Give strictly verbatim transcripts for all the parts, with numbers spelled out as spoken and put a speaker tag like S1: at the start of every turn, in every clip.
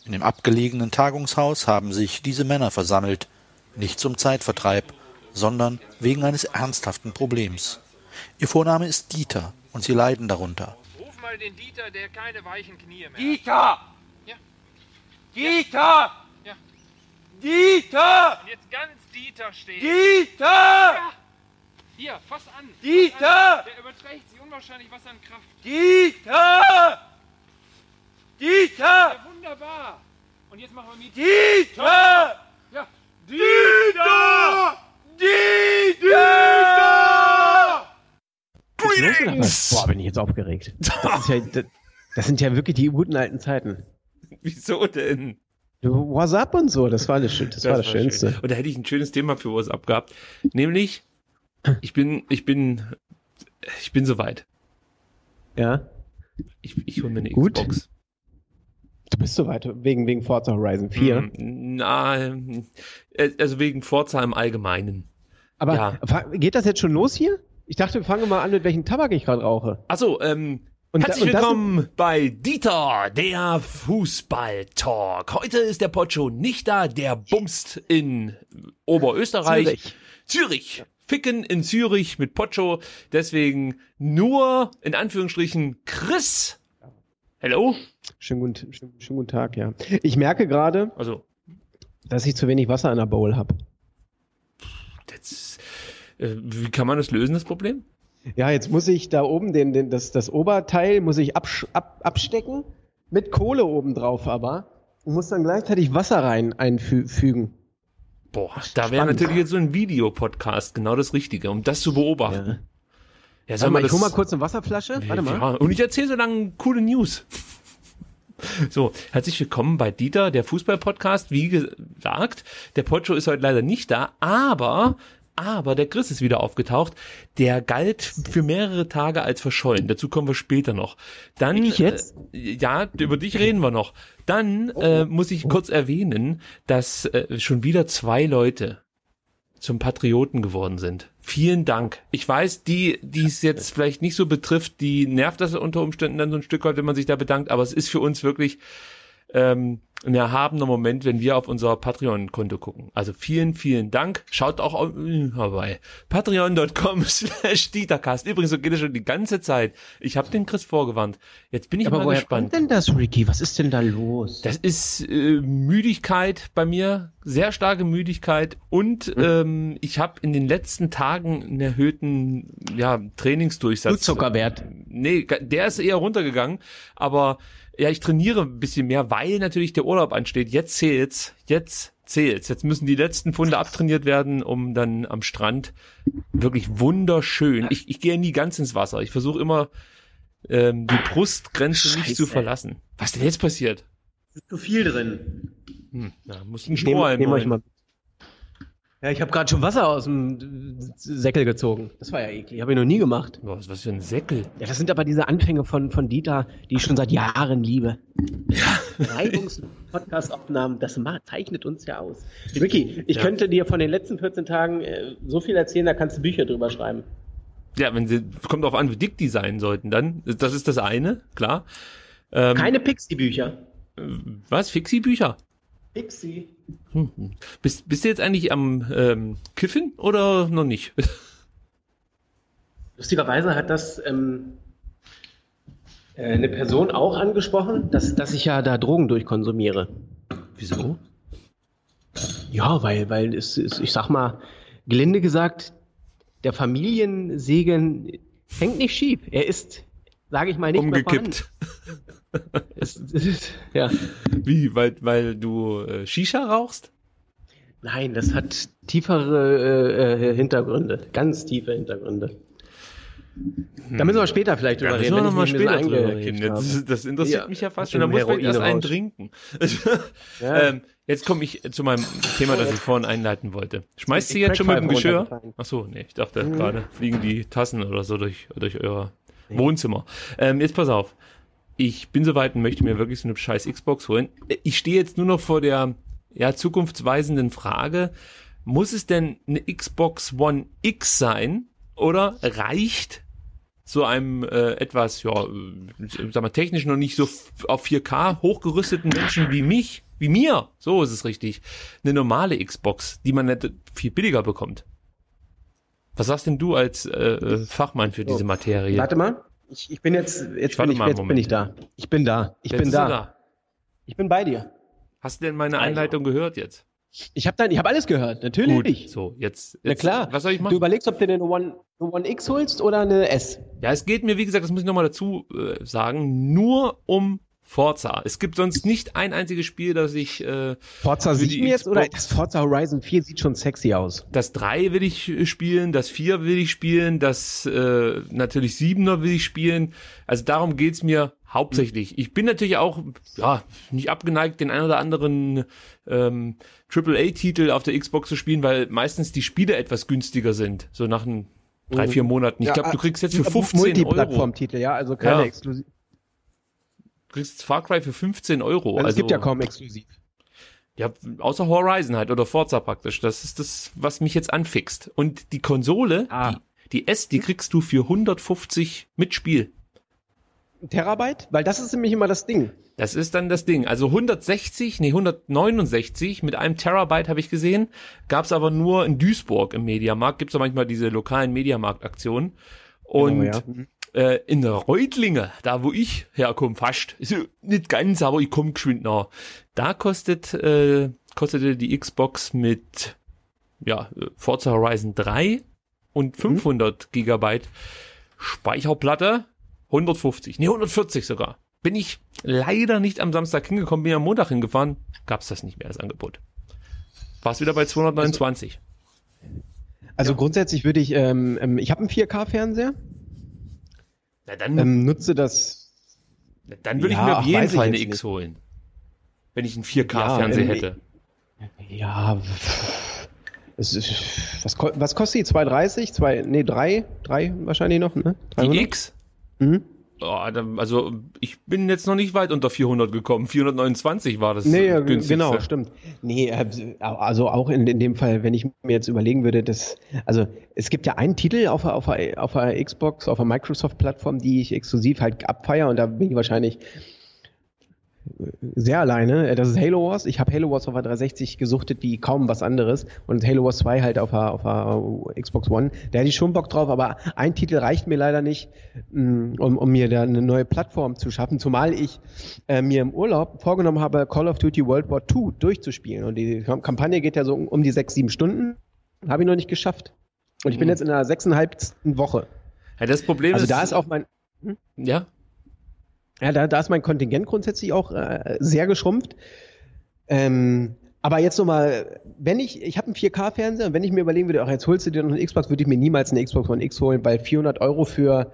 S1: In dem abgelegenen Tagungshaus haben sich diese Männer versammelt, nicht zum Zeitvertreib, sondern wegen eines ernsthaften Problems. Ihr Vorname ist Dieter und sie leiden darunter.
S2: Ruf mal den Dieter, der keine weichen Knie mehr hat.
S3: Dieter!
S2: Ja.
S3: Dieter!
S2: Ja.
S3: Dieter!
S2: Und jetzt ganz Dieter stehen.
S3: Dieter!
S2: Ja. Hier, fass an.
S3: Dieter!
S2: Fass an. Der überträgt sich unwahrscheinlich was an Kraft.
S3: Dieter! Dieter!
S2: Ja, wunderbar. Und jetzt machen wir mit.
S3: Dieter!
S2: Ja.
S3: Dieter! Dieter!
S4: Greetings! Boah, bin ich jetzt aufgeregt. Das, ist ja, das, das sind ja wirklich die guten alten Zeiten.
S5: Wieso denn?
S4: WhatsApp und so, das war das, das, das, war das war Schönste.
S5: Schön. Und da hätte ich ein schönes Thema für WhatsApp gehabt. Nämlich, ich bin, ich bin, ich bin soweit.
S4: Ja?
S5: Ich, ich hole mir eine
S4: Gut.
S5: Xbox.
S4: Du bist soweit, wegen, wegen Forza Horizon vier.
S5: Mm, na, also wegen Forza im Allgemeinen.
S4: Aber
S5: ja.
S4: Geht das jetzt schon los hier? Ich dachte, wir fangen mal an, mit welchem Tabak ich gerade rauche.
S5: Achso, ähm,
S4: Und
S5: herzlich
S4: da- und das
S5: willkommen bei Dieter, der Fußball-Talk. Heute ist der Pocho nicht da, der bumst in Oberösterreich.
S4: Zürich.
S5: Zürich. Ficken in Zürich mit Pocho. Deswegen nur, in Anführungsstrichen, Chris. Hello?
S4: Schönen guten, schönen, schönen guten Tag, ja. Ich merke gerade,
S5: Also,
S4: dass ich zu wenig Wasser in der Bowl habe.
S5: das, äh, wie kann man das lösen, das Problem?
S4: Ja, jetzt muss ich da oben den, den, das, das Oberteil muss ich absch, ab, abstecken, mit Kohle oben drauf aber, und muss dann gleichzeitig Wasser rein einfügen.
S5: Boah, da wäre
S4: spannend.
S5: natürlich jetzt so ein Videopodcast genau das Richtige, um das zu beobachten.
S4: Ja.
S5: Ja,
S4: Warte mal, ich
S5: das-
S4: hol mal kurz eine Wasserflasche. Warte mal.
S5: Ja, und ich erzähle so lange coole News. So, herzlich willkommen bei Dieter, der Fußball-Podcast. Wie gesagt, der Pocho ist heute leider nicht da, aber, aber der Chris ist wieder aufgetaucht. Der galt für mehrere Tage als verschollen. Dazu kommen wir später noch. Dann,
S4: Ich jetzt?
S5: Äh, ja, über dich reden wir noch. Dann äh, muss ich kurz erwähnen, dass äh, schon wieder zwei Leute zum Patrioten geworden sind. Vielen Dank. Ich weiß, die, die es jetzt vielleicht nicht so betrifft, die nervt das unter Umständen dann so ein Stück weit, wenn man sich da bedankt, aber es ist für uns wirklich ähm, ein erhabener Moment, wenn wir auf unser Patreon-Konto gucken. Also vielen, vielen Dank. Schaut auch auf, äh, vorbei. patreon punkt com slash Dietercast. Übrigens, so geht es schon die ganze Zeit. Ich habe den Chris vorgewarnt. Jetzt bin ich
S4: Aber
S5: mal
S4: woher
S5: gespannt.
S4: kommt denn das, Ricky? Was ist denn da los?
S5: Das ist äh, Müdigkeit bei mir, sehr starke Müdigkeit und ähm, ich habe in den letzten Tagen einen erhöhten ja, Trainingsdurchsatz.
S4: Blutzuckerwert.
S5: Nee, der ist eher runtergegangen, aber ja, ich trainiere ein bisschen mehr, weil natürlich der Urlaub ansteht. Jetzt zählt's, jetzt zählt's. Jetzt müssen die letzten Pfunde abtrainiert werden, um dann am Strand wirklich wunderschön. Ich, ich gehe nie ganz ins Wasser. Ich versuche immer ähm, die Brustgrenze nicht
S4: Scheiße.
S5: zu verlassen. Was denn jetzt passiert?
S4: Ist zu viel drin.
S5: Hm, na, muss ein
S4: Ich nehme
S5: Strohhalm
S4: nehm euch
S5: holen.
S4: mal. Ja, ich habe gerade schon Wasser aus dem Säckel gezogen. Das war ja eklig. Habe ich noch nie gemacht.
S5: Was, was für ein Säckel.
S4: Ja, das sind aber diese Anfänge von, von Dieter, die ich schon seit Jahren liebe. Ja. Reibungs-Podcast-Aufnahmen, das ma- zeichnet uns ja aus. Ricky, ich
S5: Ja.
S4: könnte dir von den letzten vierzehn Tagen äh, so viel erzählen, da kannst du Bücher drüber schreiben.
S5: Ja, wenn sie, kommt drauf an, wie dick die sein sollten dann. Das ist das eine, klar. Ähm,
S4: Keine Pixie-Bücher.
S5: Was? Fixie-Bücher?
S4: Pixie.
S5: Hm. Bist, bist du jetzt eigentlich am ähm, Kiffen oder noch nicht?
S4: Lustigerweise hat das ähm, äh, eine Person auch angesprochen, dass, dass ich ja da Drogen durchkonsumiere.
S5: Wieso?
S4: Ja, weil, weil es ist, ich sag mal, gelinde gesagt, der Familiensegen hängt nicht schief. Er ist, sage ich mal, nicht
S5: Umgekippt.
S4: mehr vorhanden. Es, es ist, ja.
S5: Wie? Weil, weil du äh, Shisha rauchst?
S4: Nein, das hat tiefere äh, Hintergründe, ganz tiefe Hintergründe. Da müssen wir später vielleicht drüber
S5: Ja,
S4: reden.
S5: müssen wir noch mal
S4: wenn ich mich ein
S5: später
S4: bisschen
S5: drüber reden.
S4: eingekifft habe.
S5: Das, das interessiert
S4: Ja,
S5: mich ja fast
S4: aus
S5: schon. Da
S4: dem
S5: muss man erst einen
S4: Heroinrausch.
S5: trinken.
S4: Ja.
S5: ähm, jetzt komme ich zu meinem Thema, das ich vorhin einleiten wollte. Schmeißt
S4: Die
S5: ihr jetzt schon mit dem
S4: Crackpfeife
S5: Geschirr?
S4: runtergefallen.
S5: Ach so, nee, ich dachte
S4: Mhm.
S5: gerade fliegen die Tassen oder so durch, durch euer Wohnzimmer. Ähm, jetzt pass auf. Ich bin soweit und möchte mir wirklich so eine scheiß Xbox holen. Ich stehe jetzt nur noch vor der ja, zukunftsweisenden Frage, muss es denn eine Xbox One X sein oder reicht so einem äh, etwas, ja, äh, sag mal, technisch noch nicht so f- auf vier K hochgerüsteten Menschen wie mich, wie mir, so ist es richtig, eine normale Xbox, die man nicht viel billiger bekommt. Was sagst denn du als äh, äh, Fachmann für diese Materie?
S4: Warte mal, ich, ich bin jetzt, jetzt,
S5: Ich warte
S4: bin, ich,
S5: mal einen
S4: jetzt bin
S5: Moment.
S4: ich da. Ich bin da. Ich
S5: Jetzt
S4: bin
S5: bist du
S4: da.
S5: da.
S4: Ich bin bei dir.
S5: Hast du denn meine
S4: Also.
S5: Einleitung gehört jetzt?
S4: Ich habe ich hab alles gehört, natürlich.
S5: Gut, so, jetzt,
S4: Na
S5: jetzt
S4: klar.
S5: was soll ich
S4: Du
S5: machen?
S4: überlegst, ob du dir eine One, eine One X holst oder eine S.
S5: Ja, es geht mir, wie gesagt, das muss ich nochmal dazu äh, sagen, nur um Forza. Es gibt sonst nicht ein einziges Spiel, das ich, äh,
S4: Forza
S5: Für die
S4: sieben jetzt oder
S5: Xbox.
S4: das Forza Horizon vier sieht schon sexy aus.
S5: das drei will ich äh, spielen, das vier will ich spielen, das äh, natürlich siebener will ich spielen. Also darum geht's mir hauptsächlich. Ich bin natürlich auch, ja, nicht abgeneigt, den ein oder anderen ähm, Triple A Titel auf der Xbox zu spielen, weil meistens die Spiele etwas günstiger sind, so nach ein, drei, vier Monaten. Ich
S4: Ja,
S5: glaube, du kriegst jetzt für fünfzehn Euro.
S4: Multiplattform-Titel, ja, also keine
S5: Ja.
S4: exklusiv.
S5: Du kriegst Far Cry für fünfzehn Euro.
S4: Also,
S5: Also,
S4: es gibt ja kaum exklusiv.
S5: Ja, außer Horizon halt oder Forza praktisch. Das ist das, was mich jetzt anfixt. Und die Konsole,
S4: Ah.
S5: die, die S, die kriegst du für hundertfünfzig mit Spiel.
S4: Terabyte? Weil das ist nämlich immer das Ding.
S5: Das ist dann das Ding. Also hundertsechzig, nee, hundertneunundsechzig mit einem Terabyte habe ich gesehen. Gab's aber nur in Duisburg im Mediamarkt. Gibt's ja manchmal diese lokalen Mediamarkt-Aktionen. Und
S4: Genau, ja. Mhm.
S5: äh, in der Reutlinge, da wo ich herkomme, fast, ist ja nicht ganz, aber ich komme geschwind nah. Da kostet, äh, kostete die Xbox mit ja, Forza Horizon drei und fünfhundert Gigabyte Speicherplatte hundertfünfzig, nee, hundertvierzig sogar. Bin ich leider nicht am Samstag hingekommen, bin am Montag hingefahren, gab's das nicht mehr, das Angebot. War's wieder bei zweihundertneunundzwanzig.
S4: Also grundsätzlich würde ich, ähm, ähm, ich habe einen vier K-Fernseher,
S5: Na dann,
S4: ähm, nutze das.
S5: dann würde
S4: ja,
S5: ich mir auf
S4: ach,
S5: jeden
S4: weiß ich
S5: Fall eine
S4: jetzt
S5: X
S4: nicht.
S5: holen. Wenn ich einen vier K-Fernseher
S4: ähm,
S5: hätte.
S4: Ja, es ist, was, ko- was kostet die? zwei dreißig? Zwei, nee, drei, drei wahrscheinlich noch, ne?
S5: Die
S4: dreihundert?
S5: X?
S4: Mhm.
S5: Oh, da, also ich bin jetzt noch nicht weit unter vierhundert gekommen. vierhundertneunundzwanzig war das
S4: Nee, ja,
S5: äh, günstigste.
S4: genau, stimmt. Nee, äh, also auch in, in dem Fall, wenn ich mir jetzt überlegen würde, dass, also es gibt ja einen Titel auf, der- auf, der- auf der Xbox, auf der Microsoft-Plattform, die ich exklusiv halt abfeiere und da bin ich wahrscheinlich sehr alleine. Das ist Halo Wars. Ich habe Halo Wars auf der dreihundertsechzig gesuchtet wie kaum was anderes und Halo Wars zwei halt auf der, auf der Xbox One. Da hätte ich schon Bock drauf, aber ein Titel reicht mir leider nicht, mh, um, um mir da eine neue Plattform zu schaffen, zumal ich äh, mir im Urlaub vorgenommen habe, Call of Duty World War zwei durchzuspielen und die Kampagne geht ja so um, um die sechs, sieben Stunden. Habe ich noch nicht geschafft. Und ich bin
S5: Mhm.
S4: jetzt in der sechseinhalbsten Woche.
S5: Ja, das Problem
S4: Also
S5: ist,
S4: da ist auch mein
S5: ja,
S4: Ja, da, da ist mein Kontingent grundsätzlich auch äh, sehr geschrumpft. Ähm, aber jetzt nochmal, wenn ich, ich habe einen vier K-Fernseher und wenn ich mir überlegen würde, ach, jetzt holst du dir noch eine Xbox, würde ich mir niemals eine Xbox One X holen, weil vierhundert Euro für,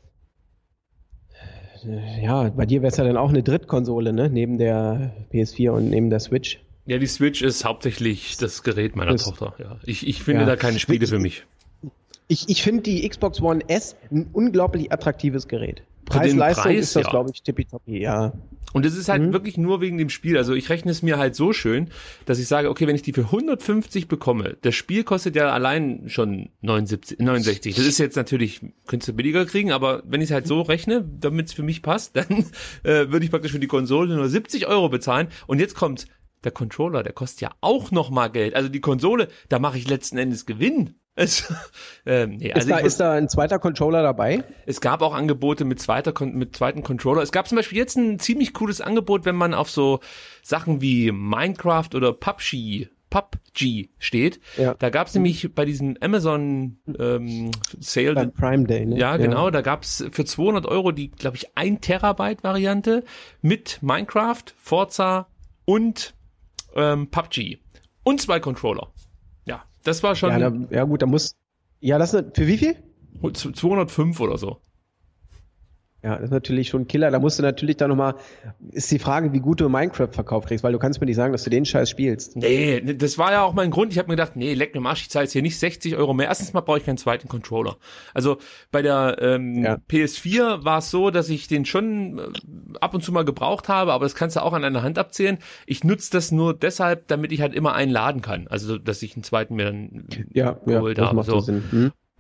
S4: äh, ja, bei dir wäre es ja dann auch eine Drittkonsole, ne, neben der P S vier und neben der Switch.
S5: ja, die Switch ist hauptsächlich das Gerät meiner
S4: Das-
S5: Tochter. Ja, ich, ich finde
S4: Ja.
S5: da keine Spiele für mich.
S4: Ich, ich finde die Xbox One S ein unglaublich attraktives Gerät.
S5: Für den
S4: Preis-Leistung
S5: Preis,
S4: ist das,
S5: ja.
S4: glaube ich, tippitoppi, ja.
S5: Und es ist halt
S4: Mhm.
S5: wirklich nur wegen dem Spiel. Also ich rechne es mir halt so schön, dass ich sage, okay, wenn ich die für hundertfünfzig bekomme, das Spiel kostet ja allein schon neunundsiebzig, neunundsechzig. Das ist jetzt natürlich, könntest du billiger kriegen, aber wenn ich es halt so rechne, damit es für mich passt, dann äh, würde ich praktisch für die Konsole nur siebzig Euro bezahlen. Und jetzt kommt der Controller, der kostet ja auch noch mal Geld. Also die Konsole, da mache ich letzten Endes Gewinn. Es, ähm, nee,
S4: Ist,
S5: also
S4: da,
S5: ich muss-
S4: ist da ein zweiter Controller dabei?
S5: es gab auch Angebote mit zweiter Kon- mit zweiten Controller. Es gab zum Beispiel jetzt ein ziemlich cooles Angebot, wenn man auf so Sachen wie Minecraft oder P U B G, P U B G steht.
S4: Ja.
S5: Da gab es nämlich bei diesem Amazon ähm, Sale,
S4: Beim Prime Day, ne?
S5: ja genau, da gab es für zweihundert Euro die, glaube ich, ein Terabyte Variante mit Minecraft, Forza und ähm, P U B G und zwei Controller. Ja, das war schon
S4: Ja, da, ja gut, da muss. Ja, das ist, für wie viel?
S5: zweihundertfünf oder so.
S4: Ja, das ist natürlich schon ein Killer. Da musst du natürlich dann nochmal, ist die Frage, wie gut du Minecraft verkauft kriegst, weil du kannst mir nicht sagen, dass du den Scheiß spielst.
S5: Nee, das war ja auch mein Grund. Ich habe mir gedacht, nee, leck mir am Arsch, ich zahle jetzt hier nicht sechzig Euro mehr. Erstens mal brauche ich keinen zweiten Controller. Also bei der ähm,
S4: Ja.
S5: P S vier war es so, dass ich den schon äh, ab und zu mal gebraucht habe, aber das kannst du auch an einer Hand abzählen. Ich nutze das nur deshalb, damit ich halt immer einen laden kann. Also, dass ich einen zweiten mir dann
S4: Ja, ja,
S5: geholt
S4: das
S5: habe.
S4: macht
S5: So.
S4: so Sinn. Hm?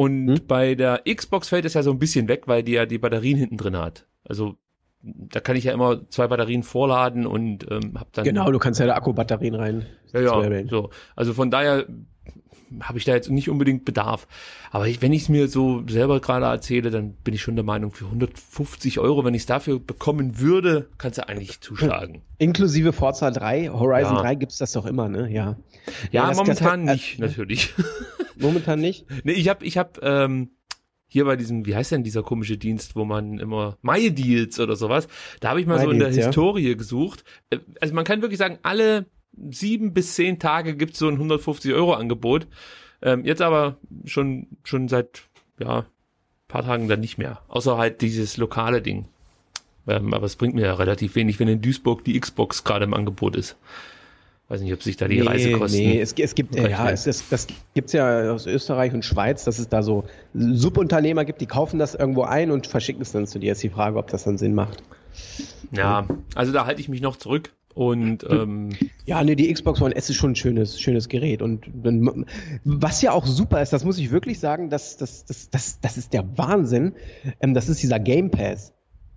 S5: Und
S4: Hm?
S5: bei der Xbox fällt es ja so ein bisschen weg, weil die ja die Batterien hinten drin hat. Also da kann ich ja immer zwei Batterien vorladen und ähm, hab dann...
S4: Genau, du kannst ja da Akkubatterien rein.
S5: Ja, ja,
S4: zwirbeln.
S5: so. Also von daher habe ich da jetzt nicht unbedingt Bedarf. Aber ich, wenn ich es mir so selber gerade erzähle, dann bin ich schon der Meinung, für hundertfünfzig Euro, wenn ich es dafür bekommen würde, kannst du eigentlich zuschlagen.
S4: Inklusive Forza drei, Horizon
S5: Ja.
S4: drei gibt's das doch immer, ne? Ja.
S5: Ja,
S4: das-
S5: momentan
S4: das-
S5: nicht, natürlich.
S4: Momentan nicht.
S5: Nee, ich habe ich hab, ähm, hier bei diesem, wie heißt denn dieser komische Dienst, wo man immer My Deals oder sowas, da habe ich mal
S4: My
S5: so in der
S4: Deals, ja.
S5: Historie gesucht. Äh, Also man kann wirklich sagen, alle sieben bis zehn Tage gibt's so ein hundertfünfzig Euro Angebot. Ähm, jetzt aber schon schon seit ja paar Tagen dann nicht mehr. Außer halt dieses lokale Ding. Ähm, aber es bringt mir ja relativ wenig, wenn in Duisburg die Xbox gerade im Angebot ist. Weiß nicht, ob sich da die Reisekosten...
S4: Nee, es, es gibt,
S5: rechnen.
S4: ja, es, es, das gibt's ja aus Österreich und Schweiz, dass es da so Subunternehmer gibt, die kaufen das irgendwo ein und verschicken es dann zu dir. Ist die Frage, ob das dann Sinn macht.
S5: Ja, also da halte ich mich noch zurück. Und ähm,
S4: Ja, nee, die Xbox One S ist schon ein schönes, schönes Gerät. Und dann, was ja auch super ist, das muss ich wirklich sagen, das, das, das, das, das ist der Wahnsinn. Ähm, das ist dieser Game Pass.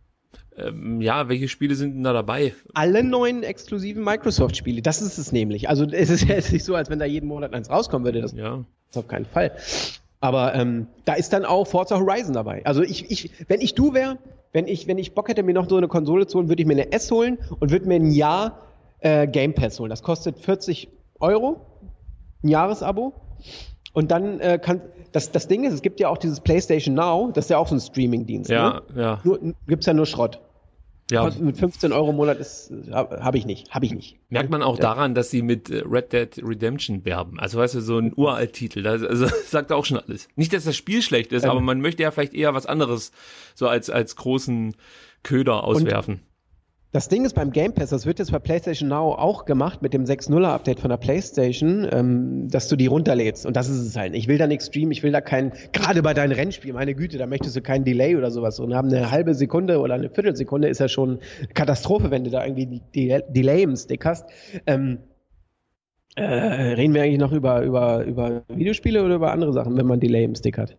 S5: ähm, ja, welche Spiele sind denn da dabei?
S4: Alle neuen exklusiven Microsoft-Spiele, das ist es nämlich. Also es ist ja jetzt nicht so, als wenn da jeden Monat eins rauskommen würde. Das
S5: Ja.
S4: ist auf keinen Fall. Aber ähm, da ist dann auch Forza Horizon dabei. Also ich, ich, wenn ich du wäre, wenn ich, wenn ich Bock hätte, mir noch so eine Konsole zu holen, würde ich mir eine S holen und würde mir ein Jahr äh, Game Pass holen. Das kostet vierzig Euro, ein Jahresabo. Und dann äh, kann das, das Ding ist, es gibt ja auch dieses PlayStation Now, das ist ja auch so ein Streaming-Dienst.
S5: Ja,
S4: Ne?
S5: ja,
S4: Nur, gibt's ja nur Schrott.
S5: ja.
S4: Kostet mit fünfzehn Euro im Monat ist, habe hab ich nicht, habe ich nicht.
S5: Merkt man auch daran, dass sie mit äh, Red Dead Redemption werben. Also weißt du, so ein Uralt-Titel, das, also, das sagt auch schon alles. Nicht, dass das Spiel schlecht ist,
S4: Ähm.
S5: aber man möchte ja vielleicht eher was anderes so als, als großen Köder auswerfen.
S4: Das Ding ist beim Game Pass, das wird jetzt bei PlayStation Now auch gemacht mit dem sechs Punkt null Update von der PlayStation, ähm, dass du die runterlädst. Und das ist es halt. Ich will da nichts streamen, ich will da keinen, gerade bei deinen Rennspielen, meine Güte, da möchtest du keinen Delay oder sowas. Und haben eine halbe Sekunde oder eine Viertelsekunde ist ja schon Katastrophe, wenn du da irgendwie die, die Delay im Stick hast. Ähm, äh, reden wir eigentlich noch über, über, über Videospiele oder über andere Sachen, wenn man Delay im Stick hat?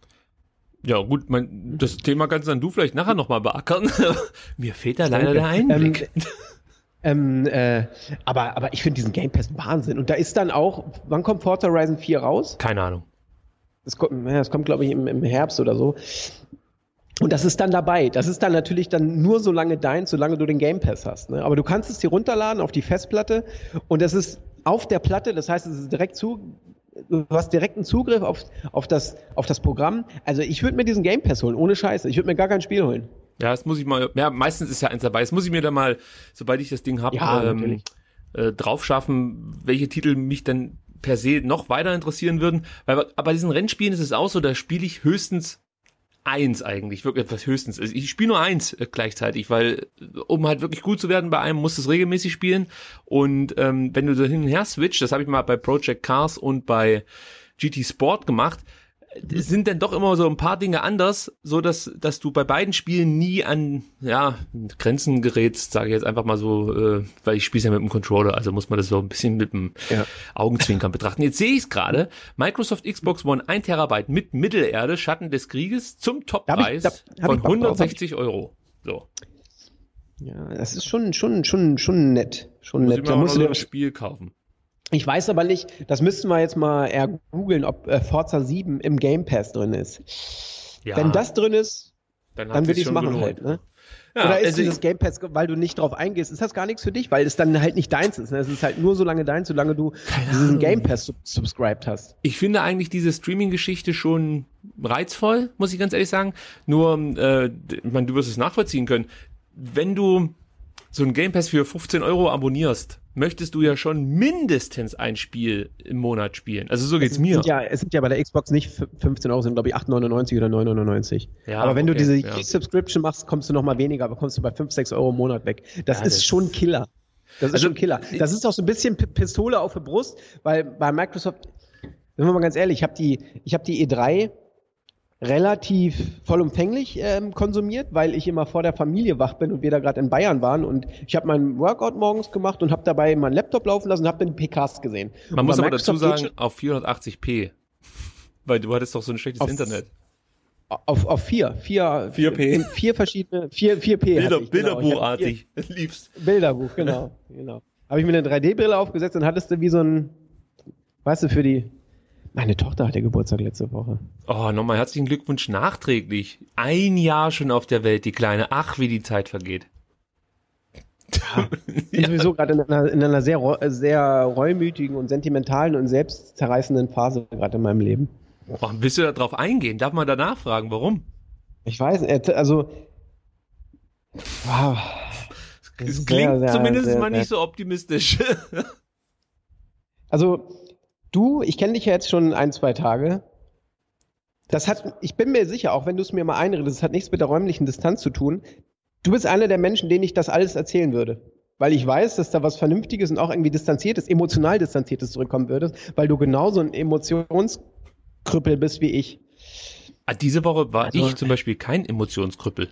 S5: Ja gut, mein, das Thema kannst dann du vielleicht nachher nochmal beackern. Mir fehlt da leider der Einblick.
S4: Ähm, äh, aber, aber ich finde diesen Game Pass Wahnsinn. Und da ist dann auch, wann kommt Forza Horizon vier raus?
S5: Keine Ahnung.
S4: Das kommt, ja, das kommt glaube ich, im, im Herbst oder so. Und das ist dann dabei. Das ist dann natürlich dann nur so lange dein, solange du den Game Pass hast. Ne? Aber du kannst es dir runterladen auf die Festplatte und das ist auf der Platte, das heißt, es ist direkt zu, du hast direkten Zugriff auf, auf, das, auf das Programm. Also ich würde mir diesen Game Pass holen, ohne Scheiße. Ich würde mir gar kein Spiel holen.
S5: Ja, das muss ich mal, ja, meistens ist ja eins dabei. Das muss ich mir dann mal, sobald ich das Ding habe,
S4: Ja,
S5: ähm,
S4: natürlich.
S5: äh, drauf schaffen, welche Titel mich dann per se noch weiter interessieren würden. Weil aber bei diesen Rennspielen ist es auch so, da spiele ich höchstens eins eigentlich, wirklich etwas höchstens. Also ich spiele nur eins äh, gleichzeitig, weil um halt wirklich gut zu werden bei einem, musst du es regelmäßig spielen. Und ähm, wenn du so hin und her switcht, das habe ich mal bei Project Cars und bei G T Sport gemacht, es sind dann doch immer so ein paar Dinge anders, so dass dass du bei beiden Spielen nie an ja Grenzen gerätst, sage ich jetzt einfach mal so, äh, weil ich spiele ja mit dem Controller, also muss man das so ein bisschen mit dem
S4: Ja.
S5: Augenzwinkern betrachten. Jetzt sehe ich es gerade, Microsoft Xbox One ein Terabyte mit Mittelerde, Schatten des Krieges zum Toppreis
S4: Da hab ich- da hab
S5: von
S4: ich Bock drauf.
S5: hundertsechzig Euro. So,
S4: Ja, das ist schon, schon, schon, schon nett. Schon
S5: muss ich
S4: nett.
S5: mir
S4: Da
S5: auch noch
S4: musst
S5: so
S4: du
S5: ein
S4: dir,
S5: Spiel kaufen.
S4: ich weiß aber nicht, das müssten wir jetzt mal eher googeln, ob äh, Forza sieben im Game Pass drin ist.
S5: Ja,
S4: Wenn das drin ist,
S5: dann,
S4: dann
S5: hat
S4: würde
S5: sich's
S4: ich es
S5: schon
S4: machen
S5: gelohnt.
S4: halt. Ne?
S5: Ja,
S4: Oder ist
S5: also
S4: dieses Game Pass, weil du nicht drauf eingehst, ist das gar nichts für dich? Weil es dann halt nicht deins ist. Ne? Es ist halt nur so lange deins, solange du diesen
S5: Ahnung.
S4: Game Pass sub subscribed hast.
S5: Ich finde eigentlich diese Streaming-Geschichte schon reizvoll, muss ich ganz ehrlich sagen. Nur, äh, ich meine, du wirst es nachvollziehen können. Wenn du so einen Game Pass für fünfzehn Euro abonnierst, möchtest du ja schon mindestens ein Spiel im Monat spielen. Also so geht's
S4: es
S5: mir.
S4: Sind ja, es sind ja bei der Xbox nicht fünfzehn Euro, sind glaube ich acht neunundneunzig oder neun neunundneunzig.
S5: Ja,
S4: aber wenn du
S5: okay,
S4: diese
S5: ja.
S4: Subscription machst, kommst du noch mal weniger, aber kommst du bei fünf, sechs Euro im Monat weg. Das
S5: Ja,
S4: ist
S5: das-
S4: schon Killer. Das ist
S5: Also,
S4: schon Killer. Das ist auch so ein bisschen P Pistole auf der Brust, weil bei Microsoft, wenn wir mal ganz ehrlich, ich habe die, ich habe die E drei relativ vollumfänglich ähm, konsumiert, weil ich immer vor der Familie wach bin und wir da gerade in Bayern waren und ich habe meinen Workout morgens gemacht und habe dabei meinen Laptop laufen lassen und habe dann die P Ks gesehen.
S5: Man
S4: und
S5: muss
S4: bei
S5: aber dazu
S4: Microsoft
S5: sagen,
S4: geht
S5: auf vierhundertachtzig p. Weil du hattest doch so ein schlechtes
S4: Auf-
S5: Internet.
S4: Auf, auf vier. Vier,
S5: vier P.
S4: Vier verschiedene, vier, vier P.
S5: Bilder,
S4: hatte ich, genau. Ich hatte
S5: Bilderbuchartig. Liebst.
S4: vier- Bilderbuch, genau. genau. Habe ich mir eine drei D-Brille aufgesetzt und hattest du wie so ein, weißt du, für die, meine Tochter hatte Geburtstag letzte Woche.
S5: Oh, nochmal herzlichen Glückwunsch nachträglich. Ein Jahr schon auf der Welt, die Kleine. Ach, wie die Zeit vergeht.
S4: Ich bin sowieso gerade in einer, in einer sehr, räu- sehr reumütigen und sentimentalen und selbstzerreißenden Phase gerade in meinem Leben.
S5: Oh, willst du da drauf eingehen? Darf man danach fragen, warum?
S4: Ich weiß, nicht, also, wow. Das
S5: Es
S4: ist
S5: klingt
S4: sehr, sehr,
S5: zumindest
S4: sehr,
S5: mal
S4: sehr-
S5: nicht so optimistisch.
S4: Also, du, ich kenne dich ja jetzt schon ein, zwei Tage. Das hat, ich bin mir sicher, auch wenn du es mir mal einredest, das hat nichts mit der räumlichen Distanz zu tun. Du bist einer der Menschen, denen ich das alles erzählen würde. Weil ich weiß, dass da was Vernünftiges und auch irgendwie Distanziertes, emotional Distanziertes zurückkommen würdest, weil du genauso ein Emotionskrüppel bist wie ich.
S5: Ah, diese Woche war
S4: Also-
S5: ich zum Beispiel kein Emotionskrüppel.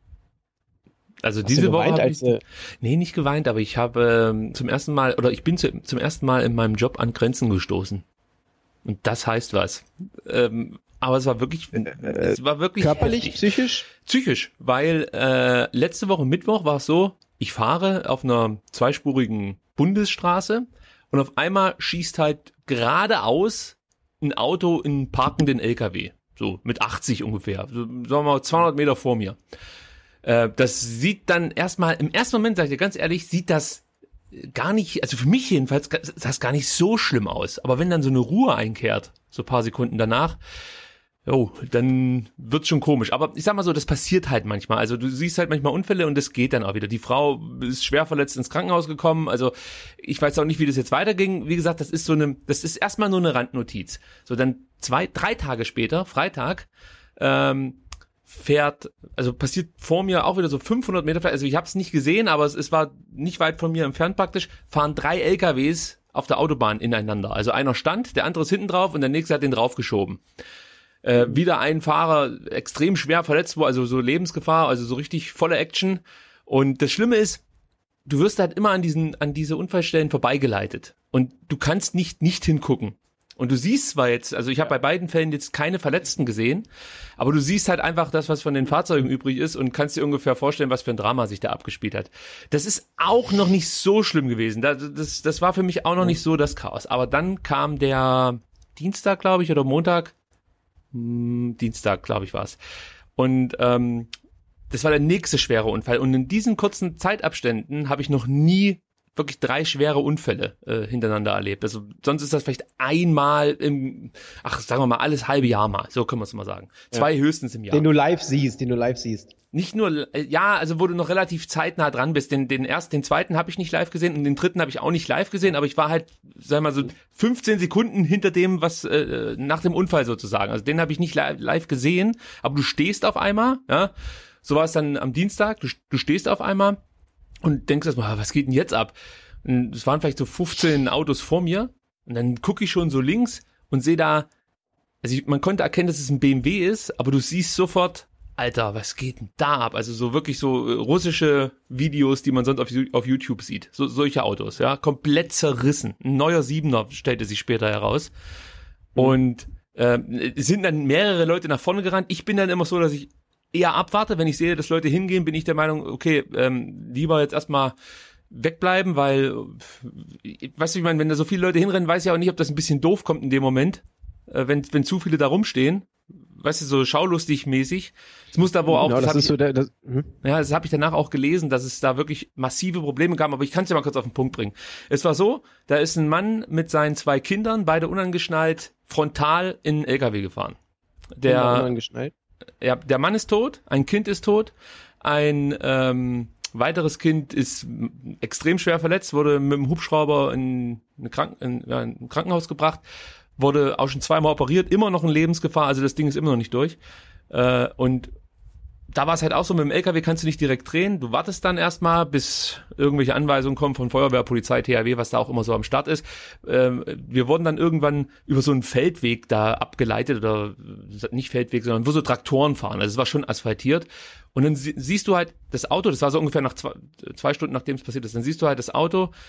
S5: Also
S4: Hast
S5: diese
S4: du
S5: Woche
S4: geweint,
S5: habe
S4: als,
S5: ich,
S4: äh,
S5: nee, nicht geweint, aber ich habe ähm, zum ersten Mal, oder ich bin zu, zum ersten Mal in meinem Job an Grenzen gestoßen. Und das heißt was. Ähm, aber es war wirklich, es war wirklich
S4: körperlich,
S5: heftig.
S4: psychisch?
S5: Psychisch, weil äh, letzte Woche Mittwoch war es so, ich fahre auf einer zweispurigen Bundesstraße und auf einmal schießt halt geradeaus ein Auto in einen parkenden L K W. So mit achtzig ungefähr, so, sagen wir mal zweihundert Meter vor mir. Äh, das sieht dann erstmal, im ersten Moment, sag ich dir ganz ehrlich, sieht das gar nicht, also für mich jedenfalls, sah es gar nicht so schlimm aus. Aber wenn dann so eine Ruhe einkehrt, so ein paar Sekunden danach, oh, dann wird's schon komisch. Aber ich sag mal so, das passiert halt manchmal. Also du siehst halt manchmal Unfälle und das geht dann auch wieder. Die Frau ist schwer verletzt ins Krankenhaus gekommen. Also ich weiß auch nicht, wie das jetzt weiterging. Wie gesagt, das ist so eine, das ist erstmal nur eine Randnotiz. So, dann zwei, drei Tage später, Freitag, ähm, fährt, also passiert vor mir auch wieder so fünfhundert Meter, also ich habe es nicht gesehen, aber es, es war nicht weit von mir entfernt praktisch, fahren drei L K Ws auf der Autobahn ineinander. Also einer stand, der andere ist hinten drauf und der nächste hat den draufgeschoben. Äh, wieder ein Fahrer extrem schwer verletzt, wo also so Lebensgefahr, also so richtig volle Action. Und das Schlimme ist, du wirst halt immer an diesen, an diese Unfallstellen vorbeigeleitet. Und du kannst nicht, nicht hingucken. Und du siehst zwar jetzt, also ich habe bei beiden Fällen jetzt keine Verletzten gesehen, aber du siehst halt einfach das, was von den Fahrzeugen übrig ist und kannst dir ungefähr vorstellen, was für ein Drama sich da abgespielt hat. Das ist auch noch nicht so schlimm gewesen. Das, das, das war für mich auch noch nicht so das Chaos. Aber dann kam der Dienstag, glaube ich, oder Montag, hm, Dienstag, glaube ich, war es. Und ähm, das war der nächste schwere Unfall. Und in diesen kurzen Zeitabständen habe ich noch nie wirklich drei schwere Unfälle äh, hintereinander erlebt. Also sonst ist das vielleicht einmal im, ach, sagen wir mal, alles halbe Jahr mal. So können wir es mal sagen. Zwei ja. höchstens im Jahr.
S4: Den du live siehst, den du live siehst.
S5: Nicht nur, äh, ja, also wo du noch relativ zeitnah dran bist. Den, den ersten, den zweiten habe ich nicht live gesehen und den dritten habe ich auch nicht live gesehen, aber ich war halt, sag mal so, fünfzehn Sekunden hinter dem, was äh, nach dem Unfall sozusagen. Also den habe ich nicht li- live gesehen, aber du stehst auf einmal, ja. So war es dann am Dienstag, du, du stehst auf einmal und denkst erstmal, was geht denn jetzt ab? Und es waren vielleicht so fünfzehn Autos vor mir und dann gucke ich schon so links und sehe da, also ich, man konnte erkennen, dass es ein B M W ist, aber du siehst sofort, Alter, was geht denn da ab? Also so wirklich so russische Videos, die man sonst auf, auf YouTube sieht. So solche Autos, ja, komplett zerrissen. Ein neuer Siebener stellte sich später heraus. Mhm. Und äh, es sind dann mehrere Leute nach vorne gerannt. Ich bin dann immer so, dass ich eher abwarte. Wenn ich sehe, dass Leute hingehen, bin ich der Meinung, okay, ähm, lieber jetzt erstmal wegbleiben, weil, weißt du, ich meine, wenn da so viele Leute hinrennen, weiß ich auch nicht, ob das ein bisschen doof kommt in dem Moment, äh, wenn wenn zu viele da rumstehen, weißt du, so schaulustig mäßig. Es muss da wo auch,
S4: genau, das,
S5: das
S4: ist
S5: ich,
S4: so der, das, hm?
S5: ja, das habe ich danach auch gelesen, dass es da wirklich massive Probleme gab, aber ich kann es ja mal kurz auf den Punkt bringen. Es war so, da ist ein Mann mit seinen zwei Kindern, beide unangeschnallt, frontal in einen L K W gefahren. Der,
S4: unangeschnallt.
S5: Ja, der Mann ist tot, ein Kind ist tot, ein ähm, weiteres Kind ist extrem schwer verletzt, wurde mit dem Hubschrauber in, eine Kranken- in, ja, in ein Krankenhaus gebracht, wurde auch schon zweimal operiert, immer noch in Lebensgefahr, also das Ding ist immer noch nicht durch. Äh, und da war es halt auch so, mit dem L K W kannst du nicht direkt drehen, du wartest dann erstmal, bis irgendwelche Anweisungen kommen von Feuerwehr, Polizei, T H W, was da auch immer so am Start ist. Ähm, wir wurden dann irgendwann über so einen Feldweg da abgeleitet, oder nicht Feldweg, sondern wo so Traktoren fahren, also es war schon asphaltiert. Und dann sie- siehst du halt das Auto, das war so ungefähr nach zwei, zwei Stunden, nachdem es passiert ist, dann siehst du halt das Auto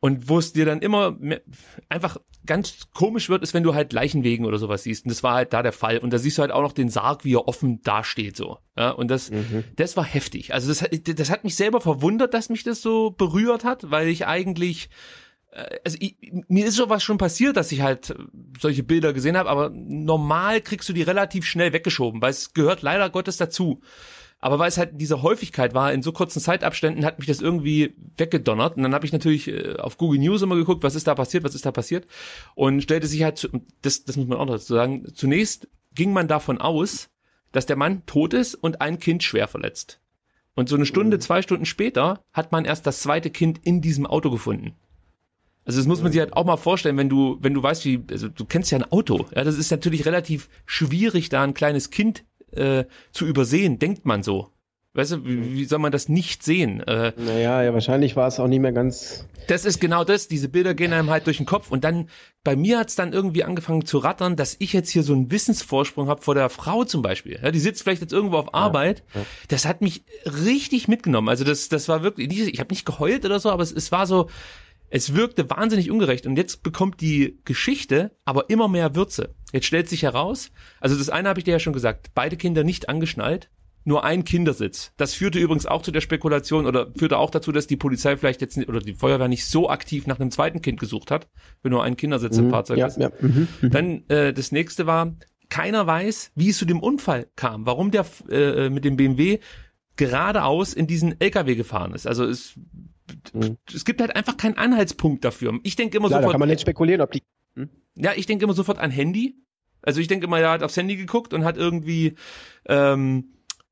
S5: Und wo es dir dann immer mehr, einfach ganz komisch wird, ist, wenn du halt Leichenwegen oder sowas siehst. Und das war halt da der Fall. Und da siehst du halt auch noch den Sarg, wie er offen dasteht, so. Ja, und das, mhm. das war heftig. Also das, das hat mich selber verwundert, dass mich das so berührt hat, weil ich eigentlich, also ich, mir ist sowas schon passiert, dass ich halt solche Bilder gesehen habe, aber normal kriegst du die relativ schnell weggeschoben, weil es gehört leider Gottes dazu. Aber weil es halt diese Häufigkeit war, in so kurzen Zeitabständen hat mich das irgendwie weggedonnert. Und dann habe ich natürlich äh, auf Google News immer geguckt, was ist da passiert, was ist da passiert. Und stellte sich halt, zu, das, das muss man auch dazu sagen, zunächst ging man davon aus, dass der Mann tot ist und ein Kind schwer verletzt. Und so eine Stunde, mhm. zwei Stunden später hat man erst das zweite Kind in diesem Auto gefunden. Also das muss man sich halt auch mal vorstellen, wenn du, wenn du weißt, wie, also du kennst ja ein Auto. Ja, das ist natürlich relativ schwierig, da ein kleines Kind Äh, zu übersehen, denkt man so. Weißt du, wie, wie soll man das nicht sehen? Äh,
S4: naja, ja, wahrscheinlich war es auch nicht mehr ganz...
S5: Das ist genau das, diese Bilder gehen einem halt durch den Kopf und dann, bei mir hat's dann irgendwie angefangen zu rattern, dass ich jetzt hier so einen Wissensvorsprung habe vor der Frau zum Beispiel. Ja, die sitzt vielleicht jetzt irgendwo auf Arbeit. Ja, ja. Das hat mich richtig mitgenommen. Also das, das war wirklich, ich habe nicht geheult oder so, aber es, es war so, es wirkte wahnsinnig ungerecht und jetzt bekommt die Geschichte aber immer mehr Würze. Jetzt stellt sich heraus, also das eine habe ich dir ja schon gesagt, beide Kinder nicht angeschnallt, nur ein Kindersitz. Das führte übrigens auch zu der Spekulation oder führte auch dazu, dass die Polizei vielleicht jetzt nicht, oder die Feuerwehr nicht so aktiv nach einem zweiten Kind gesucht hat, wenn nur ein Kindersitz mhm, im Fahrzeug
S4: ja,
S5: ist.
S4: Ja, mhm,
S5: Dann äh, das nächste war, keiner weiß, wie es zu dem Unfall kam, warum der äh, mit dem B M W geradeaus in diesen L K W gefahren ist. Also es, mhm. es gibt halt einfach keinen Anhaltspunkt dafür. Ich denke immer
S4: Klar,
S5: sofort...
S4: Da kann man nicht spekulieren, ob die... Hm?
S5: Ja, ich denke immer sofort an Handy. Also ich denke immer, er hat aufs Handy geguckt und hat irgendwie ähm,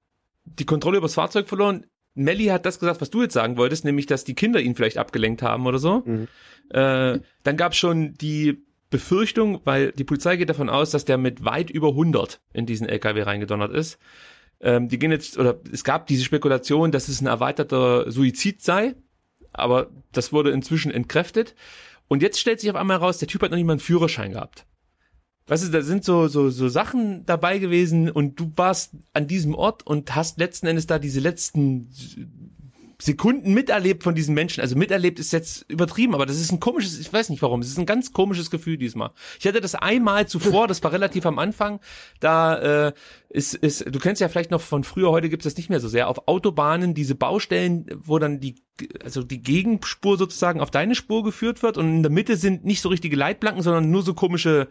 S5: die Kontrolle über das Fahrzeug verloren. Melli hat das gesagt, was du jetzt sagen wolltest, nämlich, dass die Kinder ihn vielleicht abgelenkt haben oder so. Mhm. Äh, dann gab es schon die Befürchtung, weil die Polizei geht davon aus, dass der mit weit über hundert in diesen L K W reingedonnert ist. Ähm, die gehen jetzt, oder es gab diese Spekulation, dass es ein erweiterter Suizid sei, aber das wurde inzwischen entkräftet. Und jetzt stellt sich auf einmal heraus, der Typ hat noch nicht mal einen Führerschein gehabt. Weißt du, da sind so, so, so Sachen dabei gewesen und du warst an diesem Ort und hast letzten Endes da diese letzten Sekunden miterlebt von diesen Menschen. Also miterlebt ist jetzt übertrieben, aber das ist ein komisches, ich weiß nicht warum, es ist ein ganz komisches Gefühl diesmal. Ich hatte das einmal zuvor, das war relativ am Anfang, da äh, ist, ist, du kennst ja vielleicht noch von früher, heute gibt es das nicht mehr so sehr, auf Autobahnen diese Baustellen, wo dann die, also die Gegenspur sozusagen auf deine Spur geführt wird und in der Mitte sind nicht so richtige Leitplanken, sondern nur so komische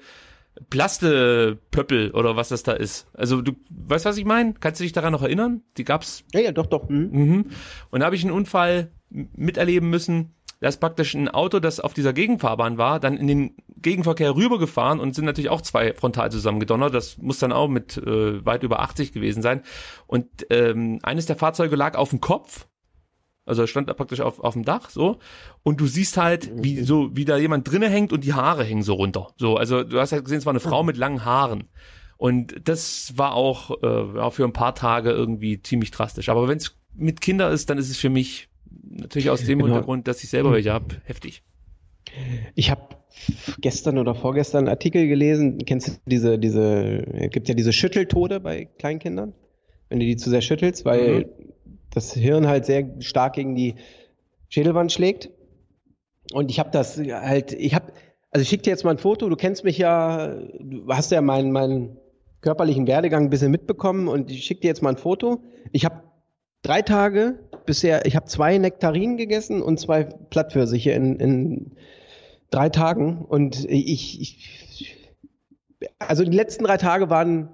S5: Plastepöppel oder was das da ist. Also du weißt, was ich meine? Kannst du dich daran noch erinnern? Die gab's.
S4: Ja, ja, doch, doch. Mhm.
S5: Mhm. Und da habe ich einen Unfall miterleben müssen. Da ist praktisch ein Auto, das auf dieser Gegenfahrbahn war, dann in den Gegenverkehr rübergefahren und sind natürlich auch zwei frontal zusammengedonnert. Das muss dann auch mit äh, weit über achtzig gewesen sein. Und ähm, eines der Fahrzeuge lag auf dem Kopf. Also stand da praktisch auf, auf dem Dach, so. Und du siehst halt, wie so, wie da jemand drinne hängt und die Haare hängen so runter. So, also du hast halt gesehen, es war eine Frau mit langen Haaren. Und das war auch, äh, auch für ein paar Tage irgendwie ziemlich drastisch. Aber wenn es mit Kindern ist, dann ist es für mich natürlich aus dem
S4: genau.
S5: Hintergrund, dass ich selber welche habe, heftig.
S4: Ich habe gestern oder vorgestern einen Artikel gelesen. Kennst du diese, diese, gibt ja diese Schütteltode bei Kleinkindern, wenn du die zu sehr schüttelst, weil mhm. das Hirn halt sehr stark gegen die Schädelwand schlägt. Und ich habe das halt, ich habe, also ich schicke dir jetzt mal ein Foto, du kennst mich ja, du hast ja meinen, meinen körperlichen Werdegang ein bisschen mitbekommen und ich schicke dir jetzt mal ein Foto. Ich habe drei Tage bisher, ich habe zwei Nektarinen gegessen und zwei Plattpfirsiche in, in drei Tagen und ich, ich, also die letzten drei Tage waren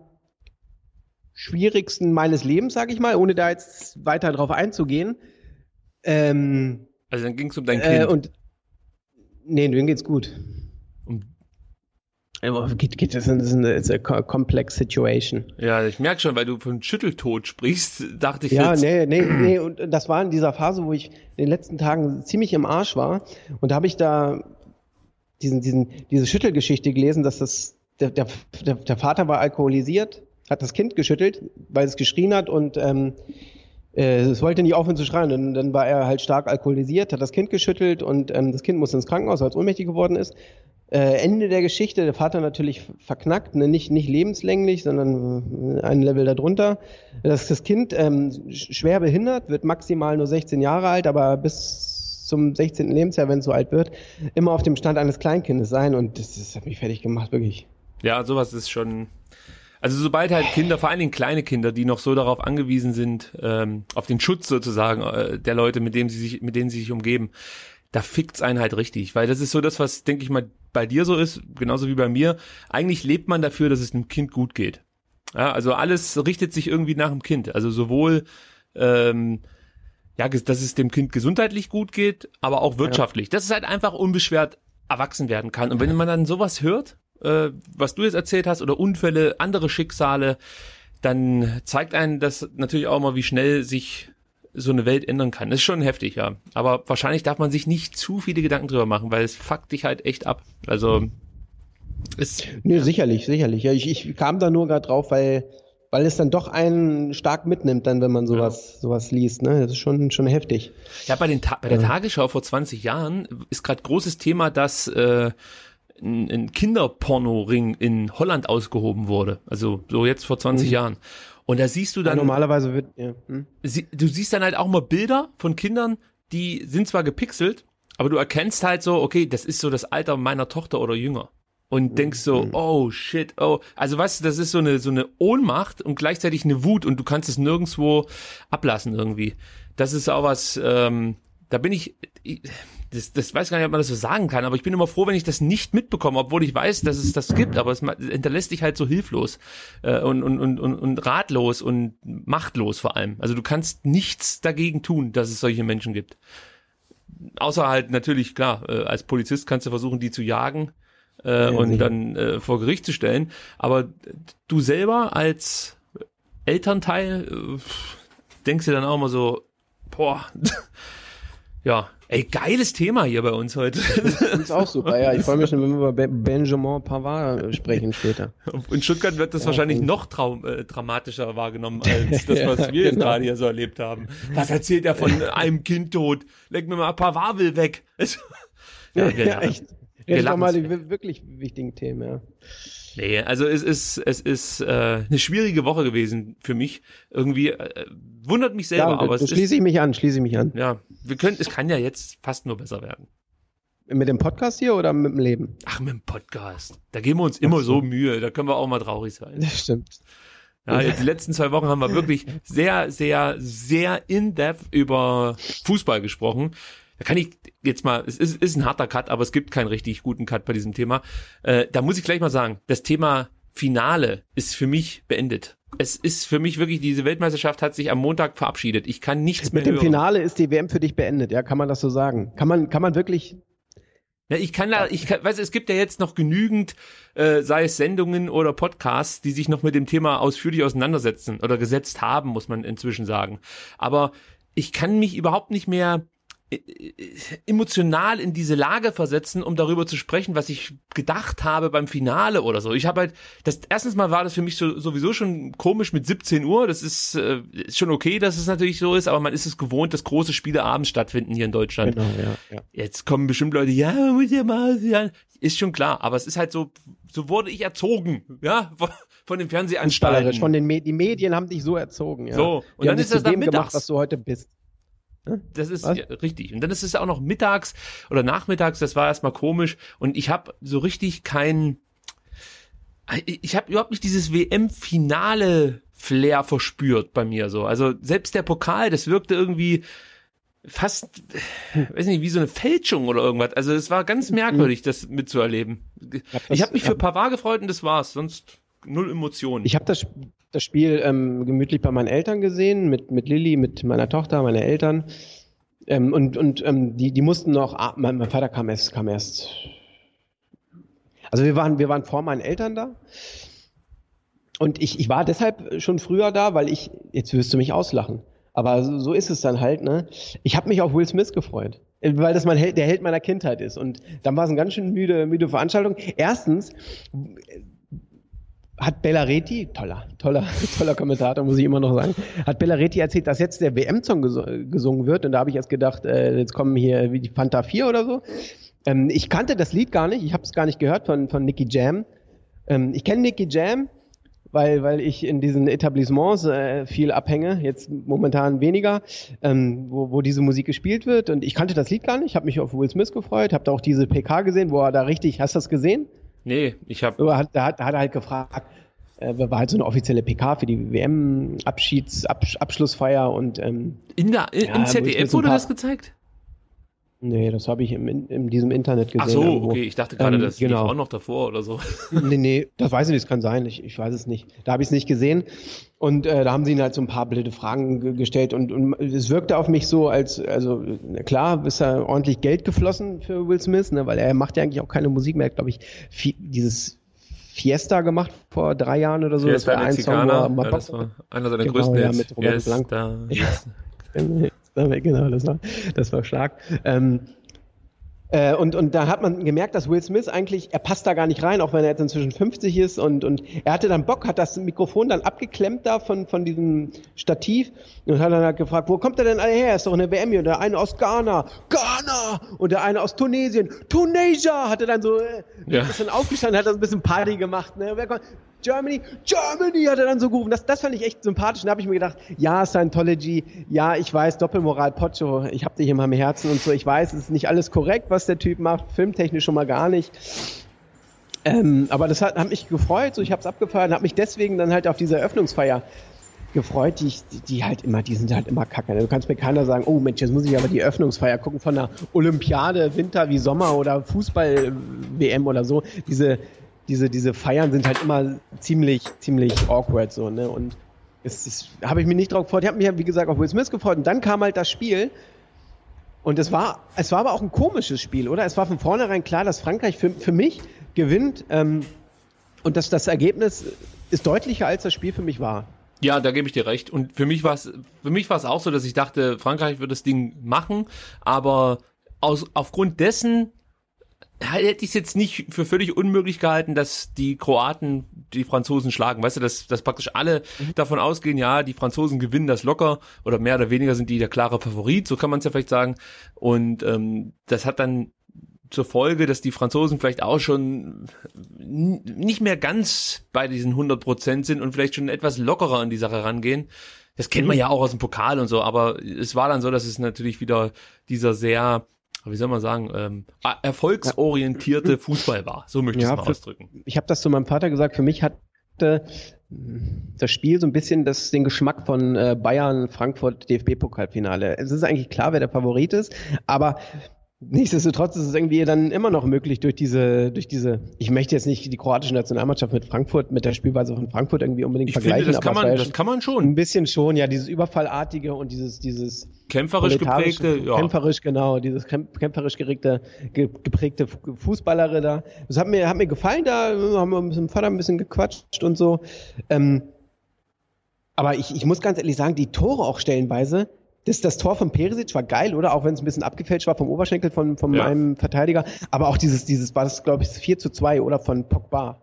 S4: schwierigsten meines Lebens, sage ich mal, ohne da jetzt weiter drauf einzugehen. Ähm,
S5: also dann ging es um dein Kind.
S4: Äh, und nee, denen geht's gut.
S5: Um,
S4: geht, geht, das ist eine, ist eine complex situation.
S5: Ja, ich merke schon, weil du von Schütteltod sprichst, dachte ich
S4: ja,
S5: jetzt.
S4: Ja, nee, nee, nee, und das war in dieser Phase, wo ich in den letzten Tagen ziemlich im Arsch war und da habe ich da diesen, diesen, diese Schüttelgeschichte gelesen, dass das der, der, der Vater war alkoholisiert, hat das Kind geschüttelt, weil es geschrien hat und ähm, äh, es wollte nicht aufhören zu schreien. Und dann war er halt stark alkoholisiert, hat das Kind geschüttelt und ähm, das Kind musste ins Krankenhaus, weil es ohnmächtig geworden ist. Äh, Ende der Geschichte, der Vater natürlich verknackt, ne? nicht, nicht lebenslänglich, sondern ein Level darunter. Das, das Kind ähm, schwer behindert, wird maximal nur sechzehn Jahre alt, aber bis zum sechzehnten Lebensjahr, wenn es so alt wird, immer auf dem Stand eines Kleinkindes sein und das, das hat mich fertig gemacht, wirklich.
S5: Ja, sowas ist schon, also sobald halt Kinder, vor allen Dingen kleine Kinder, die noch so darauf angewiesen sind, ähm, auf den Schutz sozusagen äh, der Leute, mit denen sie sich, mit denen sie sich umgeben, da fickt's einen halt richtig, weil das ist so das, was, denke ich mal, bei dir so ist, genauso wie bei mir. Eigentlich lebt man dafür, dass es dem Kind gut geht. Ja, also alles richtet sich irgendwie nach dem Kind. Also sowohl, ähm, ja, dass es dem Kind gesundheitlich gut geht, aber auch wirtschaftlich. Ja. Dass es halt einfach unbeschwert erwachsen werden kann. Und wenn man dann sowas hört, äh, was du jetzt erzählt hast, oder Unfälle, andere Schicksale, dann zeigt einen das natürlich auch mal, wie schnell sich so eine Welt ändern kann. Das ist schon heftig, ja. Aber wahrscheinlich darf man sich nicht zu viele Gedanken drüber machen, weil es fuckt dich halt echt ab. Also ist,
S4: nee, ja. sicherlich, sicherlich. Ja, ich, ich kam da nur gerade drauf, weil weil es dann doch einen stark mitnimmt, dann, wenn man sowas ja. sowas liest. Ne, das ist schon schon heftig.
S5: Ja, bei den Ta- bei der ja. Tagesschau vor zwanzig Jahren ist gerade großes Thema, dass äh, ein, ein Kinderpornoring in Holland ausgehoben wurde. Also so jetzt vor zwanzig mhm. Jahren. Und da siehst du dann,
S4: ja, normalerweise wird, ja. Hm.
S5: sie, du siehst dann halt auch mal Bilder von Kindern, die sind zwar gepixelt, aber du erkennst halt so, okay, das ist so das Alter meiner Tochter oder jünger. Und denkst so, mhm. oh shit, oh, also weißt du, das ist so eine, so eine Ohnmacht und gleichzeitig eine Wut und du kannst es nirgendwo ablassen irgendwie. Das ist auch was, ähm, da bin ich, ich das, das weiß gar nicht, ob man das so sagen kann, aber ich bin immer froh, wenn ich das nicht mitbekomme, obwohl ich weiß, dass es das gibt, aber es hinterlässt dich halt so hilflos äh, und, und, und, und ratlos und machtlos vor allem. Also du kannst nichts dagegen tun, dass es solche Menschen gibt. Außer halt natürlich, klar, äh, als Polizist kannst du versuchen, die zu jagen äh, ja, und sicher. dann äh, vor Gericht zu stellen, aber du selber als Elternteil äh, denkst dir dann auch mal so, boah, ja, ey, geiles Thema hier bei uns heute.
S4: Das ist auch super, ja. Ich freue mich schon, wenn wir über Benjamin Pavard sprechen später.
S5: In Stuttgart wird das ja, wahrscheinlich noch traum, äh, dramatischer wahrgenommen, als das, was ja, wir jetzt genau. gerade hier so erlebt haben. Was erzählt er von einem Kind tot? Leg mir mal Pavard will weg.
S4: ja, ja, ja, echt. Jetzt mal die wirklich wichtigen Themen, ja.
S5: Nee, also es ist es ist äh, eine schwierige Woche gewesen für mich. Irgendwie äh, wundert mich selber,
S4: ja,
S5: aber es
S4: schließe ich mich an, schließe ich mich an.
S5: Ja, wir können, es kann ja jetzt fast nur besser werden.
S4: Mit dem Podcast hier oder mit dem Leben?
S5: Ach, mit dem Podcast. Da geben wir uns immer so. so Mühe, da können wir auch mal traurig sein.
S4: Das stimmt.
S5: Ja, jetzt die letzten zwei Wochen haben wir wirklich sehr, sehr, sehr in-depth über Fußball gesprochen. Da kann ich jetzt mal, es ist, ist ein harter Cut, aber es gibt keinen richtig guten Cut bei diesem Thema. Äh, da muss ich gleich mal sagen, das Thema Finale ist für mich beendet. Es ist für mich wirklich, diese Weltmeisterschaft hat sich am Montag verabschiedet. Ich kann nichts mehr
S4: hören. Mit dem
S5: hören.
S4: Finale ist die W M für dich beendet, ja, kann man das so sagen? Kann man, kann man wirklich...
S5: Ja, ich kann da, ich kann, weiß, es gibt ja jetzt noch genügend, äh, sei es Sendungen oder Podcasts, die sich noch mit dem Thema ausführlich auseinandersetzen oder gesetzt haben, muss man inzwischen sagen. Aber ich kann mich überhaupt nicht mehr emotional in diese Lage versetzen, um darüber zu sprechen, was ich gedacht habe beim Finale oder so. Ich habe halt, das erstens mal war das für mich so, sowieso schon komisch mit siebzehn Uhr. Das ist, äh, ist schon okay, dass es natürlich so ist, aber man ist es gewohnt, dass große Spiele abends stattfinden hier in Deutschland.
S4: Genau, ja, ja.
S5: Jetzt kommen bestimmt Leute, ja, muss ja mal, ja. Ist schon klar, aber es ist halt so, so wurde ich erzogen, ja, von, von den Fernsehanstalten.
S4: Von den Medien, die Medien haben dich so erzogen, ja.
S5: So, und
S4: die
S5: dann ist das dann mittags.
S4: Gemacht, was du heute bist.
S5: Das ist ja, richtig. Und dann ist es auch noch mittags oder nachmittags, das war erstmal komisch. Und ich habe so richtig kein, ich habe überhaupt nicht dieses W M-Finale-Flair verspürt bei mir so. Also selbst der Pokal, das wirkte irgendwie fast, weiß nicht, wie so eine Fälschung oder irgendwas. Also es war ganz merkwürdig, das mitzuerleben. Ich habe mich für Pavard gefreut und das war's. Sonst null Emotionen.
S4: Ich habe das das Spiel ähm, gemütlich bei meinen Eltern gesehen, mit, mit Lilly, mit meiner Tochter, meine Eltern. Ähm, und und ähm, die, die mussten noch, ah, mein, mein Vater kam erst, kam erst. Also wir waren, wir waren vor meinen Eltern da. Und ich, ich war deshalb schon früher da, weil ich, jetzt wirst du mich auslachen, aber so, so ist es dann halt, ne? Ich habe mich auf Will Smith gefreut, weil das mein Held, der Held meiner Kindheit ist. Und dann war es eine ganz schön müde, müde Veranstaltung. Erstens hat Bellaretti, toller, toller, toller Kommentator, muss ich immer noch sagen, hat Bellaretti erzählt, dass jetzt der W M-Song ges- gesungen wird. Und da habe ich erst gedacht, äh, jetzt kommen hier wie die Fanta vier oder so. Ähm, ich kannte das Lied gar nicht, ich habe es gar nicht gehört von, von Nicky Jam. Ähm, ich kenne Nicky Jam, weil, weil ich in diesen Etablissements äh, viel abhänge, jetzt momentan weniger, ähm, wo, wo diese Musik gespielt wird. Und ich kannte das Lied gar nicht, habe mich auf Will Smith gefreut, habe da auch diese P K gesehen, wo er da richtig, hast du das gesehen?
S5: Nee, ich habe...
S4: Da hat, da hat er halt gefragt, äh, war halt so eine offizielle P K für die W M-Abschlussfeier und ähm,
S5: in der, in,
S4: ja,
S5: im Z D F wurde das gezeigt?
S4: Nee, das habe ich im, in, in diesem Internet gesehen.
S5: Ach so,
S4: irgendwo.
S5: okay, ich dachte gerade,
S4: Ähm,
S5: das
S4: genau.
S5: lief auch noch davor oder so.
S4: Nee, nee, das weiß ich nicht, das kann sein, ich, ich weiß es nicht. Da habe ich es nicht gesehen. Und äh, da haben sie ihn halt so ein paar blöde Fragen ge- gestellt und, und es wirkte auf mich so, als, also na klar, ist ja ordentlich Geld geflossen für Will Smith, ne, weil er macht ja eigentlich auch keine Musik mehr, glaube ich, fi- dieses Fiesta gemacht vor drei Jahren oder so.
S5: Fiesta
S4: das war ein Song, wo er
S5: Mexicana,
S4: mal
S5: ja, das war einer seiner
S4: Genau,
S5: größten
S4: ja,
S5: Hits.
S4: mit Roberto
S5: Yes,
S4: Blanco.
S5: da,
S4: Ja.
S5: yes.
S4: Genau, das war, das war stark. Ähm, Äh, und, und da hat man gemerkt, dass Will Smith eigentlich, er passt da gar nicht rein, auch wenn er jetzt inzwischen fünfzig ist und, und er hatte dann Bock, hat das Mikrofon dann abgeklemmt da von, von diesem Stativ und hat dann halt gefragt, wo kommt er denn alle her? Ist doch eine W M hier. Und der eine aus Ghana, Ghana! Und der eine aus Tunesien, Tunisia! Hat er dann so äh,
S5: Ja.
S4: ein bisschen aufgestanden, hat dann ein bisschen Party gemacht. Ne? Wer kommt? Germany, Germany, hat er dann so gerufen. Das, das fand ich echt sympathisch. Und da habe ich mir gedacht, ja, Scientology, ja, ich weiß, Doppelmoral, Pocho, ich hab dich in meinem Herzen und so. Ich weiß, es ist nicht alles korrekt, was der Typ macht, filmtechnisch schon mal gar nicht. Ähm, aber das hat, hat mich gefreut, so ich habe es abgefeiert und habe mich deswegen dann halt auf diese Eröffnungsfeier gefreut, die, ich, die, die halt immer, die sind halt immer kacke. Du kannst mir keiner sagen, oh Mensch, jetzt muss ich aber die Eröffnungsfeier gucken von einer Olympiade, Winter wie Sommer oder Fußball-W M oder so. Diese Diese, diese Feiern sind halt immer ziemlich, ziemlich awkward so, ne? Und es, es habe ich mich nicht drauf gefreut. Ich habe mich, wie gesagt, auf Will Smith gefreut. Und dann kam halt das Spiel. Und es war, es war aber auch ein komisches Spiel, oder? Es war von vornherein klar, dass Frankreich für, für mich gewinnt. Ähm, und dass das Ergebnis ist deutlicher, als das Spiel für mich war.
S5: Ja, da gebe ich dir recht. Und für mich war es, für mich war es auch so, dass ich dachte, Frankreich wird das Ding machen, aber aus, aufgrund dessen hätte ich es jetzt nicht für völlig unmöglich gehalten, dass die Kroaten die Franzosen schlagen. Weißt du, dass, dass praktisch alle mhm. davon ausgehen, ja, die Franzosen gewinnen das locker oder mehr oder weniger sind die der klare Favorit, so kann man es ja vielleicht sagen. Und ähm, das hat dann zur Folge, dass die Franzosen vielleicht auch schon n- nicht mehr ganz bei diesen hundert Prozent sind und vielleicht schon etwas lockerer an die Sache rangehen. Das kennt man ja auch aus dem Pokal und so, aber es war dann so, dass es natürlich wieder dieser sehr, wie soll man sagen, ähm, erfolgsorientierte Fußball war. So möchte ich
S4: Ja,
S5: es mal
S4: für-
S5: ausdrücken.
S4: Ich habe das zu meinem Vater gesagt, für mich hatte das Spiel so ein bisschen das, den Geschmack von äh, Bayern, Frankfurt, D F B-Pokalfinale. Es ist eigentlich klar, wer der Favorit ist, aber nichtsdestotrotz ist es irgendwie dann immer noch möglich durch diese, durch diese, ich möchte jetzt nicht die kroatische Nationalmannschaft mit Frankfurt, mit der Spielweise von Frankfurt irgendwie unbedingt
S5: Ich finde,
S4: vergleichen,
S5: das kann
S4: aber es war
S5: man,
S4: ja
S5: das
S4: schon
S5: kann man schon.
S4: ein bisschen schon, ja, dieses Überfallartige und dieses, dieses
S5: Kämpferisch
S4: proletarische,
S5: geprägte, ja.
S4: kämpferisch, genau, dieses kämp- kämpferisch geprägte, ge- geprägte Fu- Fußballere da. Das hat mir, hat mir gefallen, da haben wir mit dem Vater ein bisschen gequatscht und so. Ähm, aber ich, ich muss ganz ehrlich sagen, die Tore auch stellenweise, das, das Tor von Perisic war geil, oder? Auch wenn es ein bisschen abgefälscht war vom Oberschenkel von, von
S5: Ja.
S4: einem Verteidiger. Aber auch dieses, dieses war das, glaube ich, vier zu zwei, oder? Von Pogba.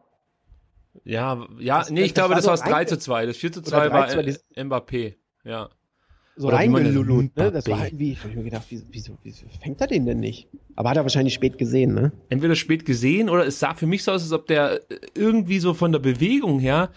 S5: Ja, ja,
S4: Das-
S5: nee, ich
S4: das
S5: glaube,
S4: war
S5: das
S4: so
S5: war das drei
S4: rein-
S5: zu zwei. Das vier zu
S4: oder
S5: zwei
S4: drei
S5: war
S4: zu zwei, das-
S5: äh, Mbappé. Ja.
S4: So
S5: Oder wie man das-
S4: reingelullut, ne? Das war
S5: Mbappé.
S4: halt wie, ich hab mir gedacht, wieso, wieso, wieso fängt er den denn nicht? Aber hat er wahrscheinlich spät gesehen, ne?
S5: Entweder spät gesehen oder es sah für mich so aus, als ob der irgendwie so von der Bewegung her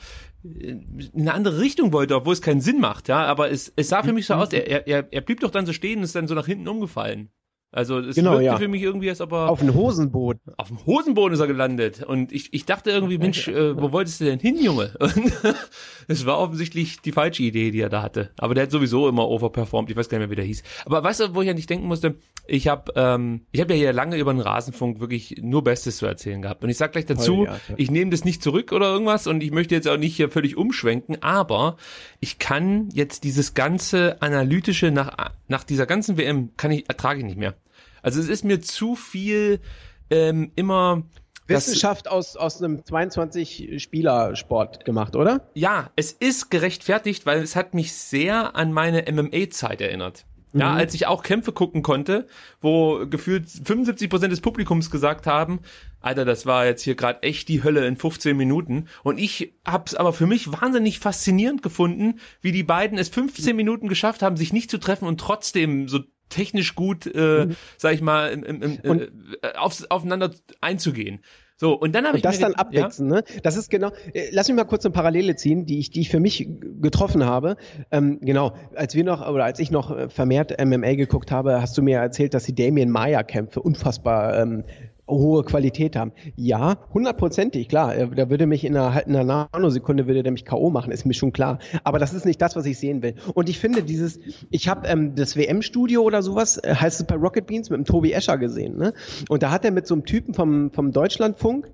S5: in eine andere Richtung wollte, obwohl es keinen Sinn macht, ja, aber es, es sah für mich so aus, er, er, er blieb doch dann so stehen und ist dann so nach hinten umgefallen. Also es
S4: Genau,
S5: wirkte
S4: ja.
S5: für mich irgendwie, als ob er
S4: Auf den Hosenboden.
S5: auf dem Hosenboden ist er gelandet. Und ich, ich dachte irgendwie, Mensch, äh, wo wolltest du denn hin, Junge? Und es war offensichtlich die falsche Idee, die er da hatte. Aber der hat sowieso immer overperformt. Ich weiß gar nicht mehr, wie der hieß. Aber weißt du, wo ich an dich denken musste? Ich habe ähm, ich hab ja hier lange über den Rasenfunk wirklich nur Bestes zu erzählen gehabt. Und ich sag gleich dazu,
S4: Toll, ja, ja.
S5: ich nehme das nicht zurück oder irgendwas und ich möchte jetzt auch nicht hier völlig umschwenken, aber ich kann jetzt dieses ganze Analytische nach, nach dieser ganzen W M, kann ich, ertrage ich nicht mehr. Also es ist mir zu viel ähm, immer das,
S4: Wissenschaft aus, aus einem zweiundzwanzig-Spieler-Sport gemacht, oder?
S5: ja, es ist gerechtfertigt, weil es hat mich sehr an meine M M A-Zeit erinnert. Ja, als ich auch Kämpfe gucken konnte, wo gefühlt fünfundsiebzig Prozent des Publikums gesagt haben, Alter, das war jetzt hier gerade echt die Hölle in fünfzehn Minuten. Und ich hab's aber für mich wahnsinnig faszinierend gefunden, wie die beiden es fünfzehn Minuten geschafft haben, sich nicht zu treffen und trotzdem so technisch gut, äh,
S4: Mhm.
S5: sag ich mal, im, im, im, äh, aufs, aufeinander einzugehen. So, und dann habe ich
S4: Und das
S5: mir
S4: dann
S5: ge-
S4: abwechseln, ne? Das ist genau, äh, lass mich mal kurz eine Parallele ziehen, die ich, die ich für mich g- getroffen habe. Ähm, genau, als wir noch, oder als ich noch äh, vermehrt M M A geguckt habe, hast du mir erzählt, dass die Damien Maia-Kämpfe unfassbar ähm, hohe Qualität haben. Ja, hundertprozentig, klar. äh, Da würde mich in einer, in einer Nanosekunde würde der mich K O machen, ist mir schon klar. Aber das ist nicht das, was ich sehen will. Und ich finde dieses, ich habe ähm, das W M-Studio oder sowas, äh, heißt es bei Rocket Beans, mit dem Tobi Escher gesehen, ne? Und da hat er mit so einem Typen vom, vom Deutschlandfunk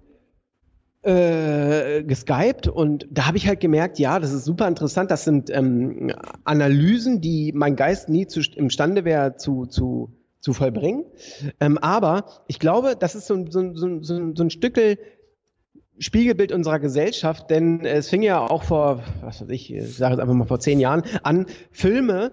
S4: äh, geskypt und da habe ich halt gemerkt, ja, das ist super interessant, das sind ähm, Analysen, die mein Geist nie zu, imstande wäre zu, zu, zu vollbringen. Ähm, aber ich glaube, das ist so, ein- so, ein- so, ein- so, ein- so ein Stückel Spiegelbild unserer Gesellschaft, denn es fing ja auch vor, was weiß ich, ich sage jetzt einfach mal vor zehn Jahren an, Filme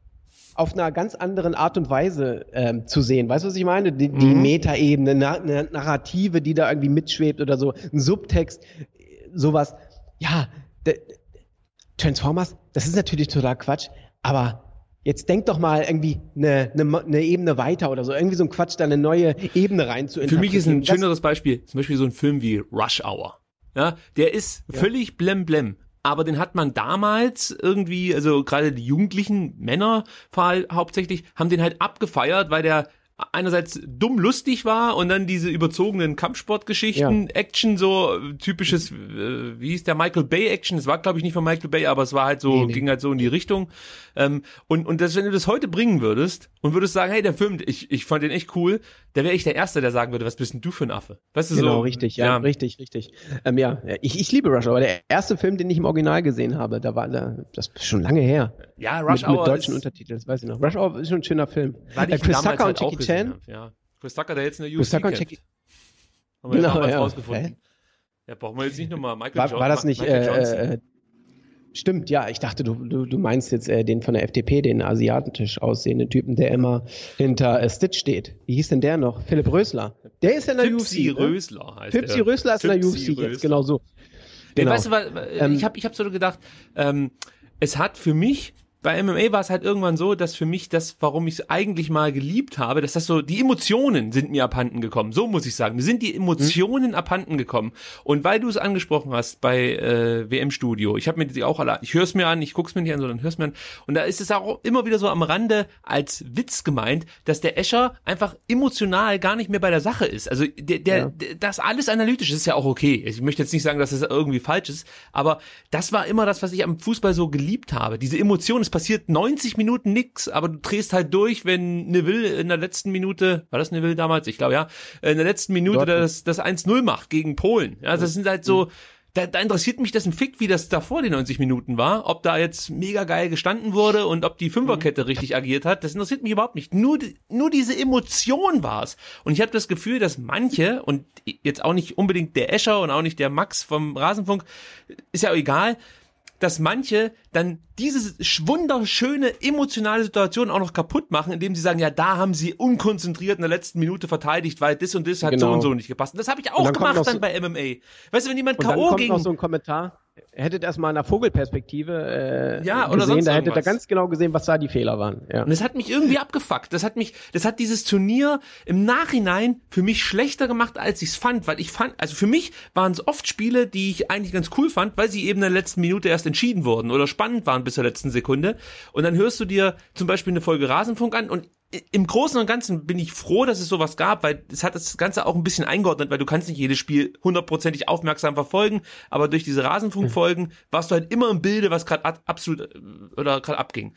S4: auf einer ganz anderen Art und Weise ähm, zu sehen. Weißt du, was ich meine? Die, die
S5: Mhm.
S4: Metaebene, na, eine Narrative, die da irgendwie mitschwebt oder so, ein Subtext, sowas. Ja, d- Transformers, das ist natürlich total Quatsch, aber jetzt denk doch mal irgendwie eine, eine, eine Ebene weiter oder so, irgendwie so ein Quatsch, da eine neue Ebene rein zu
S5: Für mich ist ein
S4: interpretieren.
S5: schöneres Beispiel, zum Beispiel so ein Film wie Rush Hour. Ja, der ist
S4: Ja.
S5: völlig blem blem. Aber den hat man damals irgendwie, also gerade die jugendlichen Männer vor allem hauptsächlich, haben den halt abgefeiert, weil der einerseits dumm lustig war und dann diese überzogenen Kampfsportgeschichten, Action, so äh, typisches, äh, wie hieß der, Michael Bay Action, das war glaube ich nicht von Michael Bay, aber es war halt so,
S4: Nee, nee.
S5: ging halt so in die Richtung. Ähm, und und das, wenn du das heute bringen würdest und würdest sagen, hey, der Film, ich, ich fand den echt cool, da wäre ich der Erste, der sagen würde, was bist denn du für ein Affe? Weißt du,
S4: Genau,
S5: so.
S4: richtig, ja, richtig, richtig. Ähm, ja, ich, ich liebe Rush, aber der erste Film, den ich im Original gesehen habe, da war, da, das ist schon lange her.
S5: Ja, Rush
S4: mit, mit
S5: Hour
S4: deutschen
S5: ist,
S4: Untertiteln, das weiß ich noch. Rush Hour ist schon ein schöner Film.
S5: weil
S4: Äh,
S5: ich ihn
S4: Chris
S5: damals
S4: Tucker
S5: halt
S4: und
S5: auch
S4: Jackie
S5: gesehen
S4: Chan.
S5: hab, ja. Chris Tucker, der jetzt in der U F
S4: Chris
S5: C
S4: Tucker und
S5: kämpft.
S4: Jackie,
S5: Haben wir
S4: Genau,
S5: ja damals
S4: ja.
S5: rausgefunden. Ja, brauchen wir jetzt nicht nochmal. Michael
S4: war,
S5: Jo-
S4: war das
S5: Ma-
S4: nicht,
S5: Michael Johnson.
S4: äh, äh, stimmt, ja, ich dachte, du, du, du meinst jetzt äh, den von der F D P, den asiatisch aussehenden Typen, der immer hinter äh, Stitch steht. Wie hieß denn der noch? Philipp Rösler. Der ist in der U F
S5: Fipsi
S4: C. ne?
S5: Rösler heißt
S4: Fipsi
S5: der.
S4: Rösler ist in der U F
S5: Fipsi
S4: C jetzt,
S5: Rösler.
S4: genau so.
S5: Nee,
S4: Genau.
S5: weißt du, weil,
S4: Ähm,
S5: ich habe ich hab so gedacht, ähm, es hat für mich, bei M M A war es halt irgendwann so, dass für mich das, warum ich es eigentlich mal geliebt habe, dass das so, die Emotionen sind mir abhanden gekommen, so muss ich sagen. Mir sind die Emotionen
S4: Mhm.
S5: abhanden gekommen. Und weil du es angesprochen hast bei äh, W M-Studio, ich habe mir die auch alle, ich höre es mir an, ich guck's mir nicht an, sondern hör's mir an. Und da ist es auch immer wieder so am Rande als Witz gemeint, dass der Escher einfach emotional gar nicht mehr bei der Sache ist. Also der, der,
S4: Ja.
S5: der das alles analytisch ist ja auch okay. Ich möchte jetzt nicht sagen, dass das irgendwie falsch ist, aber das war immer das, was ich am Fußball so geliebt habe. Diese Emotion, es passiert neunzig Minuten nix, aber du drehst halt durch, wenn Neville in der letzten Minute, war das Neville damals? Ich glaube ja, in der letzten Minute
S4: Dortmund.
S5: das, das eins null macht gegen Polen. Ja, das sind halt so, da, da interessiert mich das ein Fick, wie das davor die neunzig Minuten war, ob da jetzt mega geil gestanden wurde und ob die Fünferkette richtig agiert hat, das interessiert mich überhaupt nicht. Nur, die- nur diese Emotion war's. Und ich habe das Gefühl, dass manche, und jetzt auch nicht unbedingt der Escher und auch nicht der Max vom Rasenfunk, ist ja auch egal, dass manche dann diese sch- wunderschöne emotionale Situation auch noch kaputt machen, indem sie sagen, ja, da haben sie unkonzentriert in der letzten Minute verteidigt, weil das und das hat so
S4: Genau.
S5: und so nicht gepasst. Und das habe ich
S4: Und
S5: auch
S4: dann kommt
S5: gemacht
S4: noch
S5: dann
S4: so-
S5: bei M M A. Weißt du, wenn jemand
S4: Und dann
S5: K O
S4: kommt
S5: gegen...
S4: noch so ein Kommentar. Ihr hättet erstmal in der Vogelperspektive äh,
S5: Ja, oder
S4: gesehen,
S5: sonst
S4: da hättet ihr
S5: irgendwas.
S4: ganz genau gesehen, was da die Fehler waren. Ja.
S5: Und das hat mich irgendwie abgefuckt. Das hat mich, das hat dieses Turnier im Nachhinein für mich schlechter gemacht, als ich es fand, weil ich fand, also für mich waren es oft Spiele, die ich eigentlich ganz cool fand, weil sie eben in der letzten Minute erst entschieden wurden oder spannend waren bis zur letzten Sekunde. Und dann hörst du dir zum Beispiel eine Folge Rasenfunk an und im Großen und Ganzen bin ich froh, dass es sowas gab, weil es hat das Ganze auch ein bisschen eingeordnet, weil du kannst nicht jedes Spiel hundertprozentig aufmerksam verfolgen, aber durch diese Rasenfunkfolgen warst du halt immer im Bilde, was gerade absolut äh, oder gerade abging.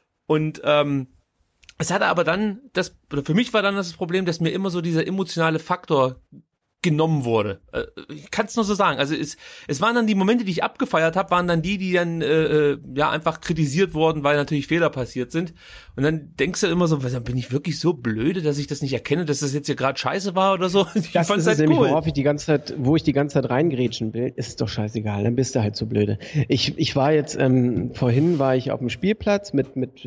S5: Und ähm, es hatte aber dann, das, oder für mich war dann das Problem, dass mir immer so dieser emotionale Faktor genommen wurde. Äh, Ich kann es nur so sagen. Also es, es waren dann die Momente, die ich abgefeiert habe, waren dann die, die dann äh, ja einfach kritisiert wurden, weil natürlich Fehler passiert sind. Und dann denkst du immer so, was, bin ich wirklich so blöde, dass ich das nicht erkenne, dass das jetzt hier gerade scheiße war oder so? Ich
S4: Das
S5: fand's
S4: ist es
S5: halt
S4: nämlich,
S5: cool.
S4: worauf ich die ganze Zeit, wo ich die ganze Zeit reingrätschen will, ist doch scheißegal, dann bist du halt so blöde. Ich, ich war jetzt, ähm, vorhin war ich auf dem Spielplatz mit, mit,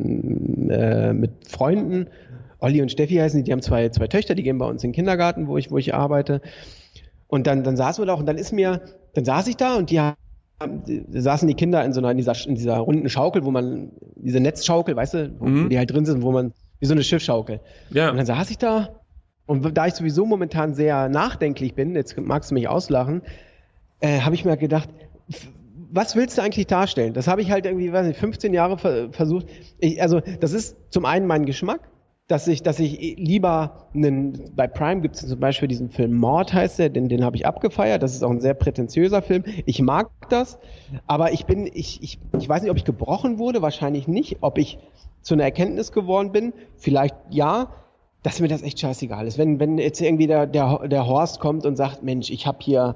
S4: ähm, äh, mit Freunden. Olli und Steffi heißen die, die haben zwei, zwei Töchter, die gehen bei uns in den Kindergarten, wo ich, wo ich arbeite. Und dann, dann saßen wir da auch und dann ist mir, dann saß ich da und die haben, die, da saßen die Kinder in so einer, in dieser, in dieser runden Schaukel, wo man, diese Netzschaukel, weißt du, wo,
S5: Mhm.
S4: wo die halt drin sind, wo man, wie so eine Schiffschaukel.
S5: Ja.
S4: Und dann saß ich da Und da ich sowieso momentan sehr nachdenklich bin, jetzt magst du mich auslachen, äh, habe ich mir gedacht, f- was willst du eigentlich darstellen? Das habe ich halt irgendwie, weiß nicht, fünfzehn Jahre ver- versucht. Ich, also das ist zum einen mein Geschmack, dass ich, dass ich lieber einen, bei Prime gibt es zum Beispiel diesen Film Mord heißt der, den, den habe ich abgefeiert. Das ist auch ein sehr prätentiöser Film. Ich mag das, aber ich bin, ich, ich, ich weiß nicht, ob ich gebrochen wurde, wahrscheinlich nicht. Ob ich zu einer Erkenntnis geworden bin, vielleicht ja, dass mir das echt scheißegal ist. Wenn, wenn jetzt irgendwie der, der, der Horst kommt und sagt, Mensch, ich habe hier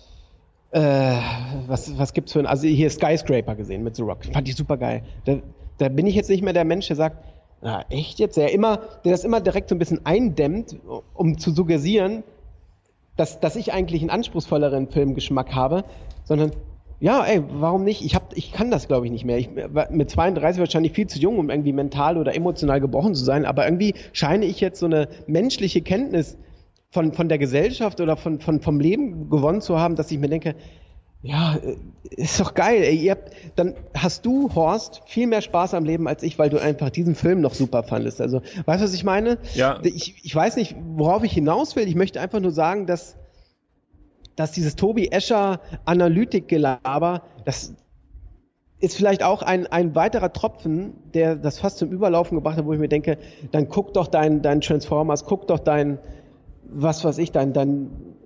S4: Äh, was, was gibt's für ein, also hier Skyscraper gesehen mit The Rock. Fand ich super geil. Da, da bin ich jetzt nicht mehr der Mensch, der sagt, na, echt jetzt? Der immer, der das immer direkt so ein bisschen eindämmt, um zu suggestieren, dass, dass ich eigentlich einen anspruchsvolleren Filmgeschmack habe, sondern, ja, ey, warum nicht? Ich hab, ich kann das, glaube ich, nicht mehr. Ich war mit zweiunddreißig wahrscheinlich viel zu jung, um irgendwie mental oder emotional gebrochen zu sein, aber irgendwie scheine ich jetzt so eine menschliche Kenntnis von, von der Gesellschaft oder von, von, vom Leben gewonnen zu haben, dass ich mir denke, ja, ist doch geil. Ey, ihr habt, dann hast du, Horst, viel mehr Spaß am Leben als ich, weil du einfach diesen Film noch super fandest. Also, weißt du, was ich meine?
S5: Ja.
S4: Ich, ich weiß nicht, worauf ich hinaus will. Ich möchte einfach nur sagen, dass, dass dieses Tobi Escher Analytik-Gelaber, das ist vielleicht auch ein, ein weiterer Tropfen, der das fast zum Überlaufen gebracht hat, wo ich mir denke, dann guck doch dein, dein Transformers, guck doch dein, was weiß ich, dein, dein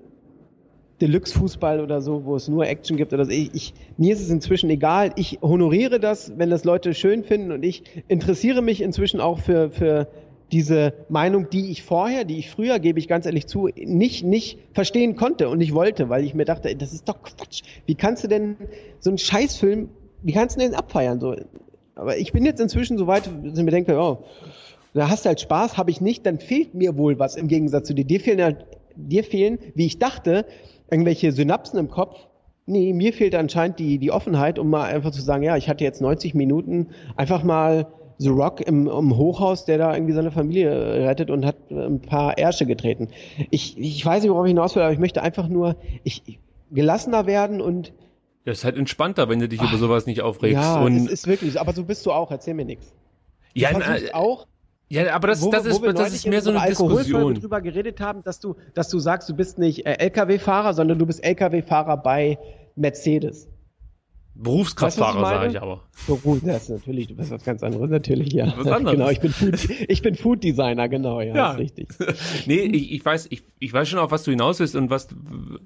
S4: Deluxe-Fußball oder so, wo es nur Action gibt oder so. Ich, ich, mir ist es inzwischen egal. Ich honoriere das, wenn das Leute schön finden, und ich interessiere mich inzwischen auch für, für diese Meinung, die ich vorher, die ich früher, gebe ich ganz ehrlich zu, nicht, nicht verstehen konnte und nicht wollte, weil ich mir dachte, ey, das ist doch Quatsch. Wie kannst du denn so einen Scheißfilm, wie kannst du den abfeiern? So? Aber ich bin jetzt inzwischen so weit, dass ich mir denke, oh, da hast du halt Spaß, habe ich nicht, dann fehlt mir wohl was im Gegensatz zu dir. Dir fehlen, halt, dir fehlen, wie ich dachte, irgendwelche Synapsen im Kopf. Nee, mir fehlt anscheinend die, die Offenheit, um mal einfach zu sagen, ja, ich hatte jetzt neunzig Minuten einfach mal The Rock im, im Hochhaus, der da irgendwie seine Familie rettet und hat ein paar Ärsche getreten. Ich, ich weiß nicht, worauf ich hinaus will, aber ich möchte einfach nur ich, ich, gelassener werden und
S5: Das ist halt entspannter, wenn du dich Ach, über sowas nicht aufregst.
S4: Ja,
S5: und
S4: es ist wirklich so. Aber so bist du auch, erzähl mir nichts.
S5: Ja,
S4: du versuchst
S5: äh,
S4: auch.
S5: Ja, aber das,
S4: wo,
S5: das ist,
S4: wo wir
S5: das ist mehr so eine
S4: Alkoholfolge
S5: Diskussion.
S4: drüber geredet haben, dass du, dass du sagst, du bist nicht äh, L K W-Fahrer, sondern du bist L K W-Fahrer bei Mercedes.
S5: Berufskraftfahrer,
S4: weißt du,
S5: sage ich aber.
S4: So gut, das ist natürlich, du bist was ganz anderes, natürlich, ja.
S5: Was anderes.
S4: Genau, ich bin Food, ich bin Food Designer, genau, ja,
S5: Ja.
S4: ist richtig.
S5: Nee, ich, ich weiß, ich, ich weiß schon, auf was du hinaus willst und was,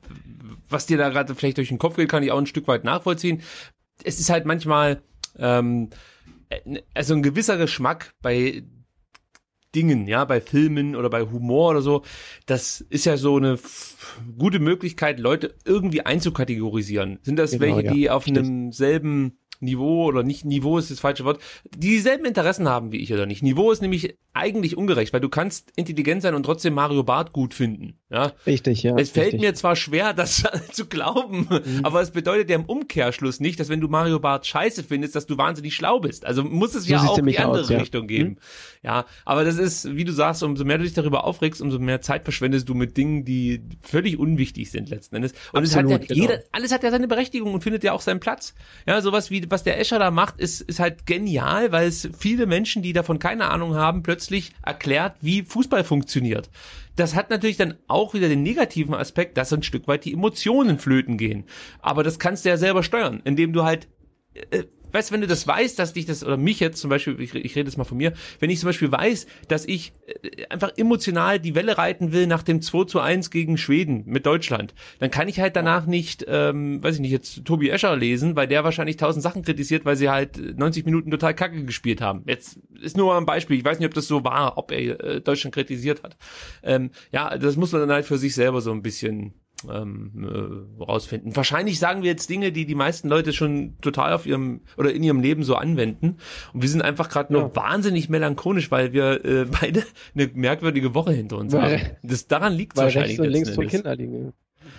S5: was dir da gerade vielleicht durch den Kopf geht, kann ich auch ein Stück weit nachvollziehen. Es ist halt manchmal, ähm, also ein gewisser Geschmack bei Dingen, ja, bei Filmen oder bei Humor oder so, das ist ja so eine f- gute Möglichkeit, Leute irgendwie einzukategorisieren. Sind das
S4: Genau,
S5: welche,
S4: ja,
S5: die auf
S4: richtig.
S5: einem selben Niveau oder nicht Niveau ist das falsche Wort, die dieselben Interessen haben wie ich oder nicht. Niveau ist nämlich eigentlich ungerecht, weil du kannst intelligent sein und trotzdem Mario Barth gut finden. Ja,
S4: Richtig, ja.
S5: es fällt
S4: richtig.
S5: mir zwar schwer, das zu glauben,
S4: Mhm.
S5: aber es bedeutet ja im Umkehrschluss nicht, dass wenn du Mario Barth scheiße findest, dass du wahnsinnig schlau bist. Also muss es
S4: So
S5: ja
S4: sieht's
S5: auch die
S4: nämlich
S5: andere
S4: aus, ja.
S5: Richtung geben. Ja, aber das ist, wie du sagst, umso mehr du dich darüber aufregst, umso mehr Zeit verschwendest du mit Dingen, die völlig unwichtig sind letzten Endes. Und es hat ja,
S4: Absolut, genau.
S5: jeder, alles hat ja seine Berechtigung und findet ja auch seinen Platz. Ja, sowas wie, was der Escher da macht, ist, ist halt genial, weil es viele Menschen, die davon keine Ahnung haben, plötzlich erklärt, wie Fußball funktioniert. Das hat natürlich dann auch wieder den negativen Aspekt, dass ein Stück weit die Emotionen flöten gehen. Aber das kannst du ja selber steuern, indem du halt, äh, weißt, wenn du das weißt, dass dich das, oder mich jetzt zum Beispiel, ich, ich rede jetzt mal von mir, wenn ich zum Beispiel weiß, dass ich äh, einfach emotional die Welle reiten will nach dem zwei zu eins gegen Schweden mit Deutschland, dann kann ich halt danach nicht, ähm, weiß ich nicht, jetzt Tobi Escher lesen, weil der wahrscheinlich tausend Sachen kritisiert, weil sie halt neunzig Minuten total kacke gespielt haben. Jetzt ist nur mal ein Beispiel, ich weiß nicht, ob das so war, ob er äh, Deutschland kritisiert hat. Ähm, ja, das muss man dann halt für sich selber so ein bisschen ähm, äh, rausfinden. Wahrscheinlich sagen wir jetzt Dinge, die die meisten Leute schon total auf ihrem oder in ihrem Leben so anwenden. Und wir sind einfach gerade nur
S4: Ja.
S5: wahnsinnig melancholisch, weil wir äh, beide eine merkwürdige Woche hinter uns
S4: Weil-
S5: haben. Das daran liegt
S4: Weil
S5: wahrscheinlich
S4: rechts und links
S5: letzten
S4: von
S5: Endes.
S4: Kinder liegen.